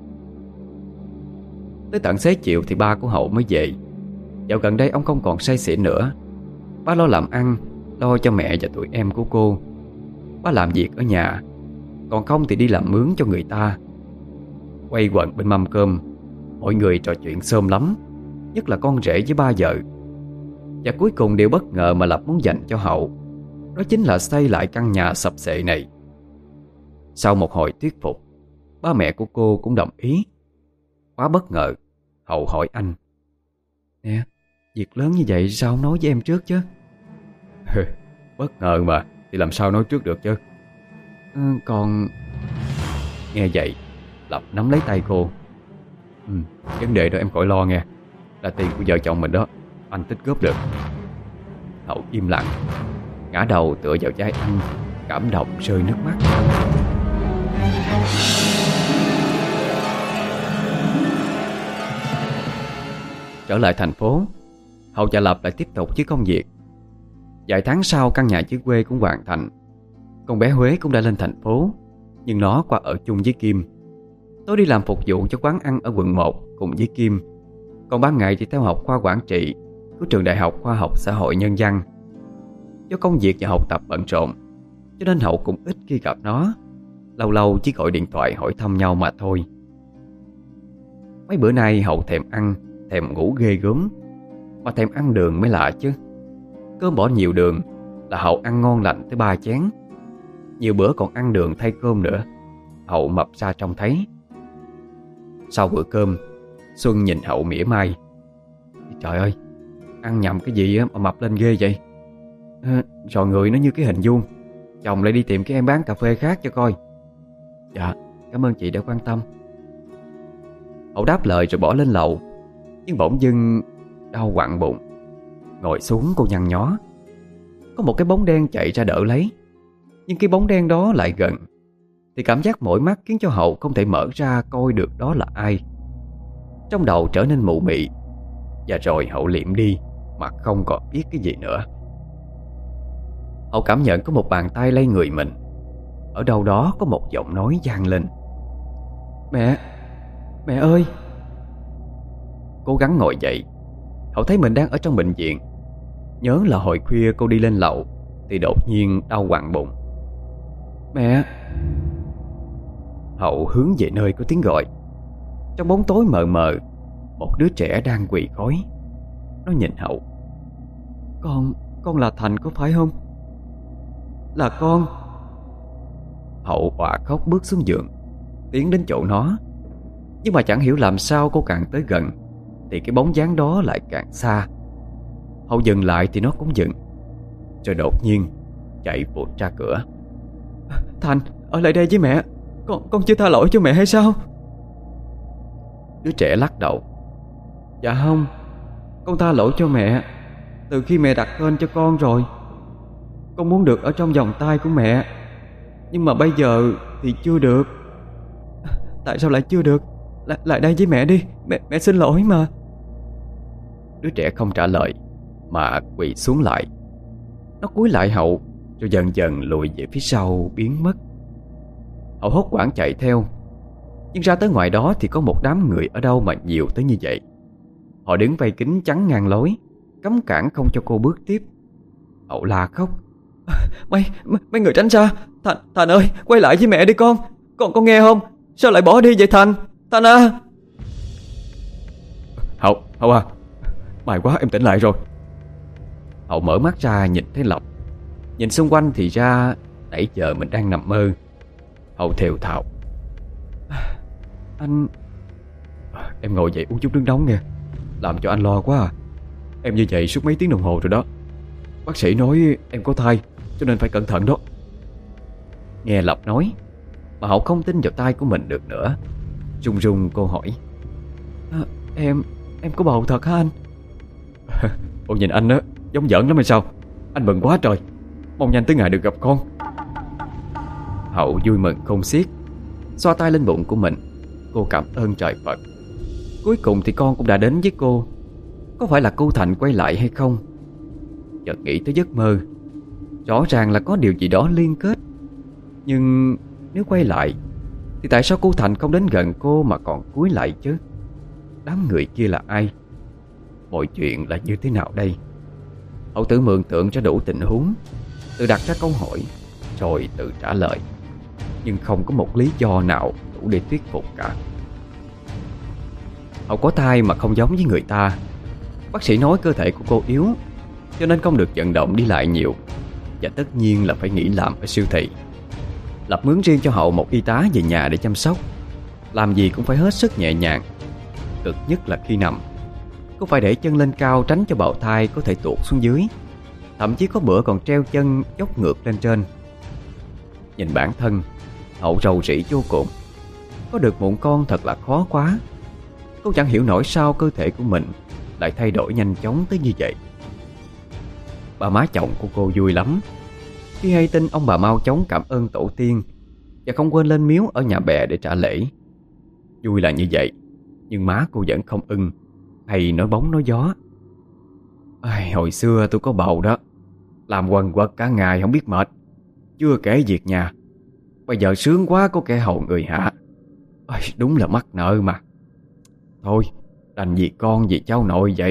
Tới tận xế chiều thì ba của Hậu mới về. Dạo gần đây ông không còn say xỉn nữa. Ba lo làm ăn, lo cho mẹ và tụi em của cô. Ba làm việc ở nhà, còn không thì đi làm mướn cho người ta. Quay quần bên mâm cơm, mọi người trò chuyện xôm lắm, nhất là con rể với ba vợ. Và cuối cùng điều bất ngờ mà Lập muốn dành cho Hậu, đó chính là xây lại căn nhà sập xệ này. Sau một hồi thuyết phục, ba mẹ của cô cũng đồng ý. Quá bất ngờ, Hậu hỏi anh: Nè, việc lớn như vậy sao không nói với em trước chứ? Bất ngờ mà, thì làm sao nói trước được chứ. ừ, Còn... Nghe vậy, Lập nắm lấy tay cô. ừ, Vấn đề đó em khỏi lo nghe, là tiền của vợ chồng mình đó, anh tích góp được. Hậu im lặng, ngã đầu tựa vào vai anh, cảm động rơi nước mắt. Trở lại thành phố, Hậu và Lập lại tiếp tục với công việc. Vài tháng sau, căn nhà dưới quê cũng hoàn thành. Con bé Huế cũng đã lên thành phố, nhưng nó qua ở chung với Kim. Tối đi làm phục vụ cho quán ăn ở quận một cùng với Kim, còn ban ngày thì theo học khoa quản trị của trường Đại học Khoa học Xã hội Nhân văn. Do công việc và học tập bận rộn, cho nên Hậu cũng ít khi gặp nó. Lâu lâu chỉ gọi điện thoại hỏi thăm nhau mà thôi. Mấy bữa nay Hậu thèm ăn, thèm ngủ ghê gớm. Mà thèm ăn đường mới lạ chứ. Cơm bỏ nhiều đường là Hậu ăn ngon lành tới ba chén. Nhiều bữa còn ăn đường thay cơm nữa. Hậu mập ra trông thấy. Sau bữa cơm, Xuân nhìn Hậu mỉa mai: Trời ơi, ăn nhầm cái gì mà mập lên ghê vậy? à, Rồi người nó như cái hình vuông. Chồng lại đi tìm cái em bán cà phê khác cho coi. Dạ, cảm ơn chị đã quan tâm. Hậu đáp lời rồi bỏ lên lầu. Nhưng bỗng dưng đau quặn bụng. Ngồi xuống cô nhăn nhó. Có một cái bóng đen chạy ra đỡ lấy. Nhưng cái bóng đen đó lại gần thì cảm giác mỏi mắt khiến cho Hậu không thể mở ra coi được đó là ai. Trong đầu trở nên mụ mị. Và rồi Hậu liệm đi mà không còn biết cái gì nữa. Hậu cảm nhận có một bàn tay lay người mình. Ở đâu đó có một giọng nói vang lên: Mẹ, mẹ ơi. Cố gắng ngồi dậy. Hậu thấy mình đang ở trong bệnh viện. Nhớ là hồi khuya cô đi lên lầu thì đột nhiên đau quặn bụng. Mẹ. Hậu hướng về nơi có tiếng gọi. Trong bóng tối mờ mờ, một đứa trẻ đang quỳ gối. Nó nhìn Hậu. Con, con là Thành có phải không? Là con. Hậu òa khóc bước xuống giường, tiến đến chỗ nó. Nhưng mà chẳng hiểu làm sao cô càng tới gần thì cái bóng dáng đó lại càng xa. Hậu dừng lại thì nó cũng dừng. Rồi đột nhiên chạy vụt ra cửa. Thành, ở lại đây với mẹ. Con, con chưa tha lỗi cho mẹ hay sao? Đứa trẻ lắc đầu. Dạ không, con tha lỗi cho mẹ từ khi mẹ đặt tên cho con rồi. Con muốn được ở trong vòng tay của mẹ, nhưng mà bây giờ thì chưa được. Tại sao lại chưa được? Lại, lại đây với mẹ đi. Mẹ, mẹ xin lỗi mà. Đứa trẻ không trả lời mà quỳ xuống lại. Nó cúi lại Hậu rồi dần dần lùi về phía sau biến mất. Hậu hốt hoảng chạy theo. Nhưng ra tới ngoài đó thì có một đám người ở đâu mà nhiều tới như vậy. Họ đứng vây kín chắn ngang lối, cấm cản không cho cô bước tiếp. Hậu la khóc. Mấy, mấy người tránh ra. Thành, Thành ơi, quay lại với mẹ đi con. Con con nghe không? Sao lại bỏ đi vậy Thành? Thành à. Hậu, Hậu à, may quá em tỉnh lại rồi. Hậu mở mắt ra nhìn thấy Lộc. Nhìn xung quanh thì ra nãy giờ mình đang nằm mơ. Hậu thều thào. Anh... Em ngồi dậy uống chút nước nóng nghe. Làm cho anh lo quá à. Em như vậy suốt mấy tiếng đồng hồ rồi đó. Bác sĩ nói em có thai, cho nên phải cẩn thận đó. Nghe Lộc nói mà Hậu không tin vào tai của mình được nữa. Run run cô hỏi. à, Em... em có bầu thật hả anh? Ồ, nhìn anh á giống giỡn lắm hay sao? Anh mừng quá trời. Mong nhanh tới ngày được gặp con. Hậu vui mừng không xiết, xoa tay lên bụng của mình. Cô cảm ơn trời Phật Cuối cùng thì con cũng đã đến với cô. Có phải là cô Thành quay lại hay không? Chợt nghĩ tới giấc mơ. Rõ ràng là có điều gì đó liên kết. Nhưng nếu quay lại thì tại sao cô Thành không đến gần cô mà còn cúi lại chứ? Đám người kia là ai? Mọi chuyện là như thế nào đây? Hậu tự mường tượng cho đủ tình huống, tự đặt ra câu hỏi rồi tự trả lời. Nhưng không có một lý do nào đủ để thuyết phục cả. Hậu có thai mà không giống với người ta. Bác sĩ nói cơ thể của cô yếu, cho nên không được vận động đi lại nhiều, và tất nhiên là phải nghỉ làm ở siêu thị. Lập mướn riêng cho Hậu một y tá về nhà để chăm sóc. Làm gì cũng phải hết sức nhẹ nhàng. Cực nhất là khi nằm, cô phải để chân lên cao tránh cho bào thai có thể tuột xuống dưới. Thậm chí có bữa còn treo chân dốc ngược lên trên. Nhìn bản thân, Hậu rầu rĩ vô cùng. Có được mụn con thật là khó quá. Cô chẳng hiểu nổi sao cơ thể của mình lại thay đổi nhanh chóng tới như vậy. Bà má chồng của cô vui lắm khi hay tin ông bà mau chóng cảm ơn tổ tiên và không quên lên miếu ở nhà bè để trả lễ. Vui là như vậy, nhưng má cô vẫn không ưng, hay nói bóng nói gió. Ai, hồi xưa tôi có bầu đó, làm quần quật cả ngày không biết mệt, chưa kể việc nhà. Bây giờ sướng quá có kẻ hầu người hạ. Ai, đúng là mắc nợ mà. Thôi, đành vì con vì cháu nội vậy.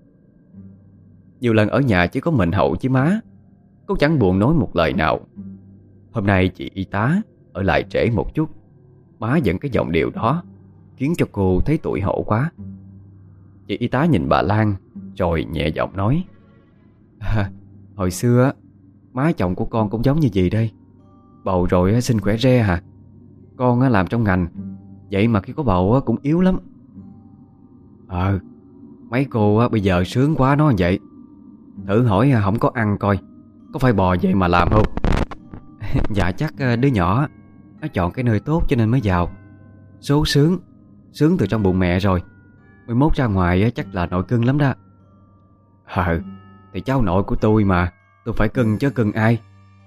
Nhiều lần ở nhà chỉ có mình Hậu với má, cô chẳng buồn nói một lời nào. Hôm nay chị y tá ở lại trễ một chút, má vẫn cái giọng điệu đó, khiến cho cô thấy tủi hổ quá. Chị y tá nhìn bà Lan rồi nhẹ giọng nói: à, hồi xưa má chồng của con cũng giống như gì đây. Bầu rồi xin khỏe re hả? Con làm trong ngành, vậy mà khi có bầu cũng yếu lắm. Ờ, mấy cô bây giờ sướng quá nó vậy. Thử hỏi không có ăn coi, có phải bò vậy mà làm không? Dạ chắc đứa nhỏ nó chọn cái nơi tốt cho nên mới giàu. Số sướng, sướng từ trong bụng mẹ rồi, mười mốt ra ngoài chắc là nội cưng lắm đó. Ờ, thì cháu nội của tôi mà, tôi phải cưng chứ cưng ai.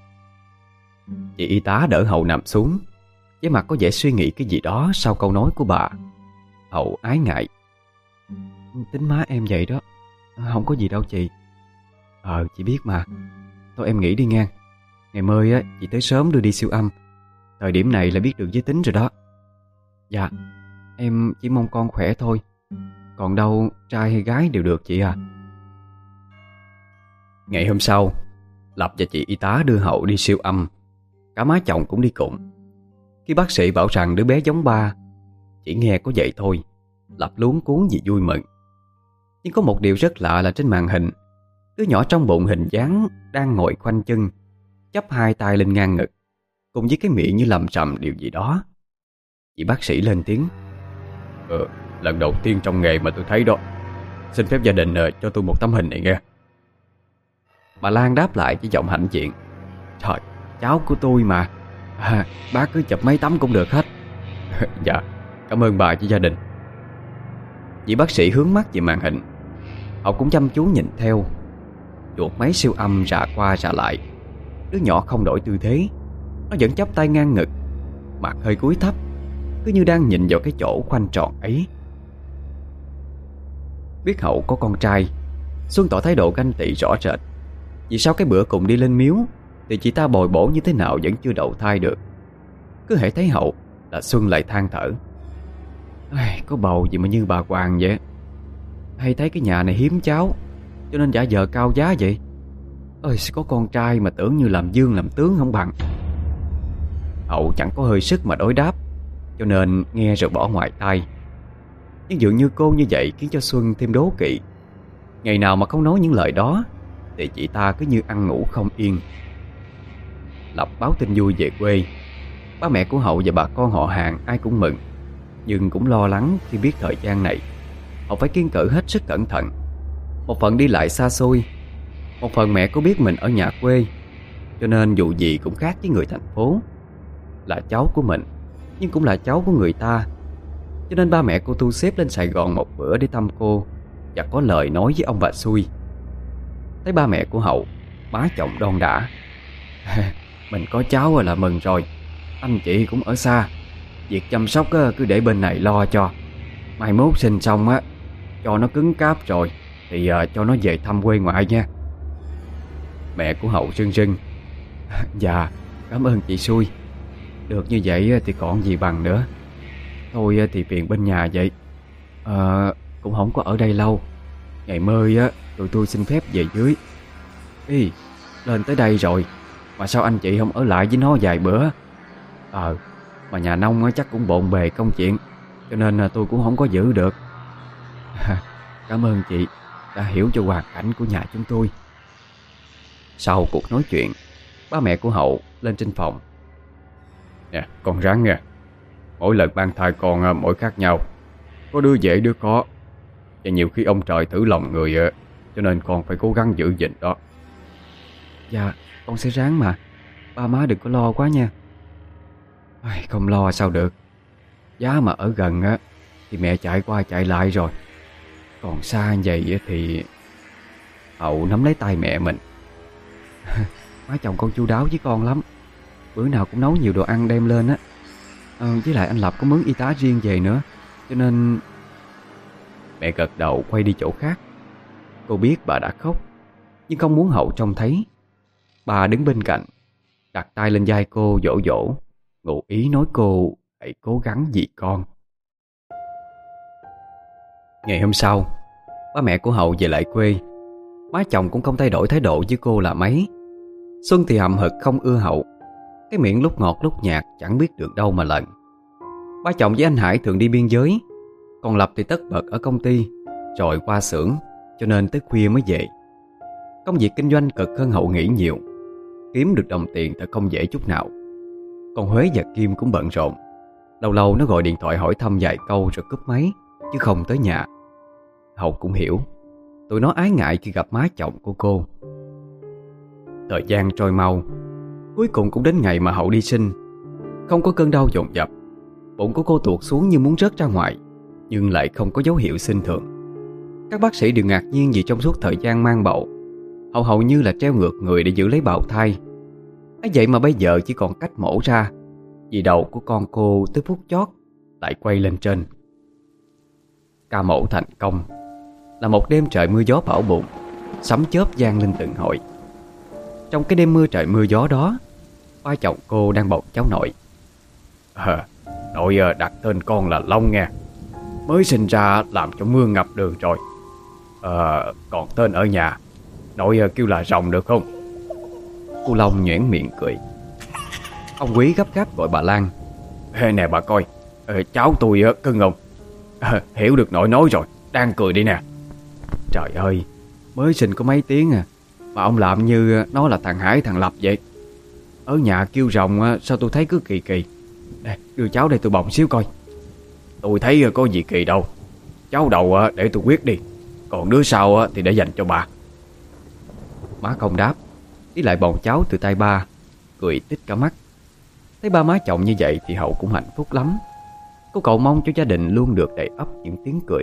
Chị y tá đỡ Hậu nằm xuống, với mặt có vẻ suy nghĩ cái gì đó sau câu nói của bà. Hậu ái ngại: tính má em vậy đó, không có gì đâu chị. Ờ, chị biết mà. Thôi em nghỉ đi nghe. Ngày mai á, chị tới sớm đưa đi siêu âm. Thời điểm này là biết được giới tính rồi đó. Dạ, em chỉ mong con khỏe thôi. Còn đâu trai hay gái đều được chị à. Ngày hôm sau, Lập và chị y tá đưa Hậu đi siêu âm. Cả má chồng cũng đi cùng. Khi bác sĩ bảo rằng đứa bé giống ba, chỉ nghe có vậy thôi, Lập luống cuống vì vui mừng. Nhưng có một điều rất lạ là trên màn hình, đứa nhỏ trong bụng hình dáng đang ngồi khoanh chân, chắp hai tay lên ngang ngực, cùng với cái miệng như lầm rầm điều gì đó. Chị bác sĩ lên tiếng: Ờ, lần đầu tiên trong nghề mà tôi thấy đó. Xin phép gia đình uh, cho tôi một tấm hình này nghe. Bà Lan đáp lại với giọng hãnh diện: Trời, cháu của tôi mà, à, bác cứ chụp mấy tấm cũng được hết. Dạ, cảm ơn bà với gia đình. Chị bác sĩ hướng mắt về màn hình. Họ cũng chăm chú nhìn theo. Chuột máy siêu âm rà qua rà lại. Đứa nhỏ không đổi tư thế, nó vẫn chắp tay ngang ngực, mặt hơi cúi thấp, cứ như đang nhìn vào cái chỗ khoanh tròn ấy. Biết Hậu có con trai, Xuân tỏ thái độ ganh tị rõ rệt. Vì sao cái bữa cùng đi lên miếu thì chị ta bồi bổ như thế nào vẫn chưa đậu thai được. Cứ hễ thấy Hậu là Xuân lại than thở: Ai, có bầu gì mà như bà Hoàng vậy. Hay thấy cái nhà này hiếm cháu, cho nên giả vờ cao giá vậy. Ơi, có con trai mà tưởng như làm dương làm tướng không bằng. Hậu chẳng có hơi sức mà đối đáp, cho nên nghe rồi bỏ ngoài tai. Nhưng dường như cô như vậy khiến cho Xuân thêm đố kỵ. Ngày nào mà không nói những lời đó thì chị ta cứ như ăn ngủ không yên. Lập báo tin vui về quê. Ba mẹ của Hậu và bà con họ hàng ai cũng mừng, nhưng cũng lo lắng khi biết thời gian này họ phải kiêng cữ hết sức cẩn thận. Một phần đi lại xa xôi, một phần mẹ có biết mình ở nhà quê, cho nên dù gì cũng khác với người thành phố. Là cháu của mình, nhưng cũng là cháu của người ta, cho nên ba mẹ cô thu xếp lên Sài Gòn một bữa để thăm cô và có lời nói với ông bà xui. Thấy ba mẹ của Hậu, má chồng đon đả: Mình có cháu là mừng rồi, anh chị cũng ở xa, việc chăm sóc cứ để bên này lo cho. Mai mốt sinh xong á, cho nó cứng cáp rồi thì uh, cho nó về thăm quê ngoại nha. Mẹ của Hậu rưng rưng. Dạ, cảm ơn chị xui. Được như vậy thì còn gì bằng nữa. Thôi thì phiền bên nhà vậy. à, Cũng không có ở đây lâu. Ngày mơi á, tụi tôi xin phép về dưới. Ý, lên tới đây rồi mà sao anh chị không ở lại với nó vài bữa? Ờ, mà nhà nông á, chắc cũng bộn bề công chuyện, cho nên là tôi cũng không có giữ được. Cảm ơn chị đã hiểu cho hoàn cảnh của nhà chúng tôi. Sau cuộc nói chuyện, ba mẹ của Hậu lên trên phòng. Nè, con ráng nha. Mỗi lần mang thai con mỗi khác nhau. Có đứa dễ đứa khó. Và nhiều khi ông trời thử lòng người, cho nên con phải cố gắng giữ gìn đó. Dạ, con sẽ ráng mà. Ba má đừng có lo quá nha. Ai, không lo sao được. Giá mà ở gần á thì mẹ chạy qua chạy lại rồi. Còn xa như vậy thì... Hậu nắm lấy tay mẹ mình. Má chồng con chu đáo với con lắm. Bữa nào cũng nấu nhiều đồ ăn đem lên á. à, Với lại anh Lập có mướn y tá riêng về nữa, cho nên... Mẹ gật đầu quay đi chỗ khác. Cô biết bà đã khóc, nhưng không muốn Hậu trông thấy. Bà đứng bên cạnh, đặt tay lên vai cô dỗ dỗ, ngụ ý nói cô hãy cố gắng vì con. Ngày hôm sau, ba mẹ của Hậu về lại quê. Má chồng cũng không thay đổi thái độ với cô là mấy. Xuân thì hậm hực không ưa Hậu. Cái miệng lúc ngọt lúc nhạt chẳng biết được đâu mà lần. Ba chồng với anh Hải thường đi biên giới, còn Lập thì tất bật ở công ty, rồi qua xưởng, cho nên tới khuya mới về. Công việc kinh doanh cực hơn Hậu nghĩ nhiều. Kiếm được đồng tiền thật không dễ chút nào. Còn Huế và Kim cũng bận rộn. Lâu lâu nó gọi điện thoại hỏi thăm vài câu rồi cúp máy, chứ không tới nhà. Hậu cũng hiểu, tụi nó ái ngại khi gặp má chồng của cô. Thời gian trôi mau. Cuối cùng cũng đến ngày mà Hậu đi sinh. Không có cơn đau dồn dập. Bụng của cô tuột xuống như muốn rớt ra ngoài, nhưng lại không có dấu hiệu sinh thường. Các bác sĩ đều ngạc nhiên vì trong suốt thời gian mang bầu, Hậu hầu như là treo ngược người để giữ lấy bào thai. ấy vậy mà bây giờ chỉ còn cách mổ ra, vì đầu của con cô tới phút chót lại quay lên trên. Ca mổ thành công. Là một đêm trời mưa gió bão bùng, sấm chớp vang lên từng hồi. Trong cái đêm mưa trời mưa gió đó, ba chồng cô đang bầu cháu nội. à, Nội đặt tên con là Long nha. Mới sinh ra làm cho mưa ngập đường rồi. à, Còn tên ở nhà nội kêu là Rồng được không? Cô Long nhoẻn miệng cười. Ông Quý gấp gáp gọi bà Lan. Ê nè bà coi, cháu tôi cưng không? à, Hiểu được nội nói rồi, đang cười đi nè. Trời ơi, mới sinh có mấy tiếng à mà ông làm như nó là thằng Hải thằng Lập vậy. Ở nhà kêu Rồng sao tôi thấy cứ kỳ kỳ. Nè, đưa cháu đây tôi bồng xíu coi. Tôi thấy có gì kỳ đâu. Cháu đầu để tôi quyết đi, còn đứa sau thì để dành cho bà. Má không đáp, đi lại bồng cháu từ tay ba, cười tít cả mắt. Thấy ba má chồng như vậy thì Hậu cũng hạnh phúc lắm. Cô cậu mong cho gia đình luôn được đầy ắp những tiếng cười.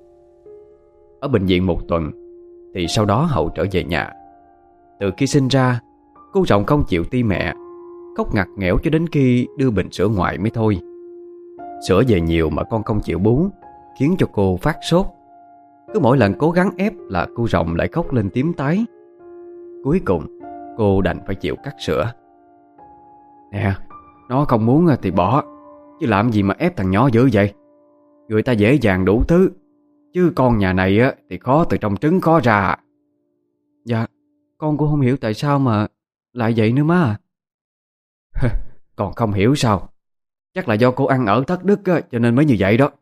Ở bệnh viện một tuần thì sau đó Hậu trở về nhà. Từ khi sinh ra, cô Rồng không chịu ti mẹ, khóc ngặt nghẽo cho đến khi đưa bình sữa ngoại mới thôi. Sữa về nhiều mà con không chịu bú, khiến cho cô phát sốt. Cứ mỗi lần cố gắng ép là cô Rồng lại khóc lên tím tái. Cuối cùng cô đành phải chịu cắt sữa. Nè, nó không muốn thì bỏ, chứ làm gì mà ép thằng nhỏ dữ vậy. Người ta dễ dàng đủ thứ, chứ con nhà này thì khó từ trong trứng khó ra. Dạ, con cũng không hiểu tại sao mà lại vậy nữa má. Còn không hiểu sao? Chắc là do cô ăn ở thất đức cho nên mới như vậy đó.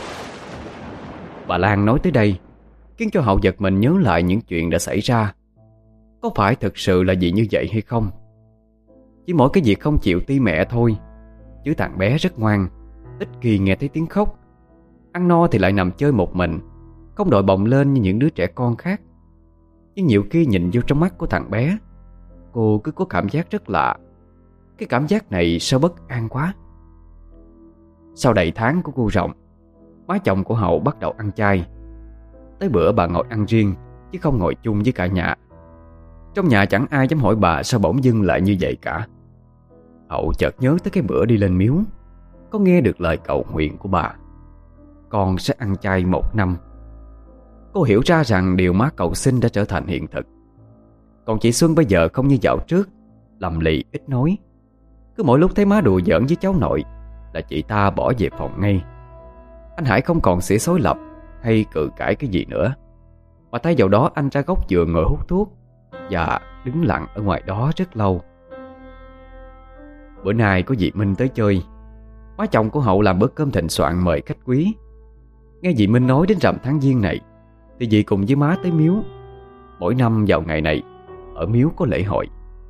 Bà Lan nói tới đây khiến cho Hậu giật mình nhớ lại những chuyện đã xảy ra. Có phải thực sự là gì như vậy hay không? Chỉ mỗi cái việc không chịu ti mẹ thôi, chứ thằng bé rất ngoan, ít khi nghe thấy tiếng khóc. Ăn no thì lại nằm chơi một mình, không đội bồng lên như những đứa trẻ con khác. Nhưng nhiều khi nhìn vô trong mắt của thằng bé, cô cứ có cảm giác rất lạ. Cái cảm giác này sao bất an quá. Sau đầy tháng của cô Rồng, má chồng của Hậu bắt đầu ăn chay. Tới bữa bà ngồi ăn riêng, chứ không ngồi chung với cả nhà. Trong nhà chẳng ai dám hỏi bà sao bỗng dưng lại như vậy cả. Hậu chợt nhớ tới cái bữa đi lên miếu, có nghe được lời cầu nguyện của bà. con sẽ ăn chay một năm. Cô hiểu ra rằng điều má cậu xin đã trở thành hiện thực. Còn chị Xuân bây giờ không như dạo trước, lầm lì ít nói. Cứ mỗi lúc thấy má đùa giỡn với cháu nội là chị ta bỏ về phòng ngay. Anh Hải không còn xỉa xối lập hay cự cãi cái gì nữa, mà thay vào đó anh ra góc vườn ngồi hút thuốc và đứng lặng ở ngoài đó rất lâu. Bữa nay có dì Minh tới chơi. Má chồng của Hậu làm bữa cơm thịnh soạn mời khách quý. Nghe dì Minh nói đến rằm tháng Giêng này thì dì cùng với má tới miếu. Mỗi năm vào ngày này ở miếu có lễ hội.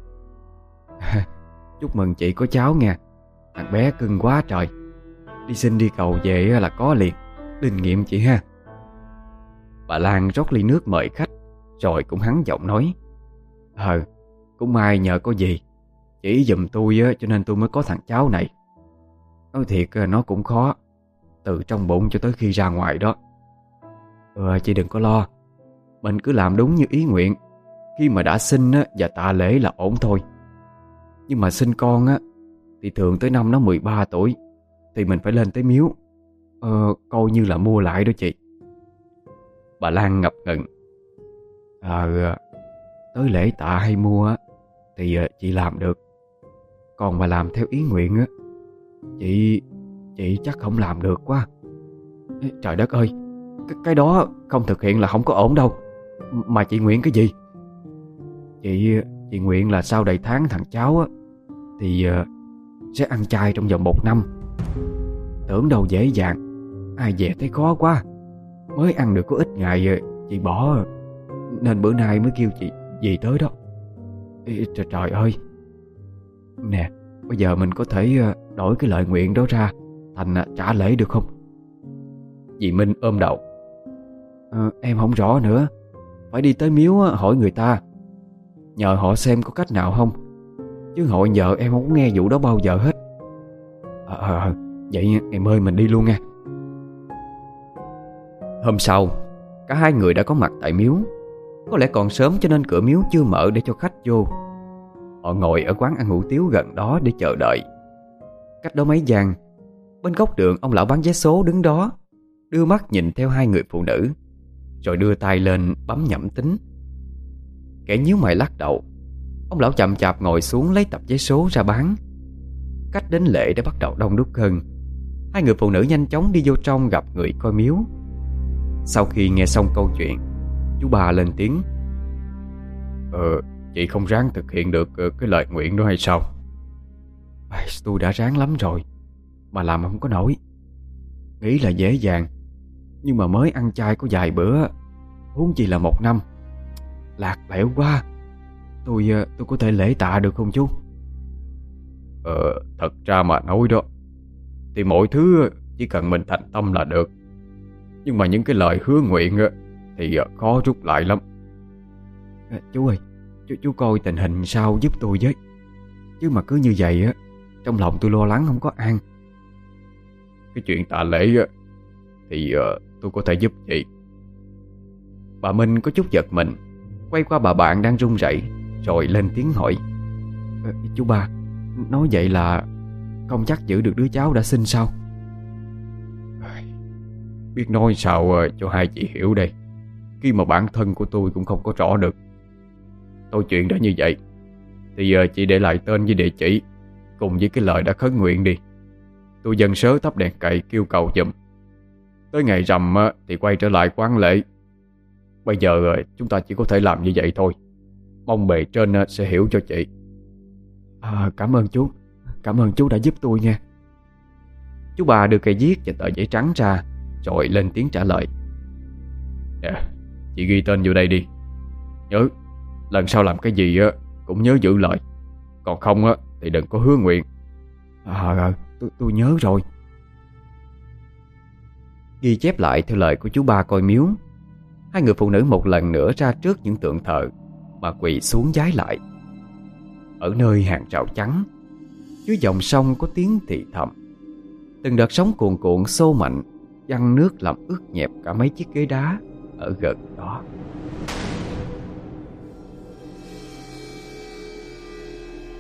Chúc mừng chị có cháu nha. Thằng bé cưng quá trời. Đi xin đi cầu về là có liền. Linh nghiệm chị ha. Bà Lan rót ly nước mời khách, rồi cũng hắn giọng nói: Ờ, cũng may nhờ có gì chỉ giùm tôi á, cho nên tôi mới có thằng cháu này. Nói thiệt nó cũng khó, từ trong bụng cho tới khi ra ngoài đó. Ừ, chị đừng có lo. Mình cứ làm đúng như ý nguyện. Khi mà đã sinh á, và tạ lễ là ổn thôi. Nhưng mà sinh con á thì thường tới năm nó mười ba tuổi thì mình phải lên tới miếu, ờ, coi như là mua lại đó chị. Bà Lan ngập ngừng: Ờ, tới lễ tạ hay mua á thì chị làm được. Còn mà làm theo ý nguyện á, Chị Chị chắc không làm được quá. Trời đất ơi, cái, cái đó không thực hiện là không có ổn đâu. Mà chị nguyện cái gì? Chị Chị nguyện là sau đầy tháng thằng cháu á thì uh, sẽ ăn chay trong vòng một năm. Tưởng đâu dễ dàng, ai dè thấy khó quá. Mới ăn được có ít ngày chị bỏ, nên bữa nay mới kêu chị dì tới đó. Ê, trời, trời ơi. Nè, bây giờ mình có thể đổi cái lời nguyện đó ra thành trả lễ được không? Dì Minh ôm đầu: à, Em không rõ nữa. Phải đi tới miếu hỏi người ta, nhờ họ xem có cách nào không. Chứ hội giờ em không có nghe vụ đó bao giờ hết. à, à, Vậy em ơi, mình đi luôn nha. Hôm sau, cả hai người đã có mặt tại miếu. Có lẽ còn sớm cho nên cửa miếu chưa mở để cho khách vô. Họ ngồi ở quán ăn hủ tiếu gần đó để chờ đợi. Cách đó mấy gian, bên góc đường ông lão bán vé số đứng đó, đưa mắt nhìn theo hai người phụ nữ, rồi đưa tay lên bấm nhẩm tính. Kẻ nhíu mày lắc đầu. Ông lão chậm chạp ngồi xuống lấy tập vé số ra bán. Cách đến lễ đã bắt đầu đông đúc hơn. Hai người phụ nữ nhanh chóng đi vô trong gặp người coi miếu. Sau khi nghe xong câu chuyện, chú ba lên tiếng: Ờ, chị không ráng thực hiện được cái lời nguyện đó hay sao? À, tôi đã ráng lắm rồi mà làm không có nổi. Nghĩ là dễ dàng, nhưng mà mới ăn chay có vài bữa, huống chi là một năm. Lạc lẽo quá. Tôi tôi có thể lễ tạ được không chú? Ờ, thật ra mà nói đó thì mọi thứ chỉ cần mình thành tâm là được. Nhưng mà những cái lời hứa nguyện thì khó rút lại lắm. À, chú ơi, chú, chú coi tình hình sao giúp tôi với. Chứ mà cứ như vậy á, trong lòng tôi lo lắng không có an. Cái chuyện tạ lễ á thì uh, tôi có thể giúp chị. Bà Minh có chút giật mình, quay qua bà bạn đang run rẩy, rồi lên tiếng hỏi: à, Chú ba, nói vậy là không chắc giữ được đứa cháu đã sinh sao? Biết nói sao cho hai chị hiểu đây, khi mà bản thân của tôi cũng không có rõ được. Tôi chuyện đã như vậy thì uh, chị để lại tên với địa chỉ cùng với cái lời đã khấn nguyện đi. Tôi dần sớ thắp đèn cậy kêu cầu giùm. Tới ngày rằm uh, thì quay trở lại quán lễ. Bây giờ uh, chúng ta chỉ có thể làm như vậy thôi. Mong bề trên uh, sẽ hiểu cho chị. À, cảm ơn chú. Cảm ơn chú đã giúp tôi nha. Chú bà đưa cây viết và tờ giấy trắng ra, rồi lên tiếng trả lời: Nè, chị ghi tên vô đây đi. Nhớ, lần sau làm cái gì á cũng nhớ giữ lời. Còn không á thì đừng có hứa nguyện. À, à tôi, tôi nhớ rồi. Ghi chép lại theo lời của chú ba coi miếu. Hai người phụ nữ một lần nữa ra trước những tượng thờ mà quỳ xuống vái lại. Ở nơi hàng rào trắng, dưới dòng sông có tiếng thì thầm. Từng đợt sóng cuồn cuộn xô mạnh, văng nước làm ướt nhẹp cả mấy chiếc ghế đá ở gần đó.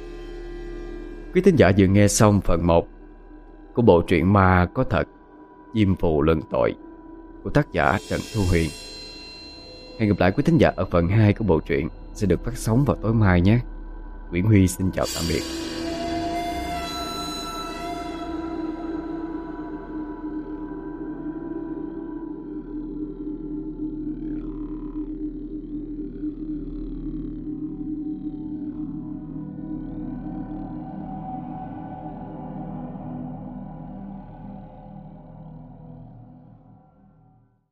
Quý thính giả vừa nghe xong phần một của bộ truyện ma có thật Diêm Phù Luận Tội của tác giả Trần Thu Huyền. Hẹn gặp lại quý thính giả ở phần hai của bộ truyện sẽ được phát sóng vào tối mai nhé. Nguyễn Huy xin chào tạm biệt.